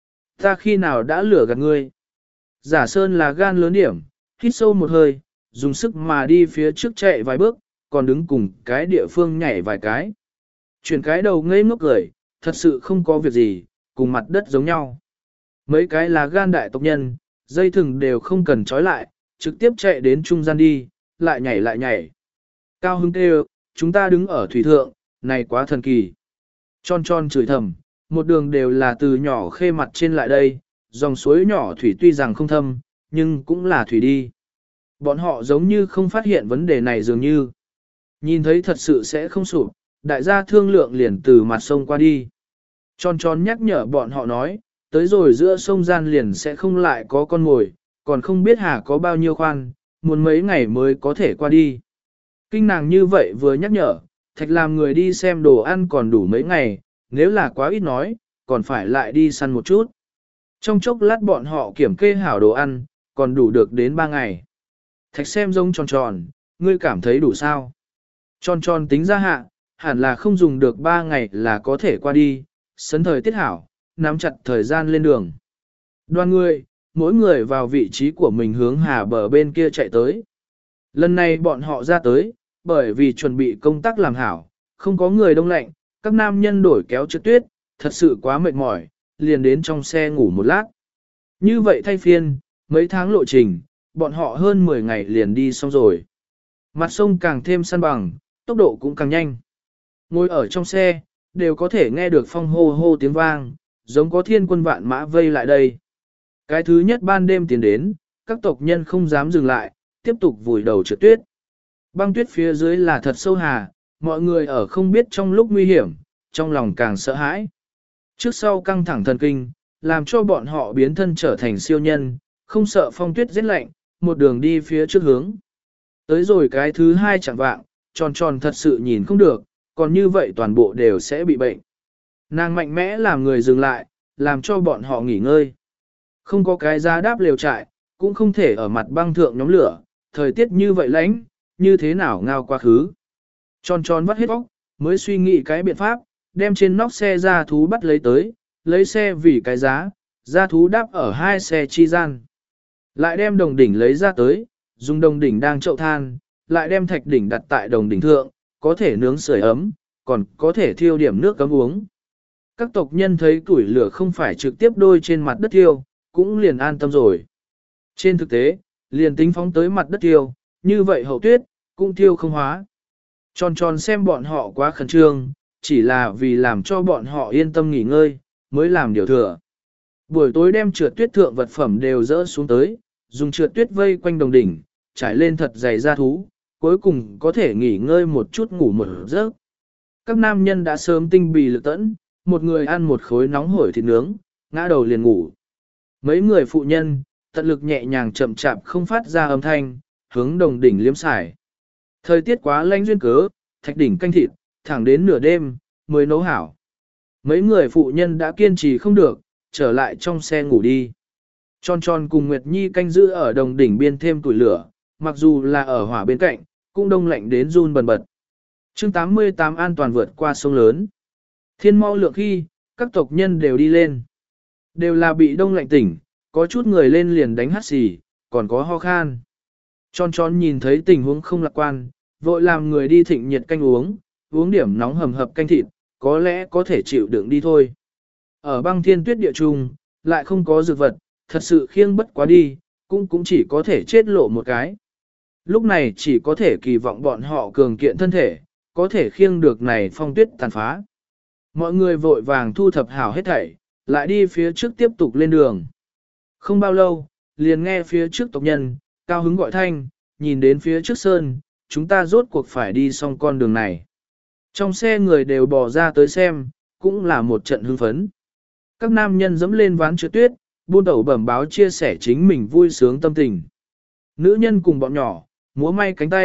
Speaker 1: Ta khi nào đã lừa gạt ngươi. Giả sơn là gan lớn điểm, hít sâu một hơi, dùng sức mà đi phía trước chạy vài bước, còn đứng cùng cái địa phương nhảy vài cái. Chuyển cái đầu ngây ngốc cười, thật sự không có việc gì, cùng mặt đất giống nhau. Mấy cái là gan đại tộc nhân, dây thừng đều không cần trói lại, trực tiếp chạy đến trung gian đi, lại nhảy lại nhảy. Cao hứng kêu, chúng ta đứng ở thủy thượng, này quá thần kỳ. Tròn tròn chửi thầm, một đường đều là từ nhỏ khê mặt trên lại đây, dòng suối nhỏ thủy tuy rằng không thâm, nhưng cũng là thủy đi. Bọn họ giống như không phát hiện vấn đề này dường như. Nhìn thấy thật sự sẽ không sụp, đại gia thương lượng liền từ mặt sông qua đi. Tròn tròn nhắc nhở bọn họ nói, tới rồi giữa sông gian liền sẽ không lại có con ngồi, còn không biết hà có bao nhiêu khoan, muốn mấy ngày mới có thể qua đi. Kinh nàng như vậy vừa nhắc nhở, thạch làm người đi xem đồ ăn còn đủ mấy ngày, nếu là quá ít nói, còn phải lại đi săn một chút. Trong chốc lát bọn họ kiểm kê hảo đồ ăn, còn đủ được đến ba ngày. Thạch xem giống tròn tròn, ngươi cảm thấy đủ sao? Tròn tròn tính ra hạ, hẳn là không dùng được ba ngày là có thể qua đi, sấn thời tiết hảo, nắm chặt thời gian lên đường. Đoàn người, mỗi người vào vị trí của mình hướng hà bờ bên kia chạy tới. Lần này bọn họ ra tới, bởi vì chuẩn bị công tác làm hảo, không có người đông lạnh, các nam nhân đổi kéo trượt tuyết, thật sự quá mệt mỏi, liền đến trong xe ngủ một lát. Như vậy thay phiên, mấy tháng lộ trình, bọn họ hơn mười ngày liền đi xong rồi. Mặt sông càng thêm săn bằng, tốc độ cũng càng nhanh. Ngồi ở trong xe, đều có thể nghe được phong hô hô tiếng vang, giống có thiên quân vạn mã vây lại đây. Cái thứ nhất ban đêm tiến đến, các tộc nhân không dám dừng lại, tiếp tục vùi đầu trượt tuyết. Băng tuyết phía dưới là thật sâu hà, mọi người ở không biết trong lúc nguy hiểm, trong lòng càng sợ hãi. Trước sau căng thẳng thần kinh, làm cho bọn họ biến thân trở thành siêu nhân, không sợ phong tuyết rét lạnh, một đường đi phía trước hướng. Tới rồi cái thứ hai chẳng vạng, tròn tròn thật sự nhìn không được, còn như vậy toàn bộ đều sẽ bị bệnh. Nàng mạnh mẽ làm người dừng lại, làm cho bọn họ nghỉ ngơi. Không có cái giá đáp lều trại, cũng không thể ở mặt băng thượng nhóm lửa, thời tiết như vậy lạnh, như thế nào ngao quá khứ. Tròn tròn vắt hết óc, mới suy nghĩ cái biện pháp, đem trên nóc xe ra thú bắt lấy tới, lấy xe vì cái giá, ra thú đáp ở hai xe chi gian. Lại đem đồng đỉnh lấy ra tới, dùng đồng đỉnh đang chậu than, lại đem thạch đỉnh đặt tại đồng đỉnh thượng, có thể nướng sưởi ấm, còn có thể thiêu điểm nước cấm uống. Các tộc nhân thấy củi lửa không phải trực tiếp đôi trên mặt đất thiêu, cũng liền an tâm rồi. Trên thực tế, liền tính phóng tới mặt đất thiêu, như vậy hậu tuyết, cũng thiêu không hóa. Tròn tròn xem bọn họ quá khẩn trương, chỉ là vì làm cho bọn họ yên tâm nghỉ ngơi, mới làm điều thừa. Buổi tối đem trượt tuyết thượng vật phẩm đều dỡ xuống tới, dùng trượt tuyết vây quanh đồng đỉnh, trải lên thật dày da thú, cuối cùng có thể nghỉ ngơi một chút ngủ một giấc. Các nam nhân đã sớm tinh bì lực tẫn, một người ăn một khối nóng hổi thịt nướng, ngã đầu liền ngủ. Mấy người phụ nhân, tận lực nhẹ nhàng chậm chạp không phát ra âm thanh, hướng đồng đỉnh liếm xài. Thời tiết quá lạnh duyên cớ, thạch đỉnh canh thịt, thẳng đến nửa đêm, mới nấu hảo. Mấy người phụ nhân đã kiên trì không được, trở lại trong xe ngủ đi. Tròn tròn cùng Nguyệt Nhi canh giữ ở đồng đỉnh biên thêm tuổi lửa, mặc dù là ở hỏa bên cạnh, cũng đông lạnh đến run bần bật. chương tám mươi tám an toàn vượt qua sông lớn. Thiên mau lượng khi, các tộc nhân đều đi lên. Đều là bị đông lạnh tỉnh, có chút người lên liền đánh hắt xì, còn có ho khan. Tròn tròn nhìn thấy tình huống không lạc quan, vội làm người đi thịnh nhiệt canh uống, uống điểm nóng hầm hập canh thịt, có lẽ có thể chịu đựng đi thôi. Ở băng thiên tuyết địa trung, lại không có dược vật, thật sự khiêng bất quá đi, cũng cũng chỉ có thể chết lộ một cái. Lúc này chỉ có thể kỳ vọng bọn họ cường kiện thân thể, có thể khiêng được này phong tuyết tàn phá. Mọi người vội vàng thu thập hảo hết thảy, lại đi phía trước tiếp tục lên đường. Không bao lâu, liền nghe phía trước tộc nhân, cao hứng gọi thanh, nhìn đến phía trước sơn, chúng ta rốt cuộc phải đi xong con đường này. Trong xe người đều bò ra tới xem, cũng là một trận hưng phấn. Các nam nhân dẫm lên ván trượt tuyết, buôn tẩu bẩm báo chia sẻ chính mình vui sướng tâm tình. Nữ nhân cùng bọn nhỏ, múa may cánh tay,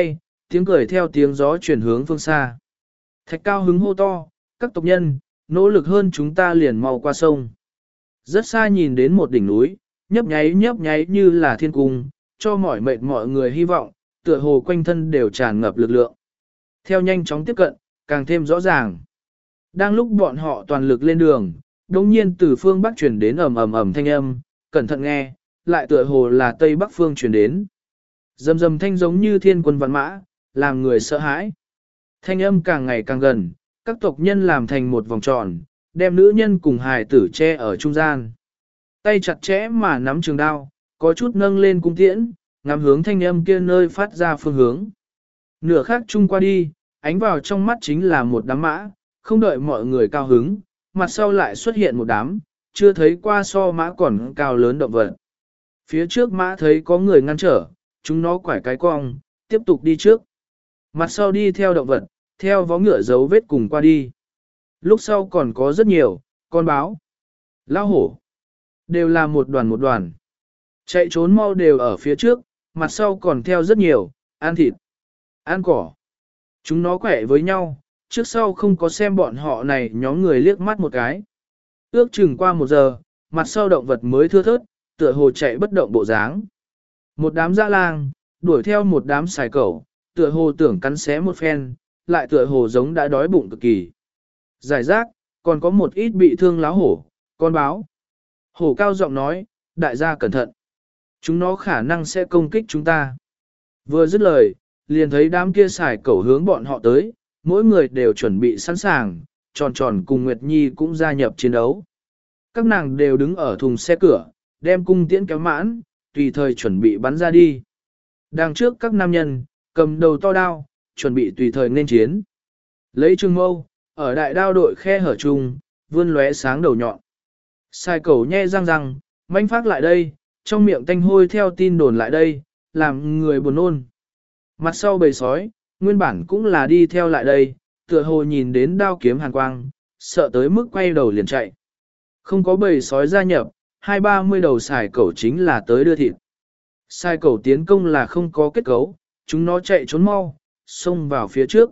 Speaker 1: tiếng cười theo tiếng gió chuyển hướng phương xa. Thạch Cao hứng hô to, các tộc nhân, nỗ lực hơn chúng ta liền mau qua sông. Rất xa nhìn đến một đỉnh núi, nhấp nháy nhấp nháy như là thiên cung, cho mọi mệt mọi người hy vọng, tựa hồ quanh thân đều tràn ngập lực lượng. Theo nhanh chóng tiếp cận, càng thêm rõ ràng. Đang lúc bọn họ toàn lực lên đường, đồng nhiên từ phương Bắc truyền đến ầm ầm ầm thanh âm, cẩn thận nghe, lại tựa hồ là Tây Bắc phương truyền đến. Rầm rầm thanh giống như thiên quân vạn mã, làm người sợ hãi. Thanh âm càng ngày càng gần, các tộc nhân làm thành một vòng tròn, đem nữ nhân cùng hài tử che ở trung gian. Tay chặt chẽ mà nắm trường đao, có chút nâng lên cung tiễn, ngắm hướng thanh âm kia nơi phát ra phương hướng. Nửa khác chung qua đi, ánh vào trong mắt chính là một đám mã, không đợi mọi người cao hứng, mặt sau lại xuất hiện một đám, chưa thấy qua so mã còn cao lớn động vật. Phía trước mã thấy có người ngăn trở, chúng nó quải cái cong, tiếp tục đi trước. Mặt sau đi theo động vật, theo vó ngựa dấu vết cùng qua đi. Lúc sau còn có rất nhiều, con báo, lao hổ, đều là một đoàn một đoàn. Chạy trốn mau đều ở phía trước, mặt sau còn theo rất nhiều, ăn thịt, ăn cỏ. Chúng nó quẻ với nhau, trước sau không có xem bọn họ này nhóm người liếc mắt một cái. Ước chừng qua một giờ, mặt sau động vật mới thưa thớt, tựa hồ chạy bất động bộ dáng. Một đám dã lang, đuổi theo một đám xài cẩu, tựa hồ tưởng cắn xé một phen, lại tựa hồ giống đã đói bụng cực kỳ. Giải rác, còn có một ít bị thương láo hổ, con báo. Hổ cao giọng nói, đại gia cẩn thận. Chúng nó khả năng sẽ công kích chúng ta. Vừa dứt lời, liền thấy đám kia xài cẩu hướng bọn họ tới, mỗi người đều chuẩn bị sẵn sàng, tròn tròn cùng Nguyệt Nhi cũng gia nhập chiến đấu. Các nàng đều đứng ở thùng xe cửa, đem cung tiễn kéo mãn, tùy thời chuẩn bị bắn ra đi. Đằng trước các nam nhân, cầm đầu to đao, chuẩn bị tùy thời nên chiến. Lấy trường mâu, ở đại đao đội khe hở chung, vươn lóe sáng đầu nhọn. Sai cẩu nhe răng răng, manh phát lại đây, trong miệng tanh hôi theo tin đồn lại đây, làm người buồn nôn. Mặt sau bầy sói, nguyên bản cũng là đi theo lại đây, tựa hồ nhìn đến đao kiếm hàn quang, sợ tới mức quay đầu liền chạy. Không có bầy sói gia nhập, hai ba mươi đầu xài cẩu chính là tới đưa thịt. Sai cẩu tiến công là không có kết cấu, chúng nó chạy trốn mau, xông vào phía trước.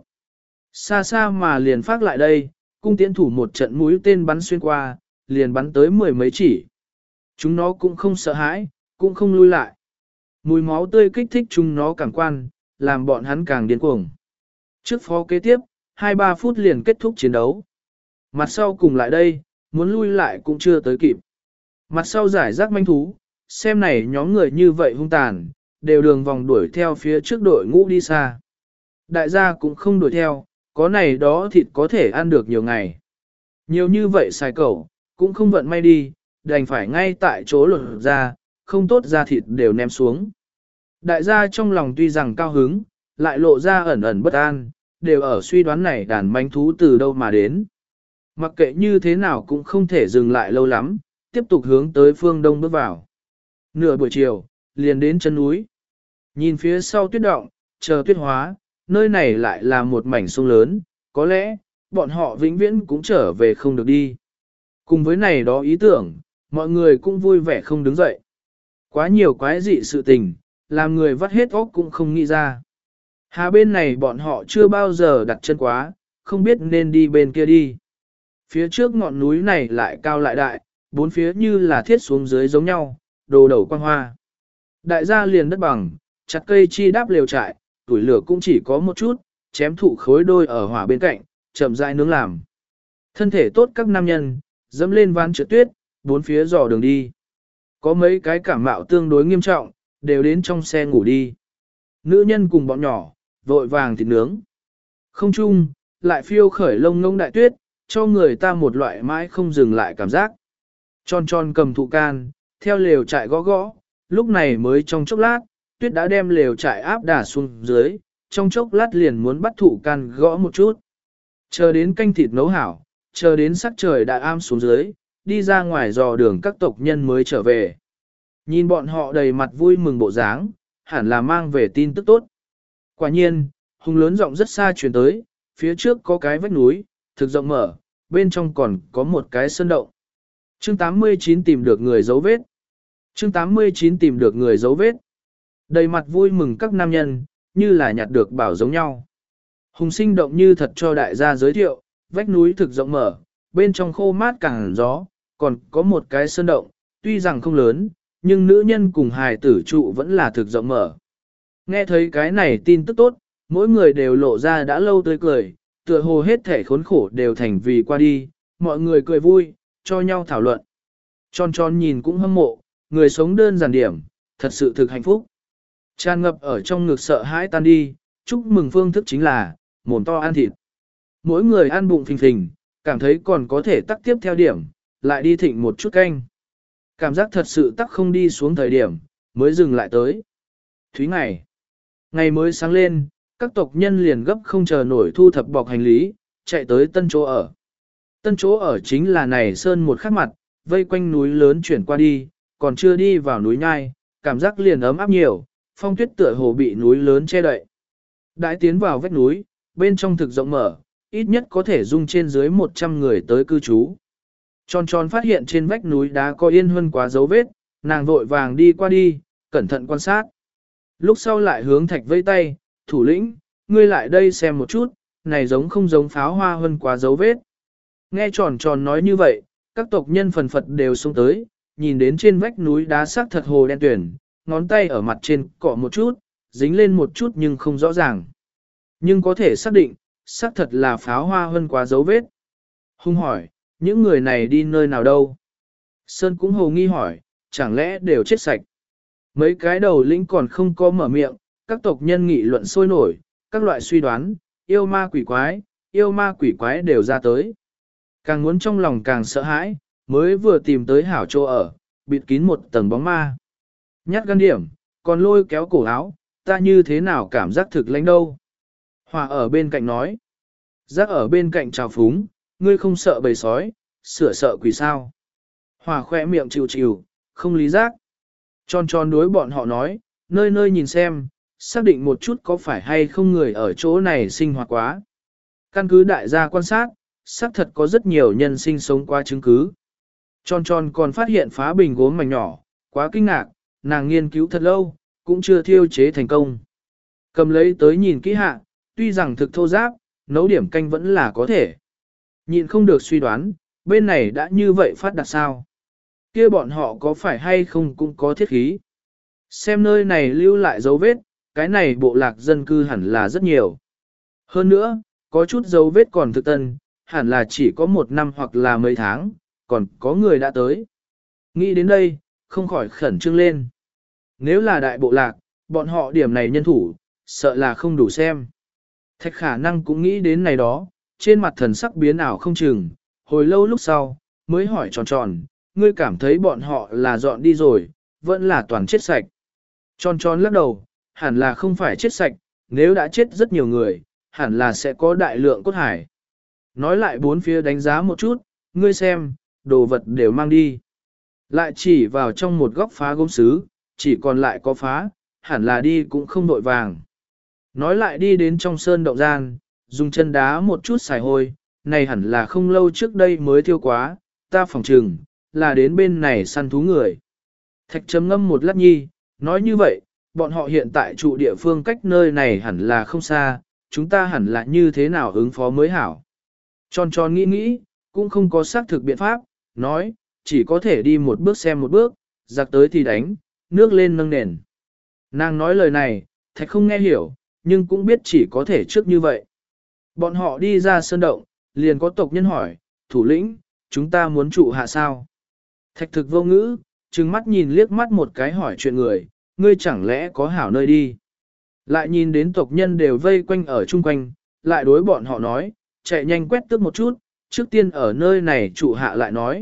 Speaker 1: Xa xa mà liền phát lại đây, cung tiễn thủ một trận mũi tên bắn xuyên qua, liền bắn tới mười mấy chỉ. Chúng nó cũng không sợ hãi, cũng không lui lại. Mùi máu tươi kích thích chúng nó càng quan, làm bọn hắn càng điên cuồng. Trước phó kế tiếp, hai ba phút liền kết thúc chiến đấu. Mặt sau cùng lại đây, muốn lui lại cũng chưa tới kịp. Mặt sau giải rác manh thú, xem này nhóm người như vậy hung tàn, đều đường vòng đuổi theo phía trước đội ngũ đi xa. Đại gia cũng không đuổi theo, có này đó thịt có thể ăn được nhiều ngày. Nhiều như vậy xài cẩu, cũng không vận may đi, đành phải ngay tại chỗ lột ra, không tốt ra thịt đều ném xuống. Đại gia trong lòng tuy rằng cao hứng, lại lộ ra ẩn ẩn bất an, đều ở suy đoán này đàn manh thú từ đâu mà đến. Mặc kệ như thế nào cũng không thể dừng lại lâu lắm, tiếp tục hướng tới phương đông bước vào. Nửa buổi chiều, liền đến chân núi. Nhìn phía sau tuyết động, chờ tuyết hóa, nơi này lại là một mảnh sông lớn, có lẽ, bọn họ vĩnh viễn cũng trở về không được đi. Cùng với này đó ý tưởng, mọi người cũng vui vẻ không đứng dậy. Quá nhiều quái dị sự tình, làm người vắt hết óc cũng không nghĩ ra. Hà bên này bọn họ chưa bao giờ đặt chân quá, không biết nên đi bên kia đi. Phía trước ngọn núi này lại cao lại đại, bốn phía như là thiết xuống dưới giống nhau, đồ đầu quang hoa. Đại gia liền đất bằng, chặt cây chi đáp lều trại, tuổi lửa cũng chỉ có một chút, chém thụ khối đôi ở hỏa bên cạnh, chậm rãi nướng làm. Thân thể tốt các nam nhân, dẫm lên ván trượt tuyết, bốn phía dò đường đi. Có mấy cái cảm mạo tương đối nghiêm trọng, đều đến trong xe ngủ đi. Nữ nhân cùng bọn nhỏ, vội vàng thịt nướng. Không chung, lại phiêu khởi lông ngông đại tuyết, cho người ta một loại mãi không dừng lại cảm giác. Tròn tròn cầm thụ can, theo lều trại gõ gõ, lúc này mới trong chốc lát, tuyết đã đem lều trại áp đà xuống dưới, trong chốc lát liền muốn bắt thụ can gõ một chút. Chờ đến canh thịt nấu hảo, chờ đến sắc trời đã am xuống dưới, đi ra ngoài dò đường các tộc nhân mới trở về. Nhìn bọn họ đầy mặt vui mừng bộ dáng, hẳn là mang về tin tức tốt. Quả nhiên, hùng lớn giọng rất xa truyền tới, phía trước có cái vách núi, thực rộng mở, bên trong còn có một cái sơn động. Chương tám mươi chín tìm được người dấu vết. Chương tám mươi chín tìm được người dấu vết. Đầy mặt vui mừng các nam nhân, như là nhặt được bảo giống nhau. Hùng sinh động như thật cho đại gia giới thiệu, vách núi thực rộng mở, bên trong khô mát càng gió, còn có một cái sơn động, tuy rằng không lớn, nhưng nữ nhân cùng hài tử trụ vẫn là thực rộng mở. Nghe thấy cái này tin tức tốt, mỗi người đều lộ ra đã lâu tươi cười, tựa hồ hết thể khốn khổ đều thành vì qua đi, mọi người cười vui, cho nhau thảo luận. Tròn tròn nhìn cũng hâm mộ, người sống đơn giản điểm, thật sự thực hạnh phúc. Tràn ngập ở trong ngực sợ hãi tan đi, chúc mừng phương thức chính là, mồm to ăn thịt. Mỗi người ăn bụng phình phình, cảm thấy còn có thể tắc tiếp theo điểm, lại đi thịnh một chút canh. Cảm giác thật sự tắc không đi xuống thời điểm, mới dừng lại tới. Thúy ngày. Ngày mới sáng lên, các tộc nhân liền gấp không chờ nổi thu thập bọc hành lý, chạy tới tân chỗ ở. Tân chỗ ở chính là này sơn một khắc mặt, vây quanh núi lớn chuyển qua đi, còn chưa đi vào núi nhai, cảm giác liền ấm áp nhiều, phong tuyết tựa hồ bị núi lớn che đậy. Đãi tiến vào vách núi, bên trong thực rộng mở, ít nhất có thể dung trên dưới một trăm người tới cư trú. Tròn tròn phát hiện trên vách núi đá có yên hơn quá dấu vết, nàng vội vàng đi qua đi, cẩn thận quan sát. Lúc sau lại hướng thạch vây tay, thủ lĩnh, ngươi lại đây xem một chút, này giống không giống pháo hoa hơn quá dấu vết. Nghe tròn tròn nói như vậy, các tộc nhân phần phật đều xuống tới, nhìn đến trên vách núi đá sắc thật hồ đen tuyển, ngón tay ở mặt trên cọ một chút, dính lên một chút nhưng không rõ ràng. Nhưng có thể xác định, sắc thật là pháo hoa hơn quá dấu vết. Hung hỏi, những người này đi nơi nào đâu? Sơn cũng hồ nghi hỏi, chẳng lẽ đều chết sạch? Mấy cái đầu lĩnh còn không có mở miệng, các tộc nhân nghị luận sôi nổi, các loại suy đoán, yêu ma quỷ quái, yêu ma quỷ quái đều ra tới. Càng muốn trong lòng càng sợ hãi, mới vừa tìm tới hảo chỗ ở, bịt kín một tầng bóng ma. Nhát gan điểm, còn lôi kéo cổ áo, ta như thế nào cảm giác thực lãnh đâu. Hòa ở bên cạnh nói, giác ở bên cạnh trào phúng, ngươi không sợ bầy sói, sửa sợ quỷ sao. Hòa khỏe miệng chịu chịu, không lý giác. Tròn tròn đối bọn họ nói, nơi nơi nhìn xem, xác định một chút có phải hay không người ở chỗ này sinh hoạt quá. Căn cứ đại gia quan sát, xác thật có rất nhiều nhân sinh sống qua chứng cứ. Tròn tròn còn phát hiện phá bình gốm mảnh nhỏ, quá kinh ngạc, nàng nghiên cứu thật lâu, cũng chưa thiêu chế thành công. Cầm lấy tới nhìn kỹ hạ, tuy rằng thực thô giáp, nấu điểm canh vẫn là có thể. Nhịn không được suy đoán, bên này đã như vậy phát đạt sao? Kia bọn họ có phải hay không cũng có thiết khí? Xem nơi này lưu lại dấu vết, cái này bộ lạc dân cư hẳn là rất nhiều. Hơn nữa, có chút dấu vết còn thực tân, hẳn là chỉ có một năm hoặc là mấy tháng, còn có người đã tới. Nghĩ đến đây, không khỏi khẩn trương lên. Nếu là đại bộ lạc, bọn họ điểm này nhân thủ, sợ là không đủ xem. Thạch khả năng cũng nghĩ đến này đó, trên mặt thần sắc biến ảo không chừng, hồi lâu lúc sau, mới hỏi tròn tròn, ngươi cảm thấy bọn họ là dọn đi rồi, vẫn là toàn chết sạch. Tròn tròn lắc đầu, hẳn là không phải chết sạch, nếu đã chết rất nhiều người, hẳn là sẽ có đại lượng cốt hải. Nói lại bốn phía đánh giá một chút, ngươi xem, đồ vật đều mang đi. Lại chỉ vào trong một góc phá gốm sứ, chỉ còn lại có phá, hẳn là đi cũng không đội vàng. Nói lại đi đến trong sơn động gian, dùng chân đá một chút xài hôi, này hẳn là không lâu trước đây mới thiêu quá, ta phỏng trừng, là đến bên này săn thú người. Thạch chấm ngâm một lát nhi, nói như vậy, bọn họ hiện tại trụ địa phương cách nơi này hẳn là không xa, chúng ta hẳn là như thế nào ứng phó mới hảo. Tròn tròn nghĩ nghĩ, cũng không có xác thực biện pháp, nói, chỉ có thể đi một bước xem một bước, giặc tới thì đánh, nước lên nâng nền. Nàng nói lời này, Thạch không nghe hiểu, nhưng cũng biết chỉ có thể trước như vậy. Bọn họ đi ra sơn động, liền có tộc nhân hỏi, thủ lĩnh, chúng ta muốn trụ hạ sao? Thạch thực vô ngữ, trừng mắt nhìn liếc mắt một cái hỏi chuyện người, ngươi chẳng lẽ có hảo nơi đi? Lại nhìn đến tộc nhân đều vây quanh ở chung quanh, lại đối bọn họ nói, chạy nhanh quét tước một chút, trước tiên ở nơi này trụ hạ lại nói.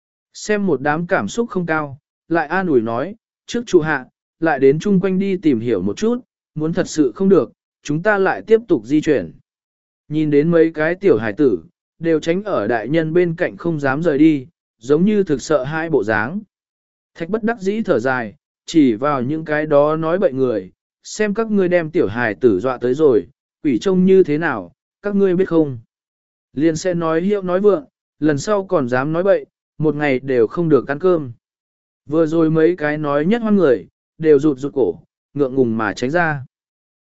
Speaker 1: Xem một đám cảm xúc không cao, lại an ủi nói, trước trụ hạ, lại đến chung quanh đi tìm hiểu một chút, muốn thật sự không được, chúng ta lại tiếp tục di chuyển. Nhìn đến mấy cái tiểu hải tử, đều tránh ở đại nhân bên cạnh không dám rời đi, giống như thực sợ hai bộ dáng. Thạch bất đắc dĩ thở dài, chỉ vào những cái đó nói bậy người, xem các ngươi đem tiểu hải tử dọa tới rồi, quỷ trông như thế nào, các ngươi biết không? Liền sẽ nói hiệu nói vượng, lần sau còn dám nói bậy, một ngày đều không được ăn cơm. Vừa rồi mấy cái nói nhất hoan người, đều rụt rụt cổ, ngượng ngùng mà tránh ra.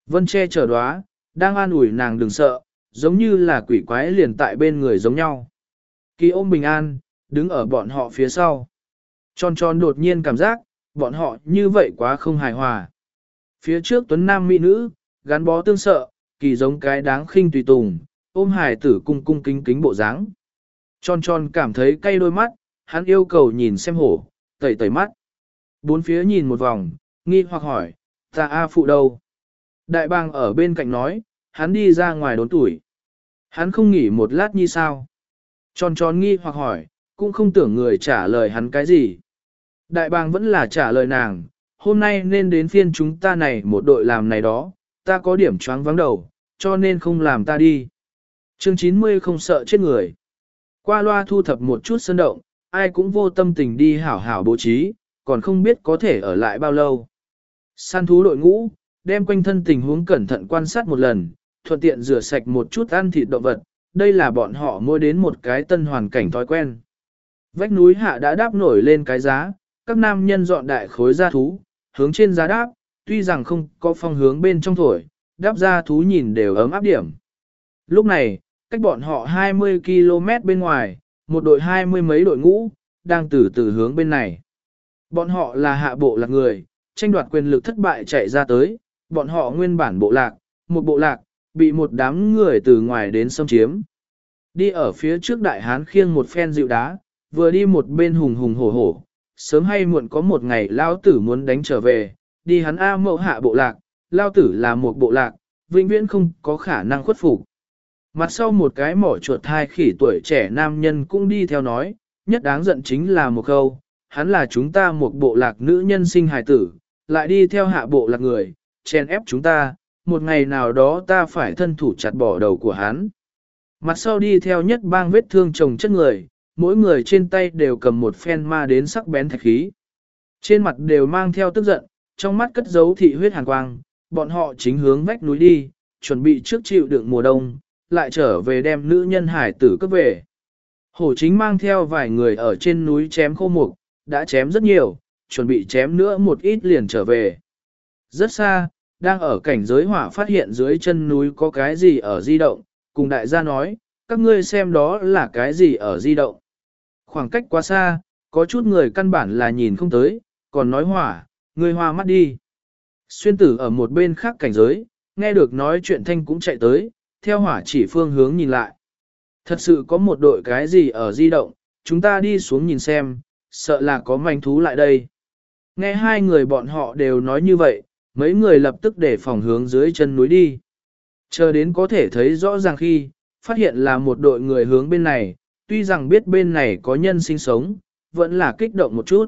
Speaker 1: Vân che chở đóa, đang an ủi nàng đừng sợ, giống như là quỷ quái liền tại bên người giống nhau. Kỳ ôm bình an, đứng ở bọn họ phía sau. Tròn tròn đột nhiên cảm giác, bọn họ như vậy quá không hài hòa. Phía trước tuấn nam mỹ nữ, gắn bó tương sợ, kỳ giống cái đáng khinh tùy tùng, ôm hài tử cung cung kính kính bộ dáng. Tròn tròn cảm thấy cay đôi mắt, hắn yêu cầu nhìn xem hổ, tẩy tẩy mắt. Bốn phía nhìn một vòng, nghi hoặc hỏi, ta A phụ đâu? Đại bàng ở bên cạnh nói, hắn đi ra ngoài đốn tuổi. Hắn không nghỉ một lát như sao? Tròn tròn nghi hoặc hỏi, cũng không tưởng người trả lời hắn cái gì. Đại bàng vẫn là trả lời nàng, hôm nay nên đến phiên chúng ta này một đội làm này đó, ta có điểm choáng vắng đầu, cho nên không làm ta đi. Chương chín mươi không sợ chết người. Qua loa thu thập một chút sân động, ai cũng vô tâm tình đi hảo hảo bố trí, còn không biết có thể ở lại bao lâu. Săn thú đội ngũ, đem quanh thân tình huống cẩn thận quan sát một lần, thuận tiện rửa sạch một chút ăn thịt động vật, đây là bọn họ mua đến một cái tân hoàn cảnh thói quen. Vách núi hạ đã đáp nổi lên cái giá, các nam nhân dọn đại khối gia thú, hướng trên giá đáp, tuy rằng không có phong hướng bên trong thổi, đáp gia thú nhìn đều ấm áp điểm. Lúc này, cách bọn họ hai mươi ki lô mét bên ngoài, một đội hai mươi mấy đội ngũ, đang từ từ hướng bên này. Bọn họ là hạ bộ lạc người, tranh đoạt quyền lực thất bại chạy ra tới, bọn họ nguyên bản bộ lạc, một bộ lạc, bị một đám người từ ngoài đến xâm chiếm. Đi ở phía trước đại hán khiêng một phen dịu đá, vừa đi một bên hùng hùng hổ hổ, sớm hay muộn có một ngày lao tử muốn đánh trở về, đi hắn A mẫu hạ bộ lạc, lao tử là một bộ lạc, vĩnh viễn không có khả năng khuất phục. Mặt sau một cái mỏ chuột hai khỉ tuổi trẻ nam nhân cũng đi theo nói, nhất đáng giận chính là một câu, hắn là chúng ta một bộ lạc nữ nhân sinh hài tử, lại đi theo hạ bộ lạc người, chèn ép chúng ta, một ngày nào đó ta phải thân thủ chặt bỏ đầu của hắn. Mặt sau đi theo nhất bang vết thương chồng chất người, mỗi người trên tay đều cầm một phen ma đến sắc bén thạch khí. Trên mặt đều mang theo tức giận, trong mắt cất giấu thị huyết hàn quang, bọn họ chính hướng vách núi đi, chuẩn bị trước chịu đựng mùa đông, lại trở về đem nữ nhân hải tử cấp về. Hổ chính mang theo vài người ở trên núi chém khô mục, đã chém rất nhiều, chuẩn bị chém nữa một ít liền trở về. Rất xa, đang ở cảnh giới hỏa phát hiện dưới chân núi có cái gì ở di động, cùng đại gia nói, các ngươi xem đó là cái gì ở di động. Khoảng cách quá xa, có chút người căn bản là nhìn không tới, còn nói hỏa, ngươi hoa mắt đi. Xuyên tử ở một bên khác cảnh giới, nghe được nói chuyện thanh cũng chạy tới, theo hỏa chỉ phương hướng nhìn lại. Thật sự có một đội cái gì ở di động, chúng ta đi xuống nhìn xem, sợ là có manh thú lại đây. Nghe hai người bọn họ đều nói như vậy, mấy người lập tức để phòng hướng dưới chân núi đi. Chờ đến có thể thấy rõ ràng khi, phát hiện là một đội người hướng bên này, tuy rằng biết bên này có nhân sinh sống, vẫn là kích động một chút.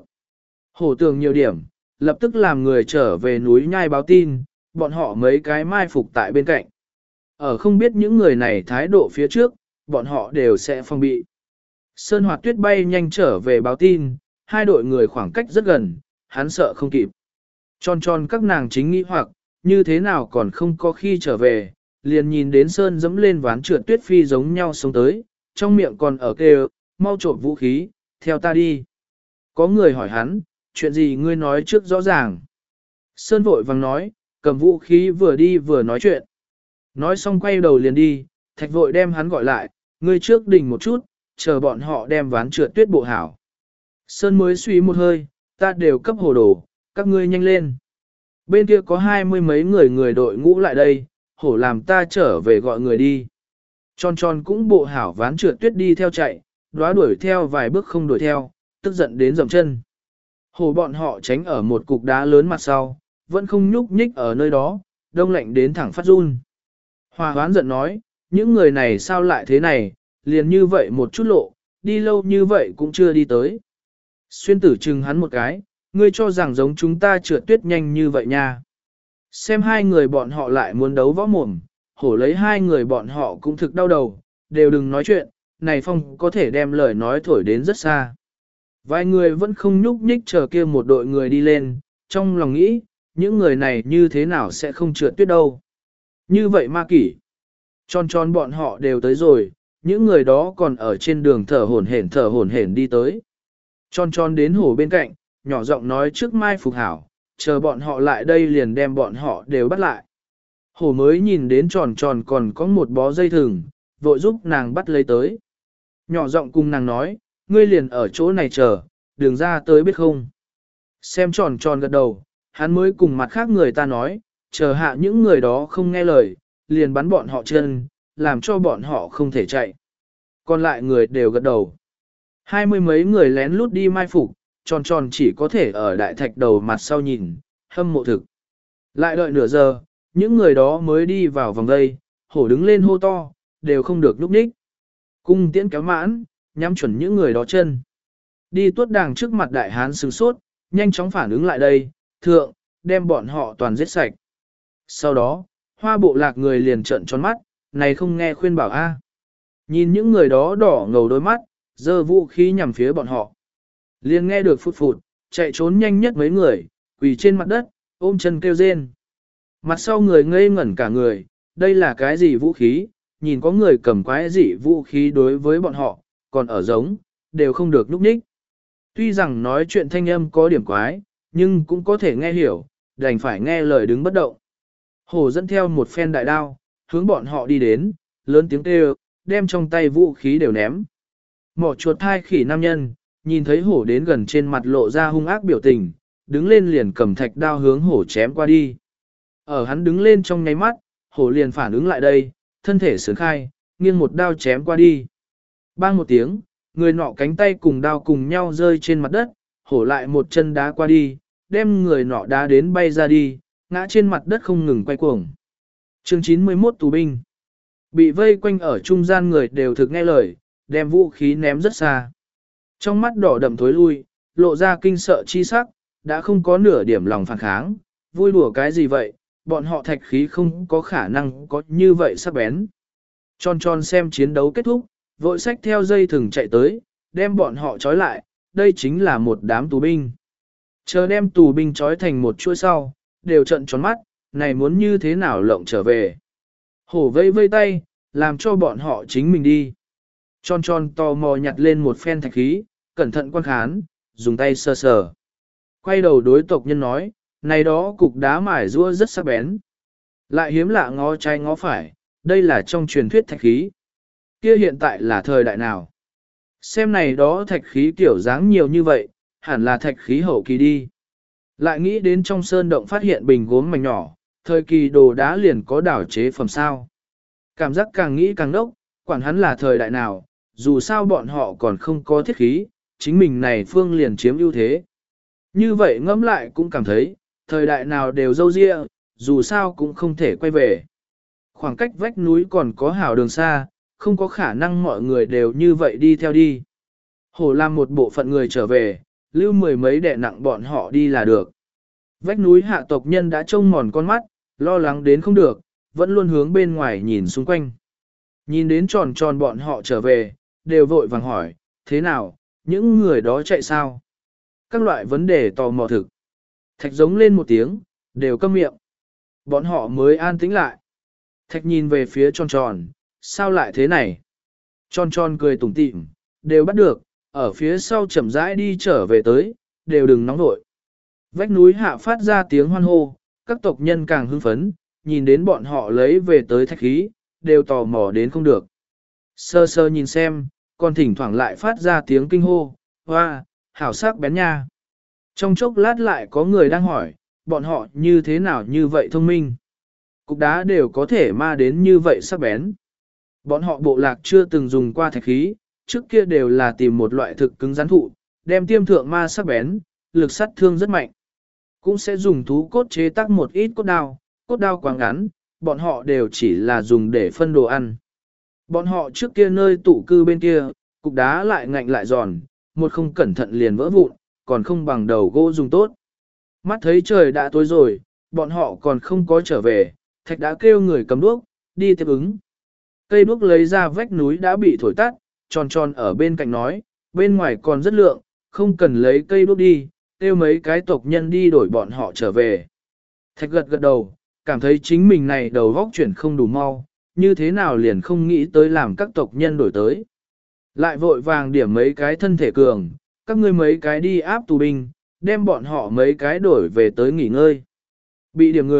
Speaker 1: Hổ tường nhiều điểm, lập tức làm người trở về núi nhai báo tin, bọn họ mấy cái mai phục tại bên cạnh. Ở không biết những người này thái độ phía trước, bọn họ đều sẽ phòng bị. Sơn Hoạt Tuyết bay nhanh trở về báo tin, hai đội người khoảng cách rất gần, hắn sợ không kịp. Tròn tròn các nàng chính nghĩ hoặc, như thế nào còn không có khi trở về, liền nhìn đến Sơn dẫm lên ván trượt tuyết phi giống nhau sống tới, trong miệng còn ở kêu, mau trộm vũ khí, theo ta đi. Có người hỏi hắn, chuyện gì ngươi nói trước rõ ràng. Sơn vội vàng nói, cầm vũ khí vừa đi vừa nói chuyện. Nói xong quay đầu liền đi, thạch vội đem hắn gọi lại, ngươi trước đình một chút, chờ bọn họ đem ván trượt tuyết bộ hảo. Sơn mới suy một hơi, ta đều cấp hồ đồ, các ngươi nhanh lên. Bên kia có hai mươi mấy người người đội ngũ lại đây, hổ làm ta trở về gọi người đi. Tròn tròn cũng bộ hảo ván trượt tuyết đi theo chạy, đóa đuổi theo vài bước không đuổi theo, tức giận đến dầm chân. Hổ bọn họ tránh ở một cục đá lớn mặt sau, vẫn không nhúc nhích ở nơi đó, đông lạnh đến thẳng phát run. Hòa hoán giận nói, những người này sao lại thế này, liền như vậy một chút lộ, đi lâu như vậy cũng chưa đi tới. Xuyên tử chừng hắn một cái, ngươi cho rằng giống chúng ta trượt tuyết nhanh như vậy nha. Xem hai người bọn họ lại muốn đấu võ mồm, hổ lấy hai người bọn họ cũng thực đau đầu, đều đừng nói chuyện, này phong có thể đem lời nói thổi đến rất xa. Vài người vẫn không nhúc nhích chờ kia một đội người đi lên, trong lòng nghĩ, những người này như thế nào sẽ không trượt tuyết đâu. Như vậy ma kỷ, tròn tròn bọn họ đều tới rồi, những người đó còn ở trên đường thở hổn hển thở hổn hển đi tới. Tròn tròn đến hổ bên cạnh, nhỏ giọng nói trước mai phục hảo, chờ bọn họ lại đây liền đem bọn họ đều bắt lại. Hổ mới nhìn đến tròn tròn còn có một bó dây thừng, vội giúp nàng bắt lấy tới. Nhỏ giọng cùng nàng nói, ngươi liền ở chỗ này chờ, đường ra tới biết không. Xem tròn tròn gật đầu, hắn mới cùng mặt khác người ta nói, chờ hạ những người đó không nghe lời, liền bắn bọn họ chân, làm cho bọn họ không thể chạy. Còn lại người đều gật đầu. Hai mươi mấy người lén lút đi mai phục, tròn tròn chỉ có thể ở đại thạch đầu mặt sau nhìn, hâm mộ thực. Lại đợi nửa giờ, những người đó mới đi vào vòng đây, hổ đứng lên hô to, đều không được lúc ních. Cung tiễn kéo mãn, nhắm chuẩn những người đó chân. Đi tuốt đàng trước mặt đại hán sửng sốt, nhanh chóng phản ứng lại đây, thượng, đem bọn họ toàn giết sạch. Sau đó, hoa bộ lạc người liền trợn tròn mắt, này không nghe khuyên bảo a. Nhìn những người đó đỏ ngầu đôi mắt, giơ vũ khí nhằm phía bọn họ. Liền nghe được phụt phụt, chạy trốn nhanh nhất mấy người, quỳ trên mặt đất, ôm chân kêu rên. Mặt sau người ngây ngẩn cả người, đây là cái gì vũ khí, nhìn có người cầm quái dị vũ khí đối với bọn họ, còn ở giống, đều không được núp ních. Tuy rằng nói chuyện thanh âm có điểm quái, nhưng cũng có thể nghe hiểu, đành phải nghe lời đứng bất động. Hổ dẫn theo một phen đại đao, hướng bọn họ đi đến, lớn tiếng kêu, đem trong tay vũ khí đều ném. Mỏ chuột thai khỉ nam nhân, nhìn thấy hổ đến gần trên mặt lộ ra hung ác biểu tình, đứng lên liền cầm thạch đao hướng hổ chém qua đi. Ở hắn đứng lên trong nháy mắt, hổ liền phản ứng lại đây, thân thể sướng khai, nghiêng một đao chém qua đi. Bang một tiếng, người nọ cánh tay cùng đao cùng nhau rơi trên mặt đất, hổ lại một chân đá qua đi, đem người nọ đá đến bay ra đi, ngã trên mặt đất không ngừng quay cuồng. Chương chín mươi mốt tù binh. Bị vây quanh ở trung gian người đều thực nghe lời, đem vũ khí ném rất xa. Trong mắt đỏ đậm thối lui, lộ ra kinh sợ chi sắc, đã không có nửa điểm lòng phản kháng, vui đùa cái gì vậy, bọn họ thạch khí không có khả năng có như vậy sắc bén. Tròn tròn xem chiến đấu kết thúc, vội xách theo dây thừng chạy tới, đem bọn họ trói lại, đây chính là một đám tù binh. Chờ đem tù binh trói thành một chuỗi sau, đều trận tròn mắt, này muốn như thế nào lộng trở về. Hổ vây vây tay, làm cho bọn họ chính mình đi. Tròn tròn tò mò nhặt lên một phen thạch khí, cẩn thận quan khán, dùng tay sờ sờ. Quay đầu đối tộc nhân nói, này đó cục đá mài rũa rất sắc bén. Lại hiếm lạ ngó trái ngó phải, đây là trong truyền thuyết thạch khí. Kia hiện tại là thời đại nào? Xem này đó thạch khí kiểu dáng nhiều như vậy, hẳn là thạch khí hậu kỳ đi. Lại nghĩ đến trong sơn động phát hiện bình gốm mảnh nhỏ, thời kỳ đồ đá liền có đảo chế phẩm sao. Cảm giác càng nghĩ càng đốc, quản hắn là thời đại nào, dù sao bọn họ còn không có thiết khí, chính mình này phương liền chiếm ưu thế. Như vậy ngẫm lại cũng cảm thấy, thời đại nào đều dâu ria, dù sao cũng không thể quay về. Khoảng cách vách núi còn có hảo đường xa, không có khả năng mọi người đều như vậy đi theo đi. Hổ làm một bộ phận người trở về, lưu mười mấy đệ nặng bọn họ đi là được. Vách núi hạ tộc nhân đã trông mòn con mắt, lo lắng đến không được, vẫn luôn hướng bên ngoài nhìn xung quanh. Nhìn đến tròn tròn bọn họ trở về, đều vội vàng hỏi, thế nào, những người đó chạy sao? Các loại vấn đề tò mò thực. Thạch giống lên một tiếng, đều câm miệng. Bọn họ mới an tĩnh lại. Thạch nhìn về phía tròn tròn, sao lại thế này? Tròn tròn cười tủm tỉm, đều bắt được, ở phía sau chậm rãi đi trở về tới, đều đừng nóng nổi. Vách núi hạ phát ra tiếng hoan hô, các tộc nhân càng hưng phấn, nhìn đến bọn họ lấy về tới thạch khí, đều tò mò đến không được. Sơ sơ nhìn xem, còn thỉnh thoảng lại phát ra tiếng kinh hô, hoa, hảo sắc bén nha. Trong chốc lát lại có người đang hỏi, bọn họ như thế nào như vậy thông minh. Cục đá đều có thể ma đến như vậy sắc bén. Bọn họ bộ lạc chưa từng dùng qua thạch khí, trước kia đều là tìm một loại thực cứng rắn thụ, đem tiêm thượng ma sắc bén, lực sát thương rất mạnh. Cũng sẽ dùng thú cốt chế tác một ít cốt đao, cốt đao quá ngắn, bọn họ đều chỉ là dùng để phân đồ ăn. Bọn họ trước kia nơi tụ cư bên kia, cục đá lại ngạnh lại giòn, một không cẩn thận liền vỡ vụn, còn không bằng đầu gỗ dùng tốt. Mắt thấy trời đã tối rồi, bọn họ còn không có trở về, Thạch đã kêu người cầm đuốc, đi tiếp ứng. Cây đuốc lấy ra vách núi đã bị thổi tắt, tròn tròn ở bên cạnh nói, bên ngoài còn rất lượng, không cần lấy cây đuốc đi, kêu mấy cái tộc nhân đi đổi bọn họ trở về. Thạch gật gật đầu, cảm thấy chính mình này đầu góc chuyển không đủ mau, như thế nào liền không nghĩ tới làm các tộc nhân đổi tới. Lại vội vàng điểm mấy cái thân thể cường, các ngươi mấy cái đi áp tù binh, đem bọn họ mấy cái đổi về tới nghỉ ngơi. Bị điểm người,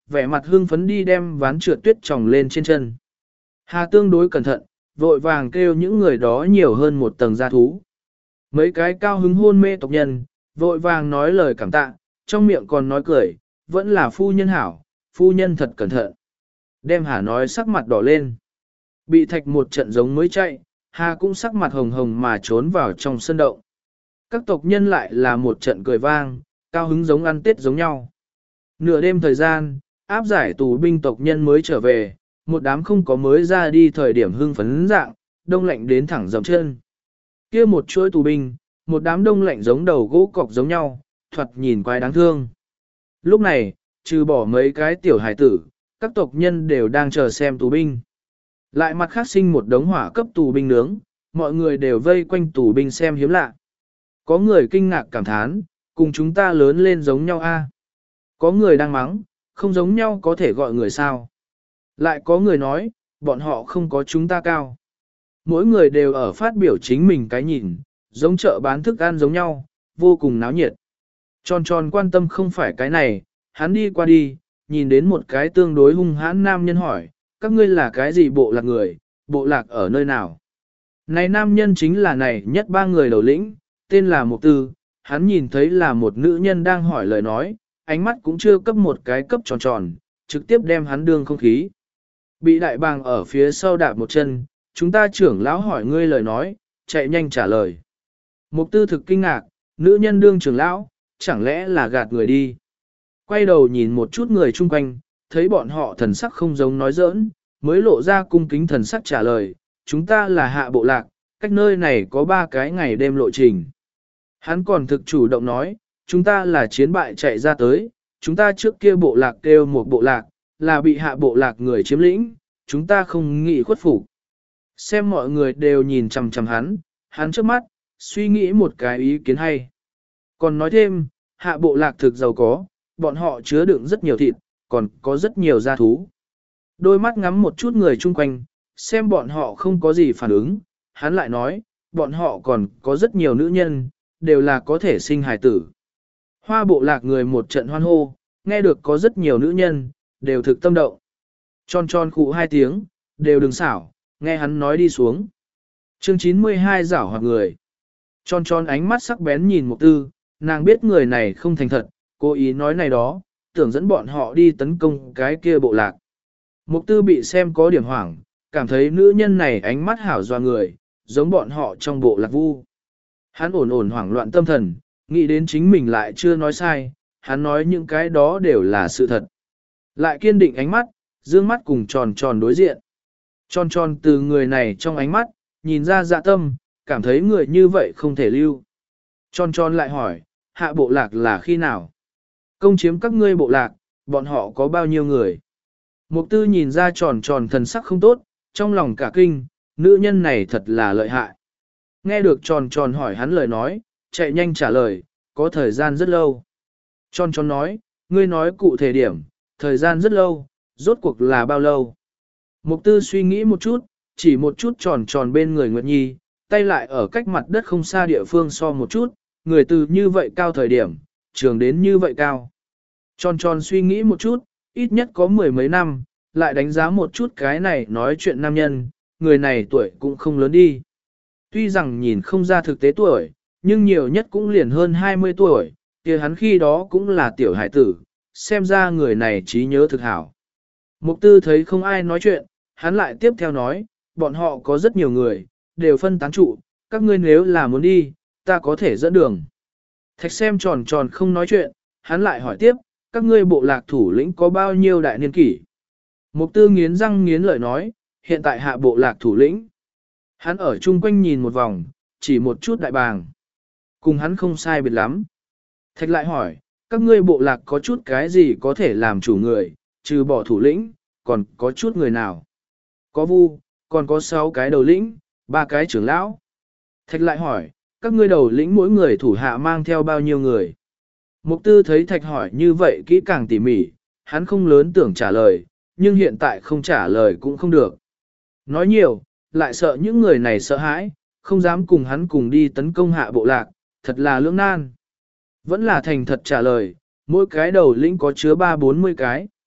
Speaker 1: vẻ mặt hưng phấn đi đem ván trượt tuyết tròng lên trên chân. Hà tương đối cẩn thận, vội vàng kêu những người đó nhiều hơn một tầng gia thú. Mấy cái cao hứng hôn mê tộc nhân, vội vàng nói lời cảm tạ, trong miệng còn nói cười, vẫn là phu nhân hảo, phu nhân thật cẩn thận. Đem Hà nói sắc mặt đỏ lên. Bị thạch một trận giống mới chạy, Hà cũng sắc mặt hồng hồng mà trốn vào trong sân động. Các tộc nhân lại là một trận cười vang, cao hứng giống ăn tết giống nhau. Nửa đêm thời gian, áp giải tù binh tộc nhân mới trở về, một đám không có mới ra đi thời điểm hưng phấn dạng, đông lạnh đến thẳng dầm chân. Kia một chuỗi tù binh, một đám đông lạnh giống đầu gỗ cọc giống nhau, thoạt nhìn quái đáng thương. Lúc này, trừ bỏ mấy cái tiểu hải tử, các tộc nhân đều đang chờ xem tù binh. Lại mặt khác sinh một đống hỏa cấp tù binh nướng, mọi người đều vây quanh tù binh xem hiếm lạ. Có người kinh ngạc cảm thán, cùng chúng ta lớn lên giống nhau a. Có người đang mắng, không giống nhau có thể gọi người sao. Lại có người nói, bọn họ không có chúng ta cao. Mỗi người đều ở phát biểu chính mình cái nhìn, giống chợ bán thức ăn giống nhau, vô cùng náo nhiệt. Tròn tròn quan tâm không phải cái này, hắn đi qua đi, nhìn đến một cái tương đối hung hãn nam nhân hỏi, các ngươi là cái gì bộ lạc người, bộ lạc ở nơi nào? Này nam nhân chính là này nhất ba người đầu lĩnh, tên là Mục Tư, hắn nhìn thấy là một nữ nhân đang hỏi lời nói, ánh mắt cũng chưa cấp một cái cấp tròn tròn, trực tiếp đem hắn đương không khí. Bị đại bàng ở phía sau đạp một chân, chúng ta trưởng lão hỏi ngươi lời nói, chạy nhanh trả lời. Mục Tư thực kinh ngạc, nữ nhân đương trưởng lão, chẳng lẽ là gạt người đi. Quay đầu nhìn một chút người chung quanh, thấy bọn họ thần sắc không giống nói giỡn, mới lộ ra cung kính thần sắc trả lời, chúng ta là hạ bộ lạc, cách nơi này có ba cái ngày đêm lộ trình. Hắn còn thực chủ động nói, chúng ta là chiến bại chạy ra tới, chúng ta trước kia bộ lạc kêu một bộ lạc, là bị hạ bộ lạc người chiếm lĩnh, chúng ta không nghĩ khuất phục. Xem mọi người đều nhìn chằm chằm hắn, hắn trước mắt, suy nghĩ một cái ý kiến hay. Còn nói thêm, hạ bộ lạc thực giàu có, bọn họ chứa đựng rất nhiều thịt, còn có rất nhiều gia thú. Đôi mắt ngắm một chút người chung quanh, xem bọn họ không có gì phản ứng, hắn lại nói, bọn họ còn có rất nhiều nữ nhân, đều là có thể sinh hài tử. Hoa bộ lạc người một trận hoan hô, nghe được có rất nhiều nữ nhân, đều thực tâm động. Tròn tròn khụ hai tiếng, đều đừng xảo, nghe hắn nói đi xuống. Chương chín mươi hai giảo hoặc người. Tròn tròn ánh mắt sắc bén nhìn Mục Tư, nàng biết người này không thành thật, cố ý nói này đó, tưởng dẫn bọn họ đi tấn công cái kia bộ lạc. Mục Tư bị xem có điểm hoảng, cảm thấy nữ nhân này ánh mắt hảo doa người, giống bọn họ trong bộ lạc vu. Hắn ổn ổn hoảng loạn tâm thần, nghĩ đến chính mình lại chưa nói sai, hắn nói những cái đó đều là sự thật. Lại kiên định ánh mắt, dương mắt cùng tròn tròn đối diện. Tròn tròn từ người này trong ánh mắt, nhìn ra dạ tâm, cảm thấy người như vậy không thể lưu. Tròn tròn lại hỏi, hạ bộ lạc là khi nào? Công chiếm các ngươi bộ lạc, bọn họ có bao nhiêu người? Mục Tư nhìn ra tròn tròn thần sắc không tốt, trong lòng cả kinh, nữ nhân này thật là lợi hại. Nghe được tròn tròn hỏi hắn lời nói, chạy nhanh trả lời, có thời gian rất lâu. Tròn tròn nói, ngươi nói cụ thể điểm, thời gian rất lâu, rốt cuộc là bao lâu? Mục Tư suy nghĩ một chút, chỉ một chút tròn tròn bên người Nguyệt Nhi, tay lại ở cách mặt đất không xa địa phương so một chút, người từ như vậy cao thời điểm, trường đến như vậy cao. Tròn tròn suy nghĩ một chút, ít nhất có mười mấy năm, lại đánh giá một chút cái này nói chuyện nam nhân, người này tuổi cũng không lớn đi. Tuy rằng nhìn không ra thực tế tuổi, nhưng nhiều nhất cũng liền hơn hai mươi tuổi, kia hắn khi đó cũng là tiểu hải tử, xem ra người này trí nhớ thực hảo. Mục Tư thấy không ai nói chuyện, hắn lại tiếp theo nói, bọn họ có rất nhiều người, đều phân tán trụ, các ngươi nếu là muốn đi, ta có thể dẫn đường. Thạch xem tròn tròn không nói chuyện, hắn lại hỏi tiếp, các ngươi bộ lạc thủ lĩnh có bao nhiêu đại niên kỷ? Mục Tư nghiến răng nghiến lợi nói, hiện tại hạ bộ lạc thủ lĩnh. Hắn ở chung quanh nhìn một vòng, chỉ một chút đại bàng. Cùng hắn không sai biệt lắm. Thạch lại hỏi, các ngươi bộ lạc có chút cái gì có thể làm chủ người, trừ bỏ thủ lĩnh, còn có chút người nào? Có vu, còn có sáu cái đầu lĩnh, ba cái trưởng lão. Thạch lại hỏi, các ngươi đầu lĩnh mỗi người thủ hạ mang theo bao nhiêu người? Mục Tư thấy Thạch hỏi như vậy kỹ càng tỉ mỉ, hắn không lớn tưởng trả lời, nhưng hiện tại không trả lời cũng không được. Nói nhiều, lại sợ những người này sợ hãi, không dám cùng hắn cùng đi tấn công hạ bộ lạc, thật là lưỡng nan. Vẫn là thành thật trả lời, mỗi cái đầu lĩnh có chứa ba bốn mươi cái.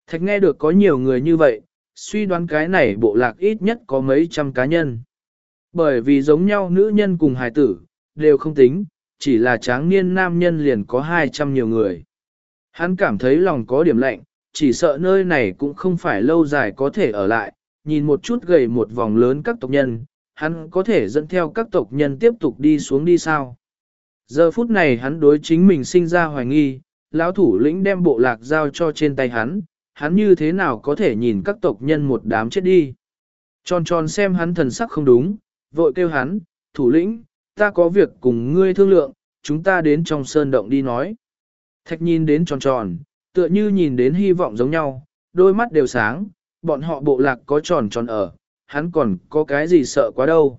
Speaker 1: Thạch nghe được có nhiều người như vậy, suy đoán cái này bộ lạc ít nhất có mấy trăm cá nhân. Bởi vì giống nhau nữ nhân cùng hài tử, đều không tính, chỉ là tráng niên nam nhân liền có hai trăm nhiều người. Hắn cảm thấy lòng có điểm lạnh, chỉ sợ nơi này cũng không phải lâu dài có thể ở lại, nhìn một chút gầy một vòng lớn các tộc nhân, hắn có thể dẫn theo các tộc nhân tiếp tục đi xuống đi sao. Giờ phút này hắn đối chính mình sinh ra hoài nghi, lão thủ lĩnh đem bộ lạc giao cho trên tay hắn, hắn như thế nào có thể nhìn các tộc nhân một đám chết đi. Tròn tròn xem hắn thần sắc không đúng, vội kêu hắn, thủ lĩnh, ta có việc cùng ngươi thương lượng, chúng ta đến trong sơn động đi nói. Thạch nhìn đến tròn tròn, tựa như nhìn đến hy vọng giống nhau, đôi mắt đều sáng, bọn họ bộ lạc có tròn tròn ở, hắn còn có cái gì sợ quá đâu.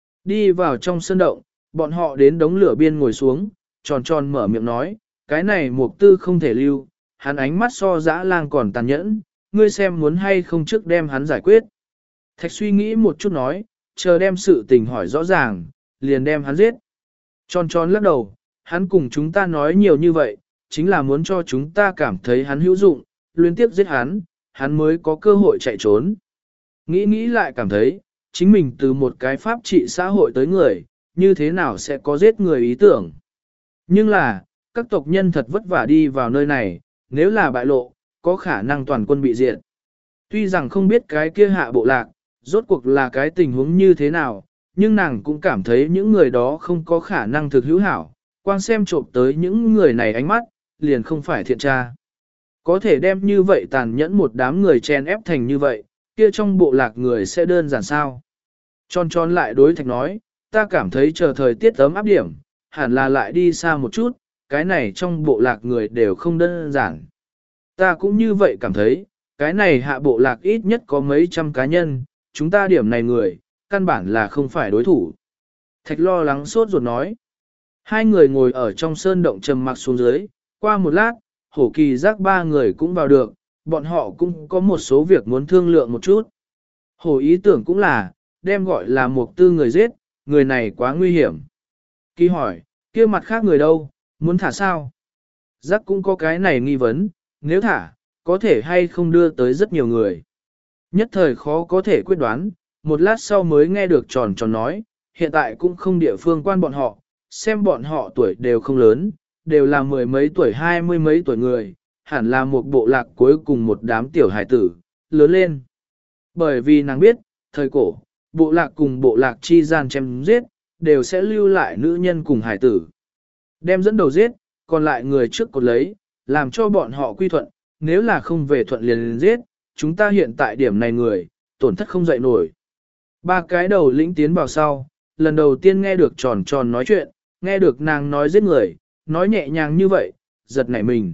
Speaker 1: Đi vào trong sơn động, bọn họ đến đống lửa biên ngồi xuống, tròn tròn mở miệng nói, cái này mục tư không thể lưu, hắn ánh mắt so dã lang còn tàn nhẫn, ngươi xem muốn hay không trước đem hắn giải quyết. Thạch suy nghĩ một chút nói, chờ đem sự tình hỏi rõ ràng, liền đem hắn giết. Tròn tròn lắc đầu, hắn cùng chúng ta nói nhiều như vậy, chính là muốn cho chúng ta cảm thấy hắn hữu dụng, liên tiếp giết hắn, hắn mới có cơ hội chạy trốn. Nghĩ nghĩ lại cảm thấy, chính mình từ một cái pháp trị xã hội tới người, như thế nào sẽ có giết người ý tưởng. Nhưng là, các tộc nhân thật vất vả đi vào nơi này, nếu là bại lộ, có khả năng toàn quân bị diệt. Tuy rằng không biết cái kia hạ bộ lạc, rốt cuộc là cái tình huống như thế nào, nhưng nàng cũng cảm thấy những người đó không có khả năng thực hữu hảo, quang xem trộm tới những người này ánh mắt, liền không phải thiện tra. Có thể đem như vậy tàn nhẫn một đám người chen ép thành như vậy, kia trong bộ lạc người sẽ đơn giản sao. Tròn tròn lại đối Thạch nói, ta cảm thấy chờ thời tiết ấm áp điểm, hẳn là lại đi xa một chút, cái này trong bộ lạc người đều không đơn giản. Ta cũng như vậy cảm thấy, cái này hạ bộ lạc ít nhất có mấy trăm cá nhân, chúng ta điểm này người, căn bản là không phải đối thủ. Thạch lo lắng sốt ruột nói. Hai người ngồi ở trong sơn động trầm mặc xuống dưới, qua một lát, hổ kỳ giác ba người cũng vào được, bọn họ cũng có một số việc muốn thương lượng một chút. Hổ ý tưởng cũng là, đem gọi là một tư người giết, người này quá nguy hiểm. Kỳ hỏi, kia mặt khác người đâu, muốn thả sao? Giác cũng có cái này nghi vấn, nếu thả, có thể hay không đưa tới rất nhiều người. Nhất thời khó có thể quyết đoán, một lát sau mới nghe được tròn tròn nói, hiện tại cũng không địa phương quan bọn họ, xem bọn họ tuổi đều không lớn, đều là mười mấy tuổi hai mươi mấy tuổi người, hẳn là một bộ lạc cuối cùng một đám tiểu hải tử, lớn lên. Bởi vì nàng biết, thời cổ, bộ lạc cùng bộ lạc chi gian chém giết, đều sẽ lưu lại nữ nhân cùng hải tử. Đem dẫn đầu giết, còn lại người trước cột lấy, làm cho bọn họ quy thuận, nếu là không về thuận liền liền giết, chúng ta hiện tại điểm này người, tổn thất không dậy nổi. Ba cái đầu lĩnh tiến vào sau, lần đầu tiên nghe được tròn tròn nói chuyện, nghe được nàng nói giết người, nói nhẹ nhàng như vậy, giật nảy mình.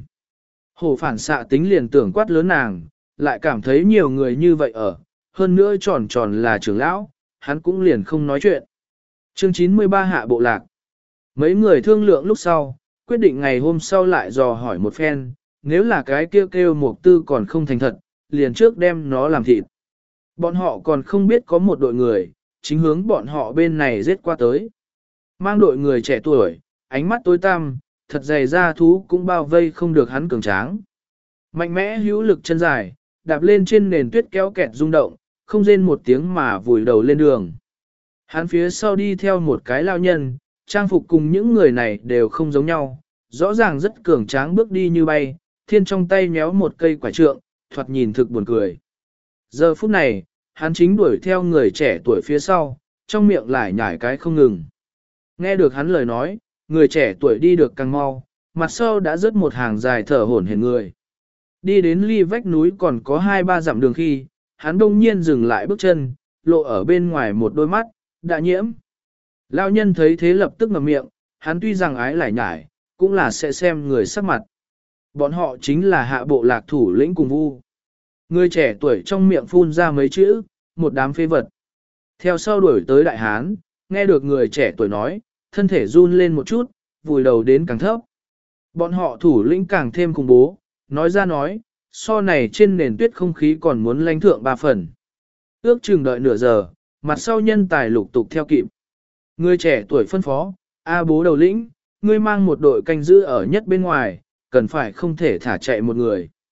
Speaker 1: Hổ phản xạ tính liền tưởng quát lớn nàng, lại cảm thấy nhiều người như vậy ở, hơn nữa tròn tròn là trưởng lão, hắn cũng liền không nói chuyện. Chương chín mươi ba hạ bộ lạc. Mấy người thương lượng lúc sau, quyết định ngày hôm sau lại dò hỏi một phen, nếu là cái kêu kêu mục tư còn không thành thật, liền trước đem nó làm thịt. Bọn họ còn không biết có một đội người, chính hướng bọn họ bên này giết qua tới. Mang đội người trẻ tuổi, ánh mắt tối tăm, thật dày da thú cũng bao vây không được hắn cường tráng. Mạnh mẽ hữu lực chân dài, đạp lên trên nền tuyết kéo kẹt rung động, không rên một tiếng mà vùi đầu lên đường. Hắn phía sau đi theo một cái lao nhân, trang phục cùng những người này đều không giống nhau, rõ ràng rất cường tráng bước đi như bay, thiên trong tay nhéo một cây quả trượng, thoạt nhìn thực buồn cười. Giờ phút này, hắn chính đuổi theo người trẻ tuổi phía sau, trong miệng lại nhải cái không ngừng. Nghe được hắn lời nói, người trẻ tuổi đi được càng mau, mặt sau đã rớt một hàng dài thở hổn hển người. Đi đến ly vách núi còn có hai ba dặm đường khi, hắn đông nhiên dừng lại bước chân, lộ ở bên ngoài một đôi mắt, đã nhiễm. Lão nhân thấy thế lập tức ngậm miệng, hắn tuy rằng ái lại nhải, cũng là sẽ xem người sắc mặt. Bọn họ chính là hạ bộ lạc thủ lĩnh cùng vu. Người trẻ tuổi trong miệng phun ra mấy chữ, một đám phế vật. Theo sau đuổi tới đại hán, nghe được người trẻ tuổi nói, thân thể run lên một chút, vùi đầu đến càng thấp. Bọn họ thủ lĩnh càng thêm khủng bố, nói ra nói, so này trên nền tuyết không khí còn muốn lãnh thượng ba phần. Ước chừng đợi nửa giờ, mặt sau nhân tài lục tục theo kịp. Người trẻ tuổi phân phó, A bố đầu lĩnh, ngươi mang một đội canh giữ ở nhất bên ngoài, cần phải không thể thả chạy một người.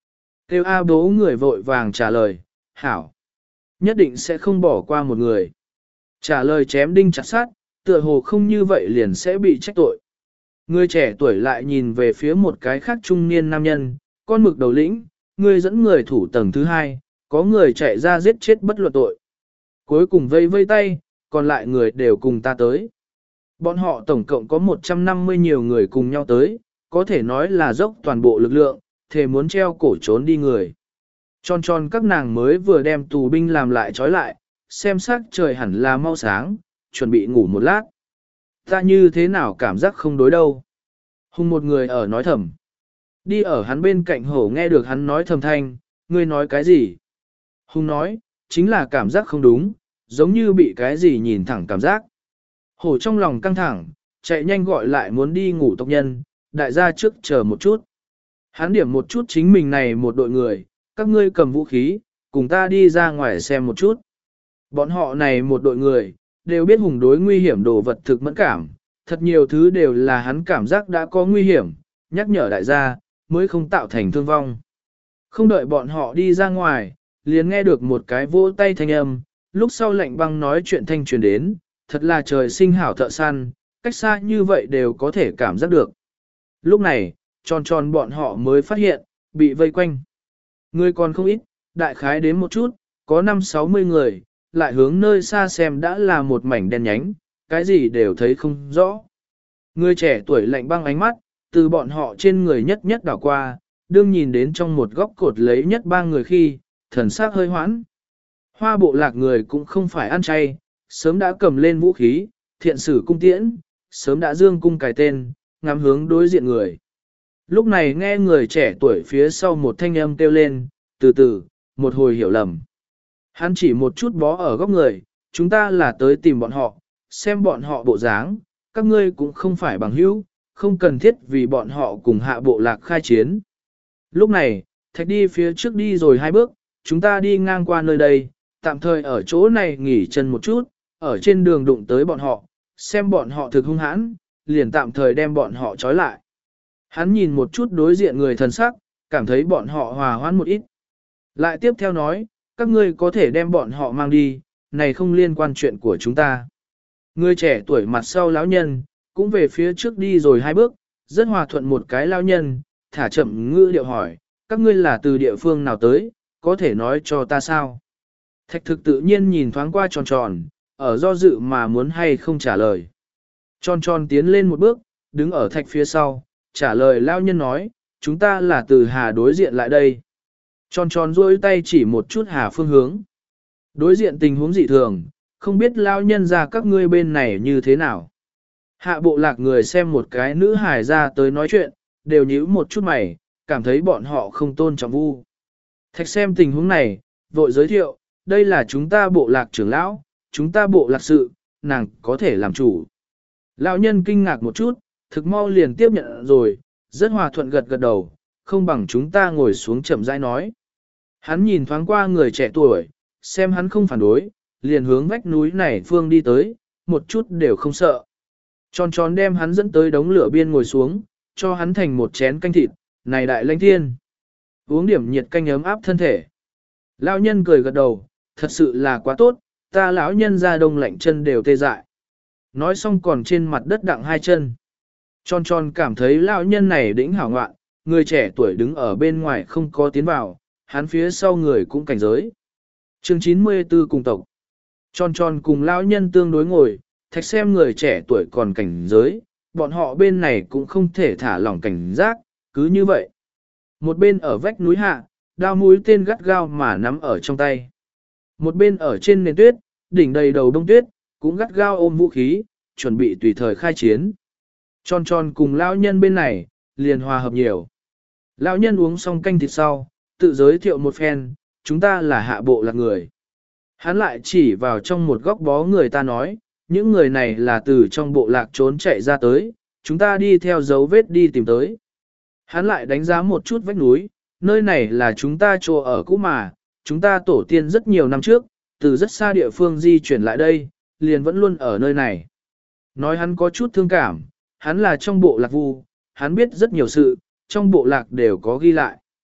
Speaker 1: Kêu A bố người vội vàng trả lời, hảo. Nhất định sẽ không bỏ qua một người. Trả lời chém đinh chặt sát, tựa hồ không như vậy liền sẽ bị trách tội. Người trẻ tuổi lại nhìn về phía một cái khác trung niên nam nhân, con mực đầu lĩnh, người dẫn người thủ tầng thứ hai, có người chạy ra giết chết bất luận tội. Cuối cùng vây vây tay, còn lại người đều cùng ta tới. Bọn họ tổng cộng có một trăm năm mươi nhiều người cùng nhau tới, có thể nói là dốc toàn bộ lực lượng, thề muốn treo cổ trốn đi người. Tròn tròn các nàng mới vừa đem tù binh làm lại trói lại, xem sắc trời hẳn là mau sáng, chuẩn bị ngủ một lát. Ta như thế nào cảm giác không đối đâu. Hùng một người ở nói thầm. Đi ở hắn bên cạnh hổ nghe được hắn nói thầm thanh, ngươi nói cái gì? Hùng nói, chính là cảm giác không đúng, giống như bị cái gì nhìn thẳng cảm giác. Hổ trong lòng căng thẳng, chạy nhanh gọi lại muốn đi ngủ tộc nhân, đại gia trước chờ một chút. Hắn điểm một chút chính mình này một đội người, các ngươi cầm vũ khí, cùng ta đi ra ngoài xem một chút. Bọn họ này một đội người, đều biết Hùng đối nguy hiểm đồ vật thực mẫn cảm, thật nhiều thứ đều là hắn cảm giác đã có nguy hiểm, nhắc nhở đại gia, mới không tạo thành thương vong. Không đợi bọn họ đi ra ngoài, liền nghe được một cái vỗ tay thanh âm, lúc sau lạnh băng nói chuyện thanh truyền đến, thật là trời sinh hảo thợ săn, cách xa như vậy đều có thể cảm giác được. Lúc này, tròn tròn bọn họ mới phát hiện, bị vây quanh. Người còn không ít, đại khái đến một chút, có năm sáu mươi người, lại hướng nơi xa xem đã là một mảnh đen nhánh, cái gì đều thấy không rõ. Người trẻ tuổi lạnh băng ánh mắt, từ bọn họ trên người nhất nhất đảo qua, đương nhìn đến trong một góc cột lấy nhất ba người khi, thần sắc hơi hoãn. Hoa bộ lạc người cũng không phải ăn chay, sớm đã cầm lên vũ khí, thiện sử cung tiễn, sớm đã dương cung cài tên, ngắm hướng đối diện người. Lúc này nghe người trẻ tuổi phía sau một thanh âm kêu lên, từ từ, một hồi hiểu lầm. Hắn chỉ một chút bó ở góc người, chúng ta là tới tìm bọn họ, xem bọn họ bộ dáng, các ngươi cũng không phải bằng hữu, không cần thiết vì bọn họ cùng hạ bộ lạc khai chiến. Lúc này, Thạch đi phía trước đi rồi hai bước, chúng ta đi ngang qua nơi đây, tạm thời ở chỗ này nghỉ chân một chút, ở trên đường đụng tới bọn họ, xem bọn họ thực hung hãn, liền tạm thời đem bọn họ trói lại. Hắn nhìn một chút đối diện người thần sắc, cảm thấy bọn họ hòa hoãn một ít. Lại tiếp theo nói, các ngươi có thể đem bọn họ mang đi, này không liên quan chuyện của chúng ta. Người trẻ tuổi mặt sau lão nhân, cũng về phía trước đi rồi hai bước, rất hòa thuận một cái lão nhân, thả chậm ngữ điệu hỏi, các ngươi là từ địa phương nào tới, có thể nói cho ta sao? Thạch thực tự nhiên nhìn thoáng qua tròn tròn, ở do dự mà muốn hay không trả lời. Tròn tròn tiến lên một bước, đứng ở thạch phía sau, trả lời lão nhân nói, chúng ta là từ Hà đối diện lại đây. Tròn tròn duỗi tay chỉ một chút Hà phương hướng. Đối diện tình huống dị thường, không biết lão nhân ra các ngươi bên này như thế nào. Hạ bộ lạc người xem một cái nữ hài ra tới nói chuyện, đều nhíu một chút mày, cảm thấy bọn họ không tôn trọng Vu. Thạch xem tình huống này, vội giới thiệu, đây là chúng ta bộ lạc trưởng lão, chúng ta bộ lạc sự, nàng có thể làm chủ. Lão nhân kinh ngạc một chút, thực mau liền tiếp nhận rồi, rất hòa thuận gật gật đầu, không bằng chúng ta ngồi xuống chậm rãi nói. Hắn nhìn thoáng qua người trẻ tuổi, xem hắn không phản đối, liền hướng vách núi này phương đi tới, một chút đều không sợ. Tròn tròn đem hắn dẫn tới đống lửa biên ngồi xuống, cho hắn thành một chén canh thịt, này đại lãnh thiên. Uống điểm nhiệt canh ấm áp thân thể. Lão nhân cười gật đầu, thật sự là quá tốt, ta lão nhân ra đông lạnh chân đều tê dại. Nói xong còn trên mặt đất đặng hai chân. Tròn tròn cảm thấy lão nhân này đỉnh hảo ngoạn, người trẻ tuổi đứng ở bên ngoài không có tiến vào, hắn phía sau người cũng cảnh giới. Chương chín mươi tư cùng tộc. Tròn tròn cùng lão nhân tương đối ngồi, thạch xem người trẻ tuổi còn cảnh giới, bọn họ bên này cũng không thể thả lỏng cảnh giác, cứ như vậy. Một bên ở vách núi hạ, đao mũi tên gắt gao mà nắm ở trong tay. Một bên ở trên nền tuyết, đỉnh đầy đầu đông tuyết, cũng gắt gao ôm vũ khí, chuẩn bị tùy thời khai chiến. Tròn tròn cùng lão nhân bên này, liền hòa hợp nhiều. Lão nhân uống xong canh thịt sau, tự giới thiệu một phen, chúng ta là hạ bộ lạc người. Hắn lại chỉ vào trong một góc bó người ta nói, những người này là từ trong bộ lạc trốn chạy ra tới, chúng ta đi theo dấu vết đi tìm tới. Hắn lại đánh giá một chút vách núi, nơi này là chúng ta chỗ ở cũ mà, chúng ta tổ tiên rất nhiều năm trước, từ rất xa địa phương di chuyển lại đây, liền vẫn luôn ở nơi này. Nói hắn có chút thương cảm, hắn là trong bộ lạc vu, hắn biết rất nhiều sự, trong bộ lạc đều có ghi lại.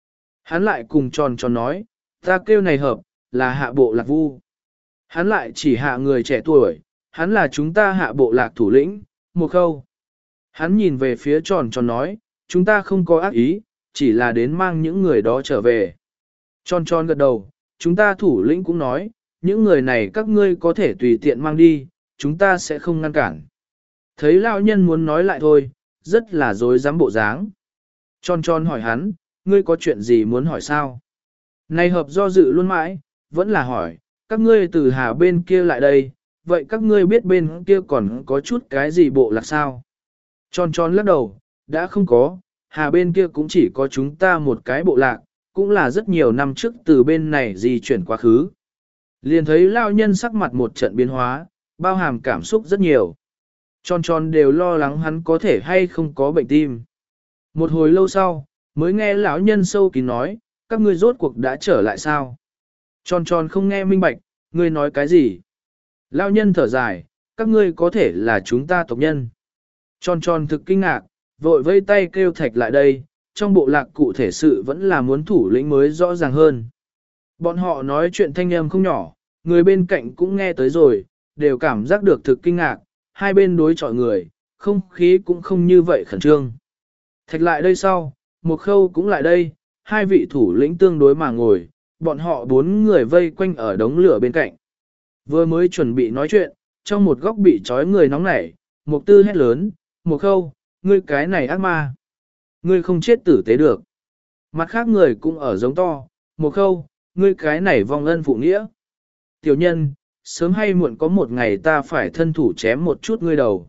Speaker 1: Hắn lại cùng tròn tròn nói, ta kêu này hợp, là hạ bộ lạc vu. Hắn lại chỉ hạ người trẻ tuổi, hắn là chúng ta hạ bộ lạc thủ lĩnh, một khâu. Hắn nhìn về phía tròn tròn nói, chúng ta không có ác ý, chỉ là đến mang những người đó trở về. Tròn tròn gật đầu, chúng ta thủ lĩnh cũng nói, những người này các ngươi có thể tùy tiện mang đi, chúng ta sẽ không ngăn cản. Thấy lão nhân muốn nói lại thôi, rất là dối dám bộ dáng. Tròn tròn hỏi hắn, ngươi có chuyện gì muốn hỏi sao? Này hợp do dự luôn mãi, vẫn là hỏi, các ngươi từ hà bên kia lại đây, vậy các ngươi biết bên kia còn có chút cái gì bộ lạc sao? Tròn tròn lắc đầu, đã không có, hà bên kia cũng chỉ có chúng ta một cái bộ lạc, cũng là rất nhiều năm trước từ bên này di chuyển quá khứ. Liền thấy lao nhân sắc mặt một trận biến hóa, bao hàm cảm xúc rất nhiều. Tròn tròn đều lo lắng hắn có thể hay không có bệnh tim. Một hồi lâu sau, mới nghe lão nhân sâu kín nói, các ngươi rốt cuộc đã trở lại sao? Tròn tròn không nghe minh bạch, ngươi nói cái gì? Lão nhân thở dài, các ngươi có thể là chúng ta tộc nhân. Tròn tròn thực kinh ngạc, vội vây tay kêu thạch lại đây, trong bộ lạc cụ thể sự vẫn là muốn thủ lĩnh mới rõ ràng hơn. Bọn họ nói chuyện thanh âm không nhỏ, người bên cạnh cũng nghe tới rồi, đều cảm giác được thực kinh ngạc, hai bên đối chọi người, không khí cũng không như vậy khẩn trương. Thạch lại đây sau, một khâu cũng lại đây, hai vị thủ lĩnh tương đối mà ngồi, bọn họ bốn người vây quanh ở đống lửa bên cạnh. Vừa mới chuẩn bị nói chuyện, trong một góc bị trói người nóng nảy, một tư hét lớn, một khâu, ngươi cái này ác ma. Ngươi không chết tử tế được. Mặt khác người cũng ở giống to, một khâu, ngươi cái này vong ân phụ nghĩa. Tiểu nhân, sớm hay muộn có một ngày ta phải thân thủ chém một chút ngươi đầu.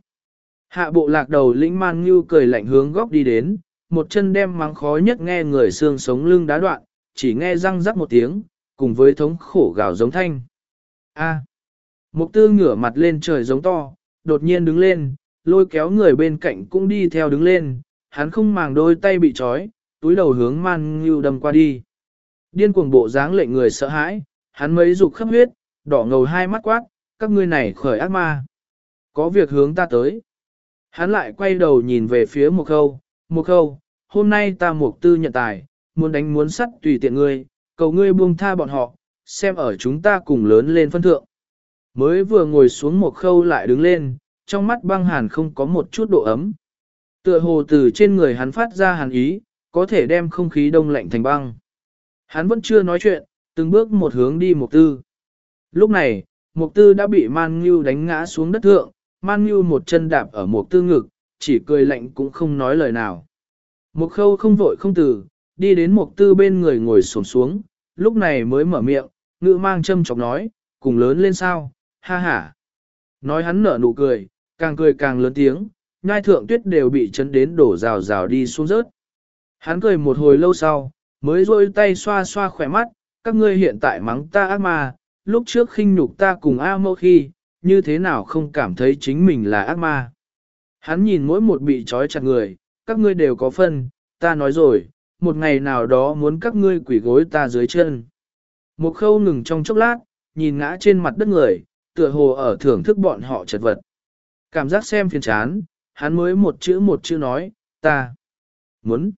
Speaker 1: Hạ bộ lạc đầu lĩnh man như cười lạnh hướng góc đi đến, một chân đem mắng khó nhất nghe người xương sống lưng đá đoạn, chỉ nghe răng rắc một tiếng, cùng với thống khổ gào giống thanh. A. Mục tư ngửa mặt lên trời giống to, đột nhiên đứng lên, lôi kéo người bên cạnh cũng đi theo đứng lên, hắn không màng đôi tay bị trói, túi đầu hướng man như đâm qua đi. Điên cuồng bộ dáng lệnh người sợ hãi, hắn mấy dục khắp huyết, đỏ ngầu hai mắt quát, các ngươi này khởi ác ma. Có việc hướng ta tới. Hắn lại quay đầu nhìn về phía một khâu, một khâu, hôm nay ta mục tư nhận tài, muốn đánh muốn sắt tùy tiện ngươi, cầu ngươi buông tha bọn họ, xem ở chúng ta cùng lớn lên phân thượng. Mới vừa ngồi xuống một khâu lại đứng lên, trong mắt băng hàn không có một chút độ ấm. Tựa hồ từ trên người hắn phát ra hàn ý, có thể đem không khí đông lạnh thành băng. Hắn vẫn chưa nói chuyện, từng bước một hướng đi mục tư. Lúc này, mục tư đã bị Man Ngưu đánh ngã xuống đất thượng, Man Ngưu một chân đạp ở mục tư ngực, chỉ cười lạnh cũng không nói lời nào. Mục khâu không vội không từ, đi đến mục tư bên người ngồi xổm xuống, lúc này mới mở miệng, ngữ mang châm chọc nói, cùng lớn lên sao, ha ha. Nói hắn nở nụ cười, càng cười càng lớn tiếng, nhai thượng tuyết đều bị chấn đến đổ rào rào đi xuống rớt. Hắn cười một hồi lâu sau, mới rôi tay xoa xoa khỏe mắt, các ngươi hiện tại mắng ta ác ma, lúc trước khinh nhục ta cùng A mâu khi, như thế nào không cảm thấy chính mình là ác ma. Hắn nhìn mỗi một bị trói chặt người, các ngươi đều có phân, ta nói rồi, một ngày nào đó muốn các ngươi quỷ gối ta dưới chân. Một khâu ngừng trong chốc lát, nhìn ngã trên mặt đất người, tựa hồ ở thưởng thức bọn họ chật vật. Cảm giác xem phiền chán, hắn mới một chữ một chữ nói, ta muốn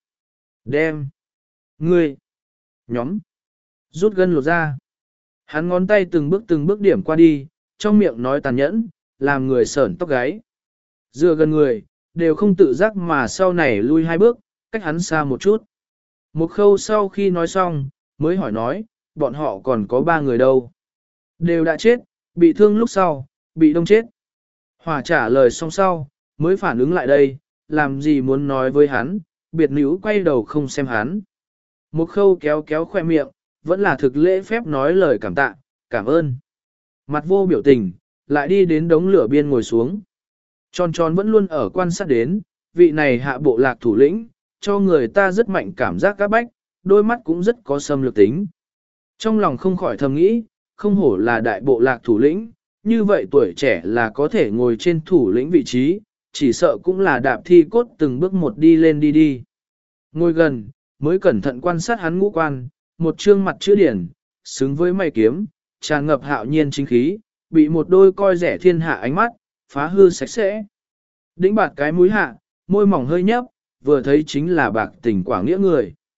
Speaker 1: đem ngươi nhóm rút gân lột ra. Hắn ngón tay từng bước từng bước điểm qua đi, trong miệng nói tàn nhẫn, làm người sởn tóc gáy. Dựa gần người, đều không tự giác mà sau này lui hai bước, cách hắn xa một chút. Một khâu sau khi nói xong, mới hỏi nói, bọn họ còn có ba người đâu. Đều đã chết, bị thương lúc sau, bị đông chết. Hòa trả lời xong sau, mới phản ứng lại đây, làm gì muốn nói với hắn, biệt nữ quay đầu không xem hắn. Một khâu kéo kéo khoe miệng, vẫn là thực lễ phép nói lời cảm tạ, cảm ơn. Mặt vô biểu tình, lại đi đến đống lửa biên ngồi xuống. Tròn tròn vẫn luôn ở quan sát đến, vị này hạ bộ lạc thủ lĩnh, cho người ta rất mạnh cảm giác các bách, đôi mắt cũng rất có xâm lược tính. Trong lòng không khỏi thầm nghĩ, không hổ là đại bộ lạc thủ lĩnh, như vậy tuổi trẻ là có thể ngồi trên thủ lĩnh vị trí, chỉ sợ cũng là đạp thi cốt từng bước một đi lên đi đi. Ngồi gần, mới cẩn thận quan sát hắn ngũ quan, một trương mặt chữ điển, xứng với mày kiếm, tràn ngập hạo nhiên chính khí, bị một đôi coi rẻ thiên hạ ánh mắt, phá hư sạch sẽ. Đĩnh bạt cái mũi hạ, môi mỏng hơi nhấp, vừa thấy chính là bạc tình quả nghĩa người.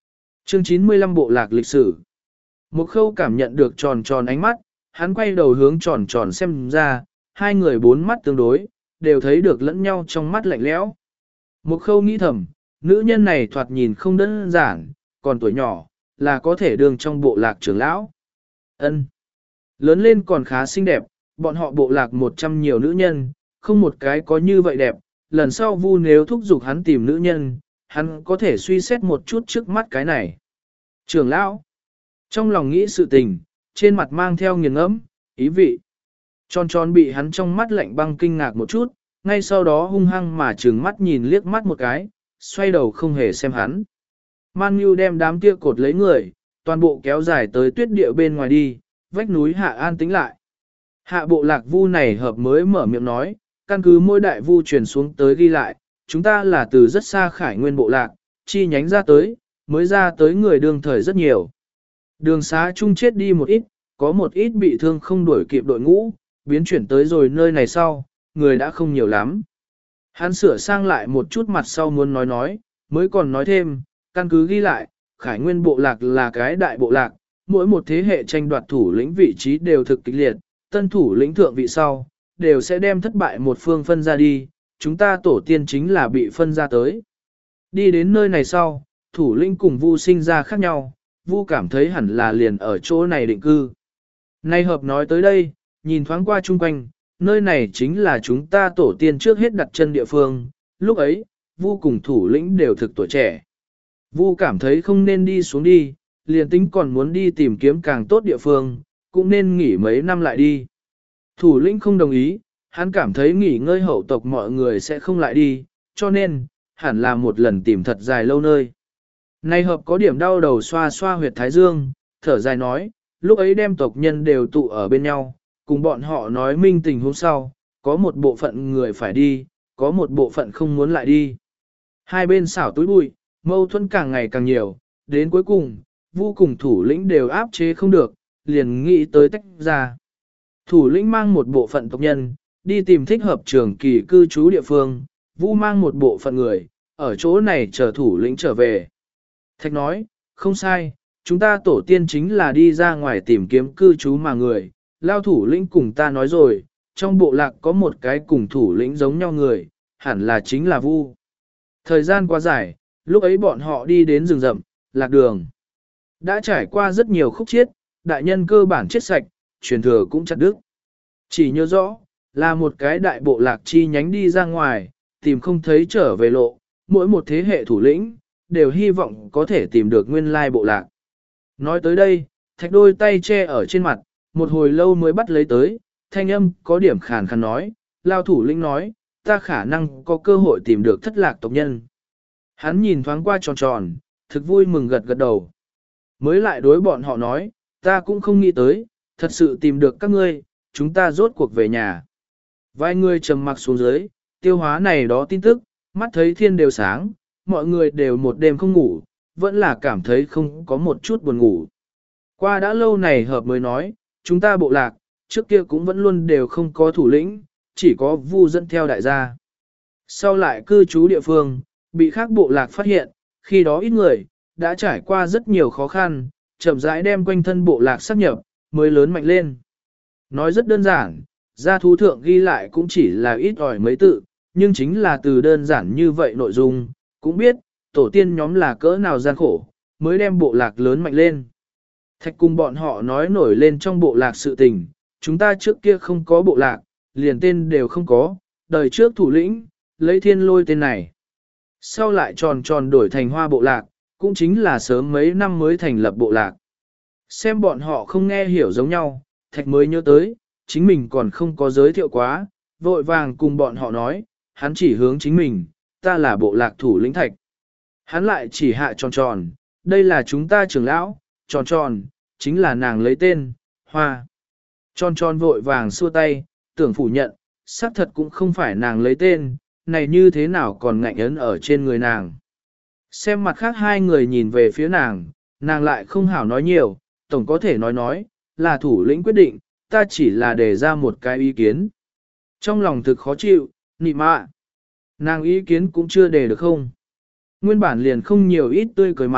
Speaker 1: Chương chín mươi lăm bộ lạc lịch sử. Một khâu cảm nhận được tròn tròn ánh mắt, hắn quay đầu hướng tròn tròn xem ra, hai người bốn mắt tương đối, đều thấy được lẫn nhau trong mắt lạnh lẽo. Một khâu nghĩ thầm, nữ nhân này thoạt nhìn không đơn giản, còn tuổi nhỏ, là có thể đường trong bộ lạc trưởng lão. Ân, lớn lên còn khá xinh đẹp, bọn họ bộ lạc một trăm nhiều nữ nhân, không một cái có như vậy đẹp, lần sau Vu nếu thúc giục hắn tìm nữ nhân, hắn có thể suy xét một chút trước mắt cái này. Trưởng lão, trong lòng nghĩ sự tình, trên mặt mang theo nghiền ngẫm, ý vị. Tròn tròn bị hắn trong mắt lạnh băng kinh ngạc một chút, ngay sau đó hung hăng mà trừng mắt nhìn liếc mắt một cái, xoay đầu không hề xem hắn. Man Nhu đem đám kia cột lấy người, toàn bộ kéo dài tới tuyết địa bên ngoài đi, vách núi hạ an tĩnh lại. Hạ bộ lạc Vu này hợp mới mở miệng nói, căn cứ mỗi đại vu truyền xuống tới ghi lại, chúng ta là từ rất xa khải nguyên bộ lạc, chi nhánh ra tới, mới ra tới người đương thời rất nhiều. Đường xá chung chết đi một ít, có một ít bị thương không đuổi kịp đội ngũ, biến chuyển tới rồi nơi này sau, người đã không nhiều lắm. Hắn sửa sang lại một chút mặt sau muốn nói nói, mới còn nói thêm, căn cứ ghi lại, khải nguyên bộ lạc là cái đại bộ lạc, mỗi một thế hệ tranh đoạt thủ lĩnh vị trí đều thực kịch liệt, tân thủ lĩnh thượng vị sau, đều sẽ đem thất bại một phương phân ra đi, chúng ta tổ tiên chính là bị phân ra tới. Đi đến nơi này sau, thủ lĩnh cùng Vu sinh ra khác nhau, Vu cảm thấy hẳn là liền ở chỗ này định cư. Nay hợp nói tới đây, nhìn thoáng qua chung quanh, nơi này chính là chúng ta tổ tiên trước hết đặt chân địa phương, lúc ấy, Vu cùng thủ lĩnh đều thực tuổi trẻ. Vu cảm thấy không nên đi xuống đi, liền tính còn muốn đi tìm kiếm càng tốt địa phương, cũng nên nghỉ mấy năm lại đi. Thủ lĩnh không đồng ý, hắn cảm thấy nghỉ ngơi hậu tộc mọi người sẽ không lại đi, cho nên, hẳn là một lần tìm thật dài lâu nơi. Nay hợp có điểm đau đầu xoa xoa huyệt thái dương, thở dài nói, lúc ấy đem tộc nhân đều tụ ở bên nhau, cùng bọn họ nói minh tình hôm sau, có một bộ phận người phải đi, có một bộ phận không muốn lại đi. Hai bên xảo túi bụi, mâu thuẫn càng ngày càng nhiều, đến cuối cùng, Vu cùng thủ lĩnh đều áp chế không được, liền nghĩ tới tách ra. Thủ lĩnh mang một bộ phận tộc nhân, đi tìm thích hợp trường kỳ cư trú địa phương, Vu mang một bộ phận người, ở chỗ này chờ thủ lĩnh trở về. Thạch nói, không sai, chúng ta tổ tiên chính là đi ra ngoài tìm kiếm cư trú mà người, lao thủ lĩnh cùng ta nói rồi, trong bộ lạc có một cái cùng thủ lĩnh giống nhau người, hẳn là chính là Vu. Thời gian quá dài, lúc ấy bọn họ đi đến rừng rậm, lạc đường. Đã trải qua rất nhiều khúc chiết, đại nhân cơ bản chết sạch, truyền thừa cũng chặt đứt. Chỉ nhớ rõ, là một cái đại bộ lạc chi nhánh đi ra ngoài, tìm không thấy trở về lộ, mỗi một thế hệ thủ lĩnh, đều hy vọng có thể tìm được nguyên lai bộ lạc. Nói tới đây, thạch đôi tay che ở trên mặt, một hồi lâu mới bắt lấy tới, thanh âm có điểm khàn khàn nói, lao thủ lĩnh nói, ta khả năng có cơ hội tìm được thất lạc tộc nhân. Hắn nhìn thoáng qua tròn tròn, thực vui mừng gật gật đầu. Mới lại đối bọn họ nói, ta cũng không nghĩ tới, thật sự tìm được các ngươi, chúng ta rốt cuộc về nhà. Vài người trầm mặc xuống dưới, tiêu hóa này đó tin tức, mắt thấy thiên đều sáng, mọi người đều một đêm không ngủ, vẫn là cảm thấy không có một chút buồn ngủ. Qua đã lâu này hợp mới nói, chúng ta bộ lạc, trước kia cũng vẫn luôn đều không có thủ lĩnh, chỉ có Vu dẫn theo đại gia. Sau lại cư trú địa phương, bị khác bộ lạc phát hiện, khi đó ít người, đã trải qua rất nhiều khó khăn, chậm rãi đem quanh thân bộ lạc sáp nhập, mới lớn mạnh lên. Nói rất đơn giản, gia thú thượng ghi lại cũng chỉ là ít ỏi mấy tự, nhưng chính là từ đơn giản như vậy nội dung, cũng biết, tổ tiên nhóm là cỡ nào gian khổ, mới đem bộ lạc lớn mạnh lên. Thạch cùng bọn họ nói nổi lên trong bộ lạc sự tình, chúng ta trước kia không có bộ lạc, liền tên đều không có, đời trước thủ lĩnh, lấy thiên lôi tên này. Sau lại tròn tròn đổi thành hoa bộ lạc, cũng chính là sớm mấy năm mới thành lập bộ lạc. Xem bọn họ không nghe hiểu giống nhau, Thạch mới nhớ tới, chính mình còn không có giới thiệu quá, vội vàng cùng bọn họ nói, hắn chỉ hướng chính mình, ta là bộ lạc thủ lĩnh Thạch. Hắn lại chỉ hạ tròn tròn, đây là chúng ta trưởng lão, tròn tròn, chính là nàng lấy tên, Hoa. Tròn tròn vội vàng xua tay, tưởng phủ nhận, xác thật cũng không phải nàng lấy tên, này như thế nào còn ngạnh ấn ở trên người nàng. Xem mặt khác hai người nhìn về phía nàng, nàng lại không hảo nói nhiều, tổng có thể nói nói, là thủ lĩnh quyết định, ta chỉ là đề ra một cái ý kiến. Trong lòng thực khó chịu, nị mạ. Nàng ý kiến cũng chưa đề được không. Nguyên bản liền không nhiều ít tươi cười mặt,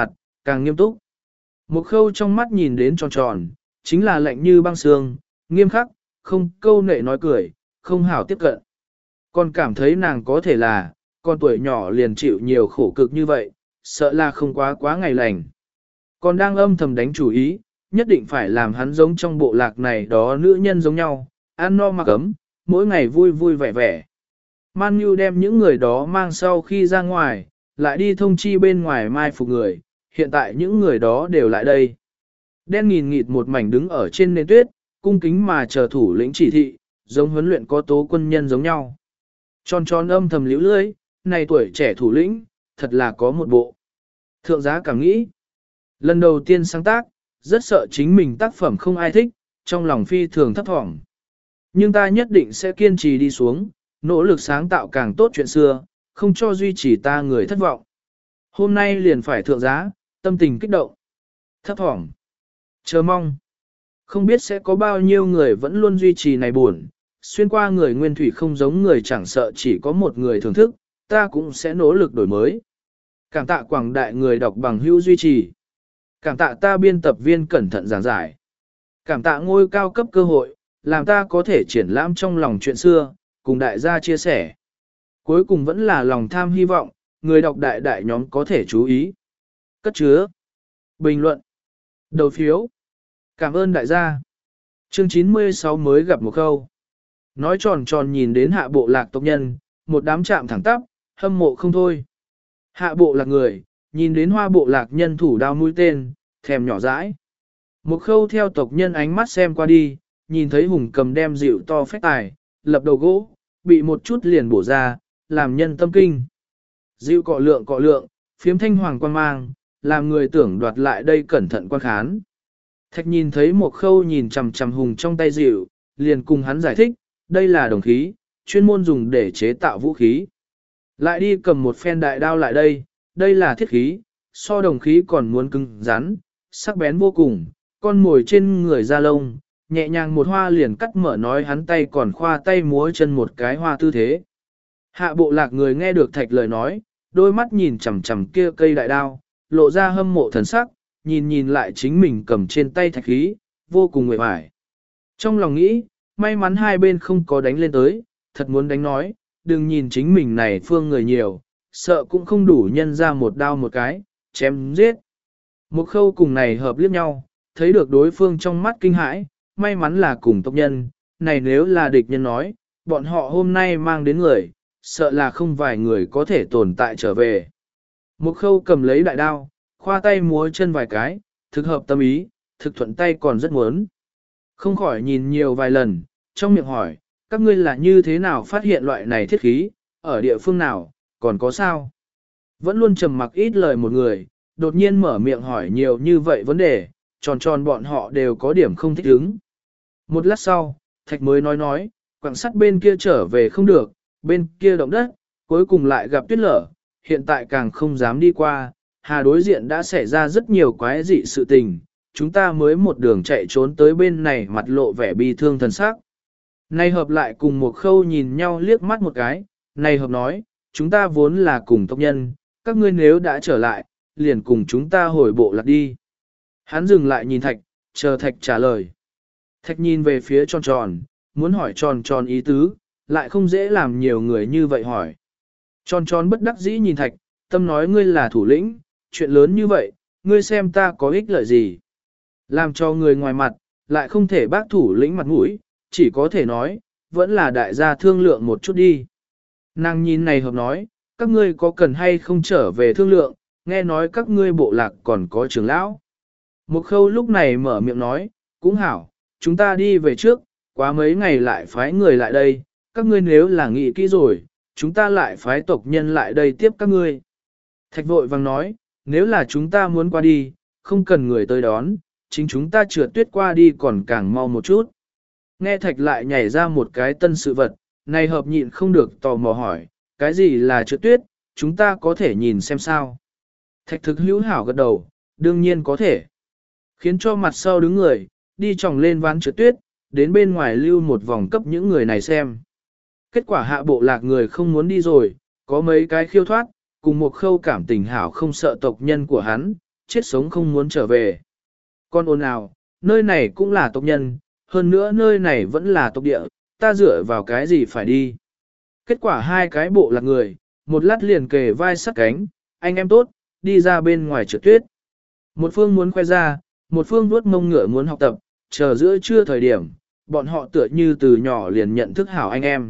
Speaker 1: càng nghiêm túc. Một khâu trong mắt nhìn đến tròn tròn, chính là lạnh như băng sương, nghiêm khắc, không câu nệ nói cười, không hảo tiếp cận. Còn cảm thấy nàng có thể là, con tuổi nhỏ liền chịu nhiều khổ cực như vậy, sợ là không quá quá ngày lành. Còn đang âm thầm đánh chủ ý, nhất định phải làm hắn giống trong bộ lạc này đó nữ nhân giống nhau, ăn no mặc ấm, mỗi ngày vui vui vẻ vẻ. Man Nhu đem những người đó mang sau khi ra ngoài, lại đi thông chi bên ngoài mai phục người, hiện tại những người đó đều lại đây. Đen nghìn nghịt một mảnh đứng ở trên nền tuyết, cung kính mà chờ thủ lĩnh chỉ thị, giống huấn luyện có tố quân nhân giống nhau. Tròn tròn âm thầm liễu lưỡi, này tuổi trẻ thủ lĩnh, thật là có một bộ. Thượng giá cảm nghĩ, lần đầu tiên sáng tác, rất sợ chính mình tác phẩm không ai thích, trong lòng phi thường thấp thỏm. Nhưng ta nhất định sẽ kiên trì đi xuống, nỗ lực sáng tạo càng tốt chuyện xưa, không cho duy trì ta người thất vọng. Hôm nay liền phải thượng giá, tâm tình kích động, thấp thỏm, chờ mong. Không biết sẽ có bao nhiêu người vẫn luôn duy trì này buồn, xuyên qua người nguyên thủy không giống người chẳng sợ chỉ có một người thưởng thức, ta cũng sẽ nỗ lực đổi mới. Cảm tạ quảng đại người đọc bằng hữu duy trì. Cảm tạ ta biên tập viên cẩn thận giảng giải. Cảm tạ ngôi cao cấp cơ hội, làm ta có thể triển lãm trong lòng chuyện xưa, cùng đại gia chia sẻ. Cuối cùng vẫn là lòng tham hy vọng, người đọc đại đại nhóm có thể chú ý. Cất chứa. Bình luận. Đầu phiếu. Cảm ơn đại gia. Chương chín mươi sáu mới gặp một câu. Nói tròn tròn nhìn đến hạ bộ lạc tộc nhân, một đám chạm thẳng tắp, hâm mộ không thôi. Hạ bộ lạc người, nhìn đến hoa bộ lạc nhân thủ đao mũi tên, thèm nhỏ dãi. Một khâu theo tộc nhân ánh mắt xem qua đi, nhìn thấy hùng cầm đem dịu to phách tài, lập đầu gỗ, bị một chút liền bổ ra, làm nhân tâm kinh. Dịu cọ lượng cọ lượng, phiếm thanh hoàng quan mang, làm người tưởng đoạt lại đây cẩn thận quan khán. Thạch nhìn thấy một khâu nhìn chằm chằm hùng trong tay dịu, liền cùng hắn giải thích, đây là đồng khí, chuyên môn dùng để chế tạo vũ khí. Lại đi cầm một phen đại đao lại đây, đây là thiết khí, so đồng khí còn muốn cứng rắn, sắc bén vô cùng, con mồi trên người da lông, nhẹ nhàng một hoa liền cắt mở nói hắn tay còn khoa tay múa chân một cái hoa tư thế. Hạ bộ lạc người nghe được thạch lời nói, đôi mắt nhìn chằm chằm kia cây đại đao, lộ ra hâm mộ thần sắc, nhìn nhìn lại chính mình cầm trên tay thạch khí, vô cùng nguội hoài. Trong lòng nghĩ, may mắn hai bên không có đánh lên tới, thật muốn đánh nói, đừng nhìn chính mình này phương người nhiều, sợ cũng không đủ nhân ra một đao một cái, chém giết. Một khâu cùng này hợp liếc nhau, thấy được đối phương trong mắt kinh hãi, may mắn là cùng tộc nhân, này nếu là địch nhân nói, bọn họ hôm nay mang đến người, sợ là không vài người có thể tồn tại trở về. Một khâu cầm lấy đại đao, khoa tay múa chân vài cái, thực hợp tâm ý, thực thuận tay còn rất muốn. Không khỏi nhìn nhiều vài lần, trong miệng hỏi, các ngươi là như thế nào phát hiện loại này thiết khí, ở địa phương nào, còn có sao? Vẫn luôn trầm mặc ít lời một người, đột nhiên mở miệng hỏi nhiều như vậy vấn đề, tròn tròn bọn họ đều có điểm không thích ứng. Một lát sau, Thạch mới nói nói, quảng sắt bên kia trở về không được, bên kia động đất, cuối cùng lại gặp tuyết lở, hiện tại càng không dám đi qua, hà đối diện đã xảy ra rất nhiều quái dị sự tình, chúng ta mới một đường chạy trốn tới bên này mặt lộ vẻ bi thương thần sắc. Này hợp lại cùng một khâu nhìn nhau liếc mắt một cái, này hợp nói, chúng ta vốn là cùng tộc nhân, các ngươi nếu đã trở lại, liền cùng chúng ta hồi bộ lạc đi. Hắn dừng lại nhìn Thạch, chờ Thạch trả lời. Thạch nhìn về phía tròn tròn, muốn hỏi tròn tròn ý tứ, lại không dễ làm nhiều người như vậy hỏi. Tròn tròn bất đắc dĩ nhìn Thạch, tâm nói ngươi là thủ lĩnh, chuyện lớn như vậy, ngươi xem ta có ích lợi gì. Làm cho người ngoài mặt, lại không thể bác thủ lĩnh mặt mũi, chỉ có thể nói, vẫn là đại gia thương lượng một chút đi. Nàng nhìn này hợp nói, các ngươi có cần hay không trở về thương lượng, nghe nói các ngươi bộ lạc còn có trưởng lão. Một khâu lúc này mở miệng nói, cũng hảo, chúng ta đi về trước, quá mấy ngày lại phái người lại đây, các ngươi nếu là nghĩ kỹ rồi, chúng ta lại phái tộc nhân lại đây tiếp các ngươi. Thạch vội vang nói, nếu là chúng ta muốn qua đi, không cần người tới đón, chính chúng ta trượt tuyết qua đi còn càng mau một chút. Nghe Thạch lại nhảy ra một cái tân sự vật, này hợp nhịn không được tò mò hỏi, cái gì là trượt tuyết, chúng ta có thể nhìn xem sao. Thạch thực hữu hảo gật đầu, đương nhiên có thể. Khiến cho mặt sau đứng người, đi tròng lên ván trượt tuyết, đến bên ngoài lưu một vòng cấp những người này xem. Kết quả hạ bộ lạc người không muốn đi rồi, có mấy cái khiêu thoát, cùng một khâu cảm tình hảo không sợ tộc nhân của hắn, chết sống không muốn trở về. Con ồn ào, nơi này cũng là tộc nhân, hơn nữa nơi này vẫn là tộc địa, ta dựa vào cái gì phải đi. Kết quả hai cái bộ lạc người, một lát liền kề vai sát cánh, anh em tốt, đi ra bên ngoài trượt tuyết. Một phương muốn khoe ra, một phương vuốt mông ngựa muốn học tập, chờ giữa trưa thời điểm, bọn họ tựa như từ nhỏ liền nhận thức hảo anh em.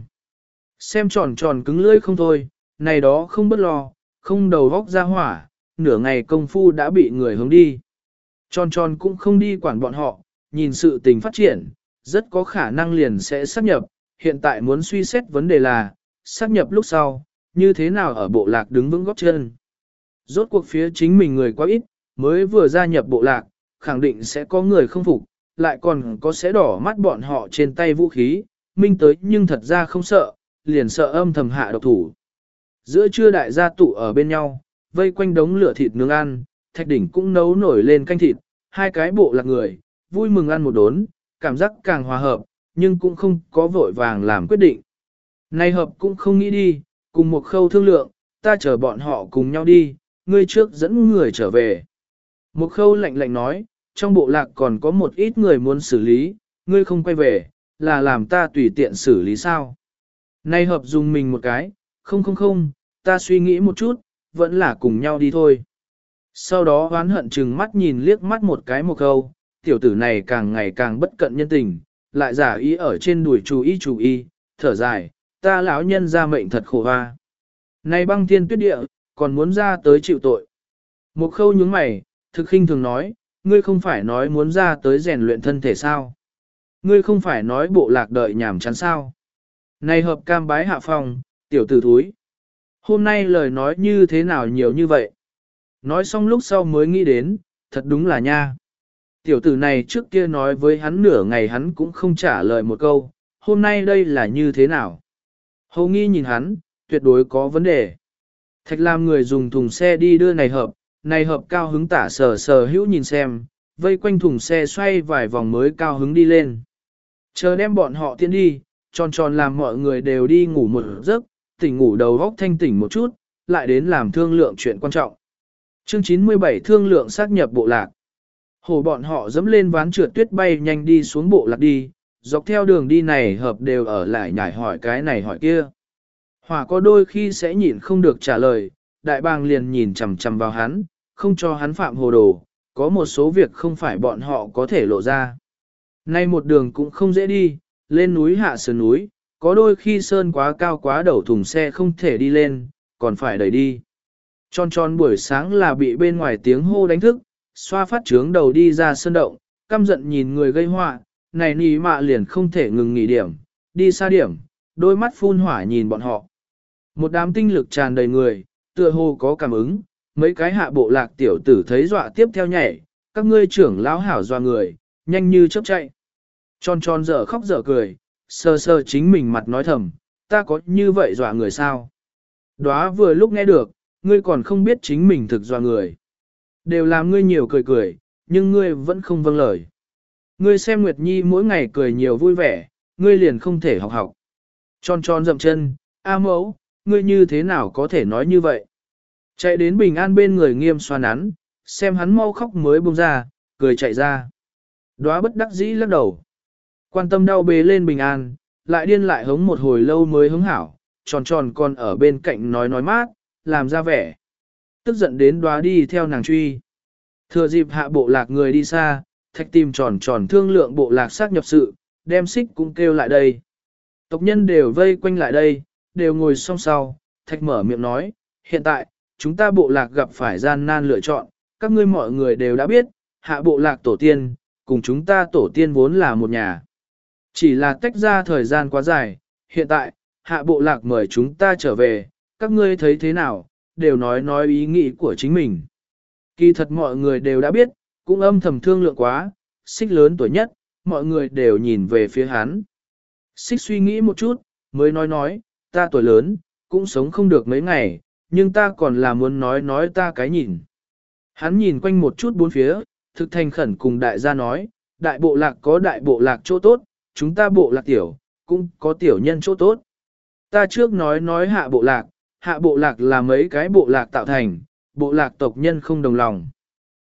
Speaker 1: Xem tròn tròn cứng lưỡi không thôi, này đó không bất lo, không đầu vóc ra hỏa, nửa ngày công phu đã bị người hướng đi. Tròn tròn cũng không đi quản bọn họ, nhìn sự tình phát triển, rất có khả năng liền sẽ xác nhập, hiện tại muốn suy xét vấn đề là, xác nhập lúc sau, như thế nào ở bộ lạc đứng vững góp chân. Rốt cuộc phía chính mình người quá ít, mới vừa gia nhập bộ lạc, khẳng định sẽ có người không phục, lại còn có sẽ đỏ mắt bọn họ trên tay vũ khí, minh tới nhưng thật ra không sợ, liền sợ âm thầm hạ độc thủ. Giữa trưa đại gia tụ ở bên nhau, vây quanh đống lửa thịt nướng ăn, Thạch Đỉnh cũng nấu nổi lên canh thịt, hai cái bộ lạc người, vui mừng ăn một đốn, cảm giác càng hòa hợp, nhưng cũng không có vội vàng làm quyết định. Này hợp cũng không nghĩ đi, cùng một khâu thương lượng, ta chờ bọn họ cùng nhau đi, ngươi trước dẫn người trở về. Một khâu lạnh lạnh nói, trong bộ lạc còn có một ít người muốn xử lý, ngươi không quay về, là làm ta tùy tiện xử lý sao. Này hợp dùng mình một cái, không không không, ta suy nghĩ một chút, vẫn là cùng nhau đi thôi. Sau đó oán hận chừng mắt nhìn liếc mắt một cái một khâu, tiểu tử này càng ngày càng bất cận nhân tình, lại giả ý ở trên đùi chú ý chú ý, thở dài, ta lão nhân ra mệnh thật khổ hoa. Này băng thiên tuyết địa, còn muốn ra tới chịu tội. Một khâu nhướng mày, thực khinh thường nói, ngươi không phải nói muốn ra tới rèn luyện thân thể sao? Ngươi không phải nói bộ lạc đợi nhảm chán sao? Này hợp cam bái hạ phòng, tiểu tử thúi. Hôm nay lời nói như thế nào nhiều như vậy? Nói xong lúc sau mới nghĩ đến, thật đúng là nha. Tiểu tử này trước kia nói với hắn nửa ngày hắn cũng không trả lời một câu, hôm nay đây là như thế nào? Hầu nghi nhìn hắn, tuyệt đối có vấn đề. Thạch làm người dùng thùng xe đi đưa này hợp, này hợp cao hứng tả sờ sờ hữu nhìn xem, vây quanh thùng xe xoay vài vòng mới cao hứng đi lên. Chờ đem bọn họ tiến đi, tròn tròn làm mọi người đều đi ngủ một giấc, tỉnh ngủ đầu góc thanh tỉnh một chút, lại đến làm thương lượng chuyện quan trọng. Chương chín mươi bảy thương lượng xác nhập bộ lạc. Hồ bọn họ dẫm lên ván trượt tuyết bay nhanh đi xuống bộ lạc đi, dọc theo đường đi này hợp đều ở lại nhảy hỏi cái này hỏi kia. Hỏa có đôi khi sẽ nhịn không được trả lời, đại bàng liền nhìn chằm chằm vào hắn, không cho hắn phạm hồ đồ, có một số việc không phải bọn họ có thể lộ ra. Nay một đường cũng không dễ đi, lên núi hạ sườn núi, có đôi khi sơn quá cao quá đầu thùng xe không thể đi lên, còn phải đẩy đi. Tròn tròn buổi sáng là bị bên ngoài tiếng hô đánh thức, xoa phát trướng đầu đi ra sơn động, căm giận nhìn người gây họa, này nì mạ liền không thể ngừng nghỉ điểm, đi xa điểm, đôi mắt phun hỏa nhìn bọn họ. Một đám tinh lực tràn đầy người, tựa hồ có cảm ứng, mấy cái hạ bộ lạc tiểu tử thấy dọa tiếp theo nhảy, các ngươi trưởng lão hảo dọa người, nhanh như chớp chạy. Tròn tròn dở khóc dở cười, sơ sơ chính mình mặt nói thầm, ta có như vậy dọa người sao? Đóa vừa lúc nghe được, ngươi còn không biết chính mình thực dọa người. Đều làm ngươi nhiều cười cười, nhưng ngươi vẫn không vâng lời. Ngươi xem Nguyệt Nhi mỗi ngày cười nhiều vui vẻ, ngươi liền không thể học học. Tròn tròn dậm chân, A mẫu, ngươi như thế nào có thể nói như vậy? Chạy đến bình an bên người nghiêm xoa nắn, xem hắn mau khóc mới buông ra, cười chạy ra. Đóa bất đắc dĩ lắc đầu. Quan tâm đau bế lên bình an, lại điên lại hống một hồi lâu mới hứng hảo, tròn tròn còn ở bên cạnh nói nói mát, làm ra vẻ. Tức giận đến Đóa đi theo nàng truy. Thừa dịp hạ bộ lạc người đi xa, Thạch tìm tròn tròn thương lượng bộ lạc xác nhập sự, đem xích cũng kêu lại đây. Tộc nhân đều vây quanh lại đây, đều ngồi song sau, Thạch mở miệng nói, hiện tại, chúng ta bộ lạc gặp phải gian nan lựa chọn, các ngươi mọi người đều đã biết, hạ bộ lạc tổ tiên, cùng chúng ta tổ tiên vốn là một nhà. Chỉ là tách ra thời gian quá dài, hiện tại, hạ bộ lạc mời chúng ta trở về, các ngươi thấy thế nào, đều nói nói ý nghĩ của chính mình. Kỳ thật mọi người đều đã biết, cũng âm thầm thương lượng quá, xích lớn tuổi nhất, mọi người đều nhìn về phía hắn. Xích suy nghĩ một chút, mới nói nói, ta tuổi lớn, cũng sống không được mấy ngày, nhưng ta còn là muốn nói nói ta cái nhìn. Hắn nhìn quanh một chút bốn phía, thực thành khẩn cùng đại gia nói, đại bộ lạc có đại bộ lạc chỗ tốt, chúng ta bộ lạc tiểu, cũng có tiểu nhân chỗ tốt. Ta trước nói nói hạ bộ lạc, hạ bộ lạc là mấy cái bộ lạc tạo thành, bộ lạc tộc nhân không đồng lòng.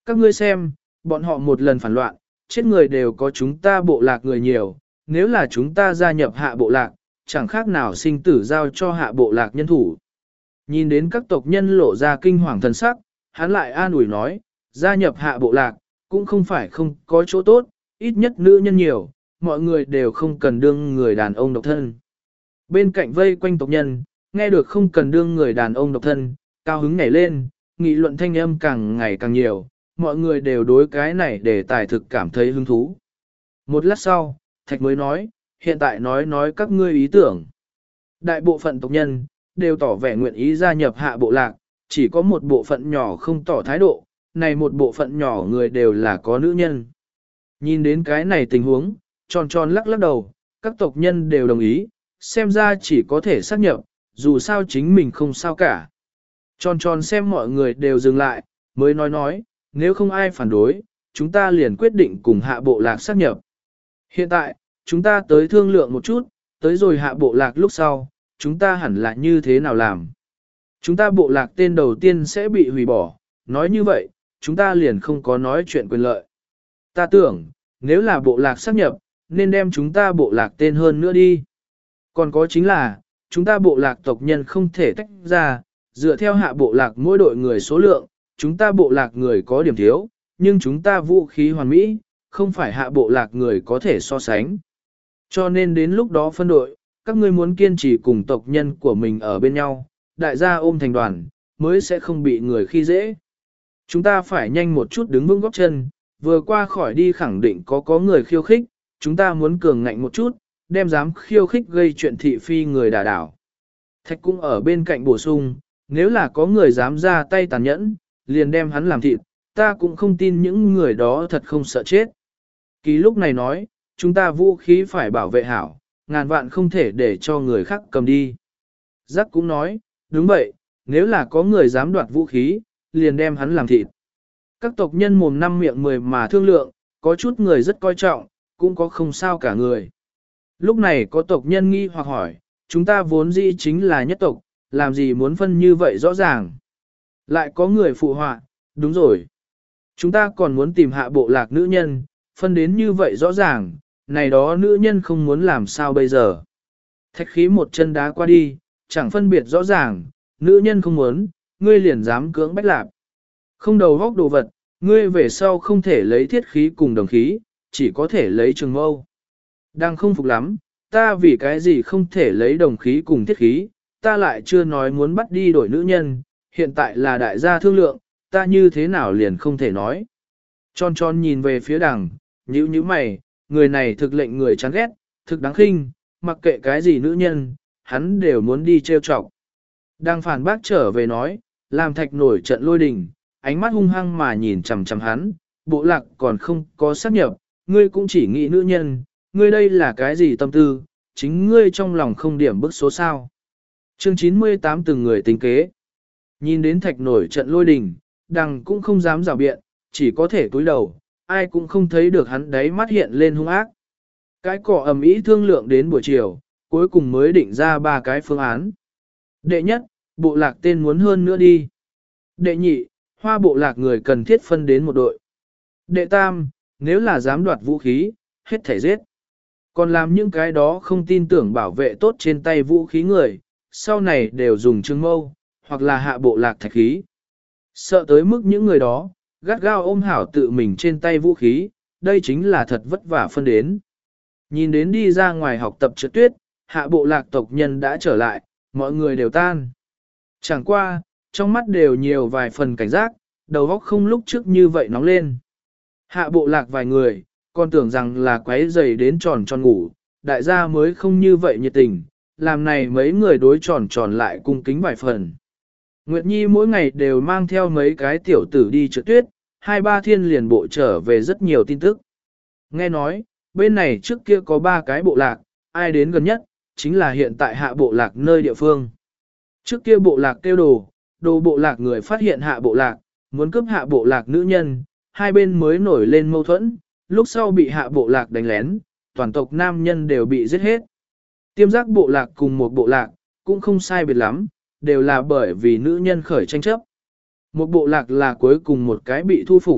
Speaker 1: Các ngươi xem, bọn họ một lần phản loạn, chết người đều có chúng ta bộ lạc người nhiều, nếu là chúng ta gia nhập hạ bộ lạc, chẳng khác nào sinh tử giao cho hạ bộ lạc nhân thủ. Nhìn đến các tộc nhân lộ ra kinh hoàng thần sắc, hắn lại an ủi nói, gia nhập hạ bộ lạc, cũng không phải không có chỗ tốt, ít nhất nữ nhân nhiều, mọi người đều không cần đương người đàn ông độc thân. Bên cạnh vây quanh tộc nhân, nghe được không cần đương người đàn ông độc thân, cao hứng nhảy lên, nghị luận thanh âm càng ngày càng nhiều, mọi người đều đối cái này để tài thực cảm thấy hứng thú. Một lát sau, Thạch mới nói, hiện tại nói nói các ngươi ý tưởng. Đại bộ phận tộc nhân, đều tỏ vẻ nguyện ý gia nhập hạ bộ lạc, chỉ có một bộ phận nhỏ không tỏ thái độ, này một bộ phận nhỏ người đều là có nữ nhân. Nhìn đến cái này tình huống, tròn tròn lắc lắc đầu, các tộc nhân đều đồng ý, xem ra chỉ có thể xác nhập, dù sao chính mình không sao cả. Tròn tròn xem mọi người đều dừng lại, mới nói nói, nếu không ai phản đối, chúng ta liền quyết định cùng hạ bộ lạc xác nhập. Hiện tại, chúng ta tới thương lượng một chút, tới rồi hạ bộ lạc lúc sau, chúng ta hẳn là như thế nào làm. Chúng ta bộ lạc tên đầu tiên sẽ bị hủy bỏ, nói như vậy, chúng ta liền không có nói chuyện quyền lợi. Ta tưởng, nếu là bộ lạc xác nhập, nên đem chúng ta bộ lạc tên hơn nữa đi. Còn có chính là, chúng ta bộ lạc tộc nhân không thể tách ra, dựa theo hạ bộ lạc mỗi đội người số lượng, chúng ta bộ lạc người có điểm thiếu, nhưng chúng ta vũ khí hoàn mỹ, không phải hạ bộ lạc người có thể so sánh. Cho nên đến lúc đó phân đội, các ngươi muốn kiên trì cùng tộc nhân của mình ở bên nhau, đại gia ôm thành đoàn, mới sẽ không bị người khi dễ. Chúng ta phải nhanh một chút đứng vững góp chân, vừa qua khỏi đi khẳng định có có người khiêu khích, chúng ta muốn cường ngạnh một chút, đem dám khiêu khích gây chuyện thị phi người đả đảo. Thạch cũng ở bên cạnh bổ sung, nếu là có người dám ra tay tàn nhẫn, liền đem hắn làm thịt, ta cũng không tin những người đó thật không sợ chết. Kỳ lúc này nói, chúng ta vũ khí phải bảo vệ hảo, ngàn vạn không thể để cho người khác cầm đi. Giác cũng nói, đúng vậy, nếu là có người dám đoạt vũ khí, liền đem hắn làm thịt. Các tộc nhân mồm năm miệng mười mà thương lượng, có chút người rất coi trọng, cũng có không sao cả người. Lúc này có tộc nhân nghi hoặc hỏi, chúng ta vốn dĩ chính là nhất tộc, làm gì muốn phân như vậy rõ ràng. Lại có người phụ họa, đúng rồi. Chúng ta còn muốn tìm hạ bộ lạc nữ nhân, phân đến như vậy rõ ràng, này đó nữ nhân không muốn làm sao bây giờ. Thạch khí một chân đá qua đi, chẳng phân biệt rõ ràng, nữ nhân không muốn, ngươi liền dám cưỡng bách lạp. Không đầu góc đồ vật, ngươi về sau không thể lấy thiết khí cùng đồng khí, chỉ có thể lấy trường mâu. Đang không phục lắm, ta vì cái gì không thể lấy đồng khí cùng thiết khí, ta lại chưa nói muốn bắt đi đổi nữ nhân, hiện tại là đại gia thương lượng, ta như thế nào liền không thể nói. Tròn tròn nhìn về phía đằng, nhíu nhíu mày, người này thực lệnh người chán ghét, thực đáng khinh, mặc kệ cái gì nữ nhân, hắn đều muốn đi trêu chọc. Đang phản bác trở về nói, làm thạch nổi trận lôi đình, ánh mắt hung hăng mà nhìn chằm chằm hắn, bộ lạc còn không có xác nhập, ngươi cũng chỉ nghĩ nữ nhân, ngươi đây là cái gì tâm tư, chính ngươi trong lòng không điểm bức số sao. Chương chín mươi tám từng người tính kế. Nhìn đến thạch nổi trận lôi đình, đằng cũng không dám rào biện, chỉ có thể cúi đầu, ai cũng không thấy được hắn đáy mắt hiện lên hung ác. Cái cỏ ầm ĩ thương lượng đến buổi chiều, cuối cùng mới định ra ba cái phương án. Đệ nhất, bộ lạc tên muốn hơn nữa đi. Đệ nhị, hoa bộ lạc người cần thiết phân đến một đội. Đệ tam, nếu là dám đoạt vũ khí, hết thể giết. Còn làm những cái đó không tin tưởng bảo vệ tốt trên tay vũ khí người, sau này đều dùng trương mâu, hoặc là hạ bộ lạc thạch khí. Sợ tới mức những người đó, gắt gao ôm hảo tự mình trên tay vũ khí, đây chính là thật vất vả phân đến. Nhìn đến đi ra ngoài học tập trượt tuyết, hạ bộ lạc tộc nhân đã trở lại, mọi người đều tan. Chẳng qua, trong mắt đều nhiều vài phần cảnh giác, đầu óc không lúc trước như vậy nóng lên. Hạ bộ lạc vài người, còn tưởng rằng là quấy rầy đến tròn tròn ngủ, đại gia mới không như vậy nhiệt tình, làm này mấy người đối tròn tròn lại cung kính vài phần. Nguyệt Nhi mỗi ngày đều mang theo mấy cái tiểu tử đi trượt tuyết, hai ba thiên liền bộ trở về rất nhiều tin tức. Nghe nói, bên này trước kia có ba cái bộ lạc, ai đến gần nhất, chính là hiện tại hạ bộ lạc nơi địa phương. Trước kia bộ lạc kêu đồ, đồ bộ lạc người phát hiện hạ bộ lạc, muốn cướp hạ bộ lạc nữ nhân, hai bên mới nổi lên mâu thuẫn, lúc sau bị hạ bộ lạc đánh lén, toàn tộc nam nhân đều bị giết hết. Tiêm giác bộ lạc cùng một bộ lạc, cũng không sai biệt lắm, đều là bởi vì nữ nhân khởi tranh chấp. Một bộ lạc là cuối cùng một cái bị thu phục,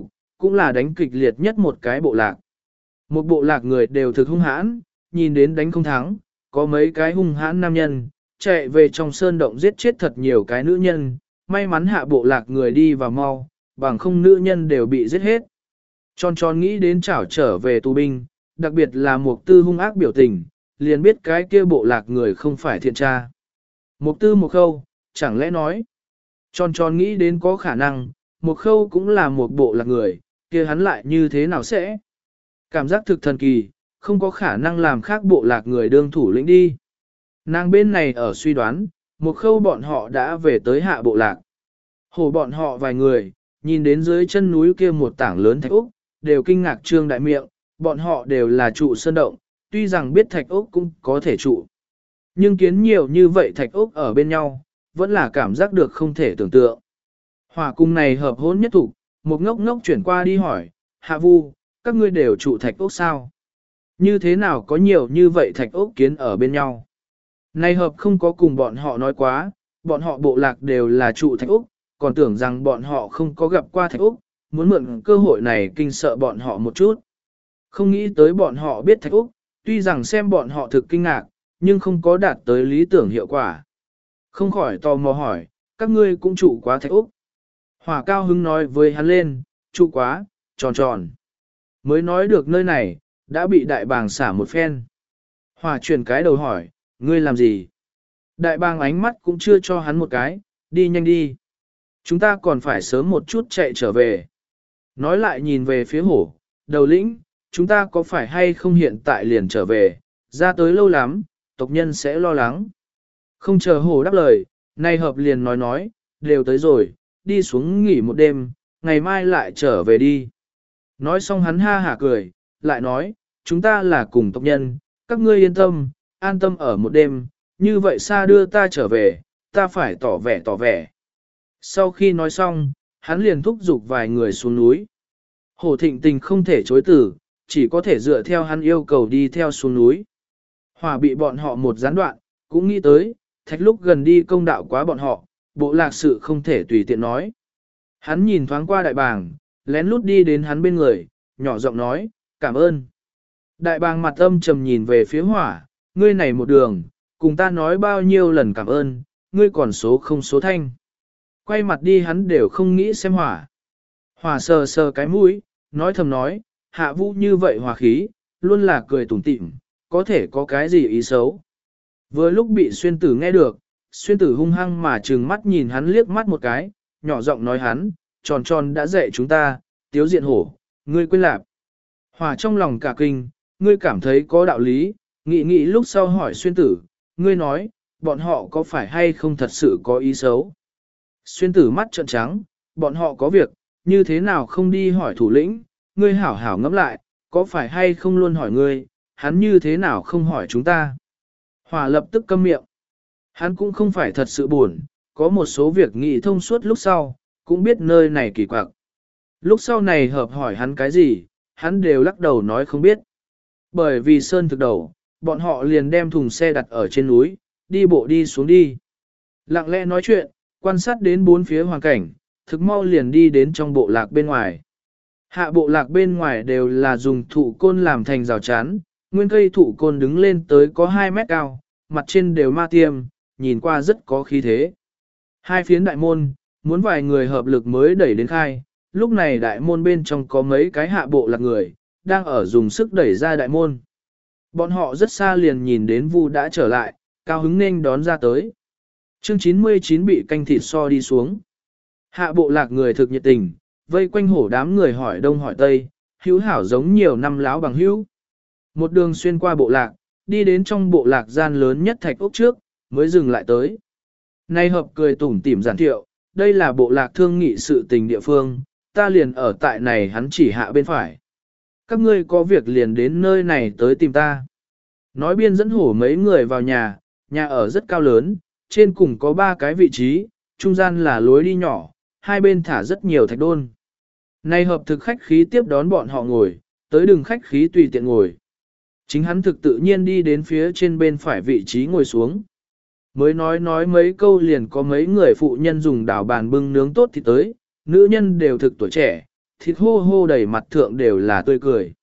Speaker 1: cũng là đánh kịch liệt nhất một cái bộ lạc. Một bộ lạc người đều thực hung hãn, nhìn đến đánh không thắng, có mấy cái hung hãn nam nhân, chạy về trong sơn động giết chết thật nhiều cái nữ nhân, may mắn hạ bộ lạc người đi vào mau, bằng không nữ nhân đều bị giết hết. Tròn tròn nghĩ đến chảo trở về tù binh, đặc biệt là Mục Tư hung ác biểu tình, liền biết cái kia bộ lạc người không phải thiện tra. Mục Tư một khâu, chẳng lẽ nói, tròn tròn nghĩ đến có khả năng, một khâu cũng là một bộ lạc người, kia hắn lại như thế nào sẽ? Cảm giác thực thần kỳ, không có khả năng làm khác bộ lạc người đương thủ lĩnh đi. Nàng bên này ở suy đoán, một khâu bọn họ đã về tới hạ bộ lạc. Hổ bọn họ vài người, nhìn đến dưới chân núi kia một tảng lớn thạch úc, đều kinh ngạc trương đại miệng, bọn họ đều là trụ sơn động, tuy rằng biết thạch úc cũng có thể trụ. Nhưng kiến nhiều như vậy thạch úc ở bên nhau, vẫn là cảm giác được không thể tưởng tượng. Hỏa cung này hợp hôn nhất thủ, một ngốc ngốc chuyển qua đi hỏi, Hạ Vu, các ngươi đều trụ thạch úc sao? Như thế nào có nhiều như vậy thạch úc kiến ở bên nhau? Này hợp không có cùng bọn họ nói quá, bọn họ bộ lạc đều là trụ thạch úc, còn tưởng rằng bọn họ không có gặp qua thạch úc, muốn mượn cơ hội này kinh sợ bọn họ một chút. Không nghĩ tới bọn họ biết thạch úc, tuy rằng xem bọn họ thực kinh ngạc, nhưng không có đạt tới lý tưởng hiệu quả. Không khỏi tò mò hỏi, các ngươi cũng trụ quá thạch úc. Hỏa cao hứng nói với hắn lên, trụ quá, tròn tròn. Mới nói được nơi này, đã bị đại bàng xả một phen. Hỏa chuyển cái đầu hỏi, ngươi làm gì? Đại bàng ánh mắt cũng chưa cho hắn một cái, đi nhanh đi. Chúng ta còn phải sớm một chút chạy trở về. Nói lại nhìn về phía hổ, đầu lĩnh, chúng ta có phải hay không hiện tại liền trở về, ra tới lâu lắm, tộc nhân sẽ lo lắng. Không chờ hổ đáp lời, nay hợp liền nói nói, đều tới rồi, đi xuống nghỉ một đêm, ngày mai lại trở về đi. Nói xong hắn ha hả cười, lại nói, chúng ta là cùng tộc nhân, các ngươi yên tâm, an tâm ở một đêm, như vậy xa đưa ta trở về, ta phải tỏ vẻ tỏ vẻ. Sau khi nói xong, hắn liền thúc giục vài người xuống núi. Hổ thịnh tình không thể chối từ, chỉ có thể dựa theo hắn yêu cầu đi theo xuống núi. Hỏa bị bọn họ một gián đoạn, cũng nghĩ tới, thạch lúc gần đi công đạo quá bọn họ, bộ lạc sự không thể tùy tiện nói. Hắn nhìn thoáng qua đại bàng, lén lút đi đến hắn bên người, nhỏ giọng nói, cảm ơn. Đại bàng mặt âm trầm nhìn về phía hỏa, ngươi này một đường, cùng ta nói bao nhiêu lần cảm ơn, ngươi còn số không số thanh. Quay mặt đi hắn đều không nghĩ xem hỏa. Hỏa sờ sờ cái mũi, nói thầm nói, Hạ Vũ như vậy hòa khí, luôn là cười tủm tỉm, có thể có cái gì ý xấu. Vừa lúc bị xuyên tử nghe được, xuyên tử hung hăng mà trừng mắt nhìn hắn liếc mắt một cái, nhỏ giọng nói hắn, tròn tròn đã dạy chúng ta, tiếu diện hổ, ngươi quên lạp. Hỏa trong lòng cả kinh, ngươi cảm thấy có đạo lý, nghĩ nghĩ lúc sau hỏi xuyên tử, ngươi nói, bọn họ có phải hay không thật sự có ý xấu. Xuyên tử mắt trợn trắng, bọn họ có việc, như thế nào không đi hỏi thủ lĩnh, ngươi hảo hảo ngẫm lại, có phải hay không luôn hỏi ngươi, hắn như thế nào không hỏi chúng ta. Hỏa lập tức câm miệng. Hắn cũng không phải thật sự buồn, có một số việc nghĩ thông suốt lúc sau, cũng biết nơi này kỳ quặc. Lúc sau này hợp hỏi hắn cái gì, hắn đều lắc đầu nói không biết. Bởi vì sơn thực đầu, bọn họ liền đem thùng xe đặt ở trên núi, đi bộ đi xuống đi. Lặng lẽ nói chuyện, quan sát đến bốn phía hoàn cảnh, thực mau liền đi đến trong bộ lạc bên ngoài. Hạ bộ lạc bên ngoài đều là dùng thụ côn làm thành rào chắn, nguyên cây thụ côn đứng lên tới có hai mét cao, mặt trên đều ma tiêm, nhìn qua rất có khí thế. Hai phiến đại môn, muốn vài người hợp lực mới đẩy đến khai, lúc này đại môn bên trong có mấy cái hạ bộ lạc người, đang ở dùng sức đẩy ra đại môn. Bọn họ rất xa liền nhìn đến Vu đã trở lại, cao hứng nên đón ra tới. Chương chín mươi chín bị canh thịt so đi xuống. Hạ bộ lạc người thực nhiệt tình, vây quanh hổ đám người hỏi đông hỏi tây, hữu hảo giống nhiều năm láo bằng hữu. Một đường xuyên qua bộ lạc, đi đến trong bộ lạc gian lớn nhất thạch ốc trước, mới dừng lại tới. Nay hợp cười tủm tỉm giản thiệu, đây là bộ lạc thương nghị sự tình địa phương, ta liền ở tại này hắn chỉ hạ bên phải. Các ngươi có việc liền đến nơi này tới tìm ta. Nói biên dẫn hổ mấy người vào nhà, nhà ở rất cao lớn, trên cùng có ba cái vị trí, trung gian là lối đi nhỏ, hai bên thả rất nhiều thạch đôn. Nay hợp thực khách khí tiếp đón bọn họ ngồi, tới đừng khách khí tùy tiện ngồi. Chính hắn thực tự nhiên đi đến phía trên bên phải vị trí ngồi xuống. Mới nói nói mấy câu liền có mấy người phụ nhân dùng đảo bàn bưng nướng tốt thì tới, nữ nhân đều thực tuổi trẻ, thịt hô hô đầy mặt thượng đều là tươi cười.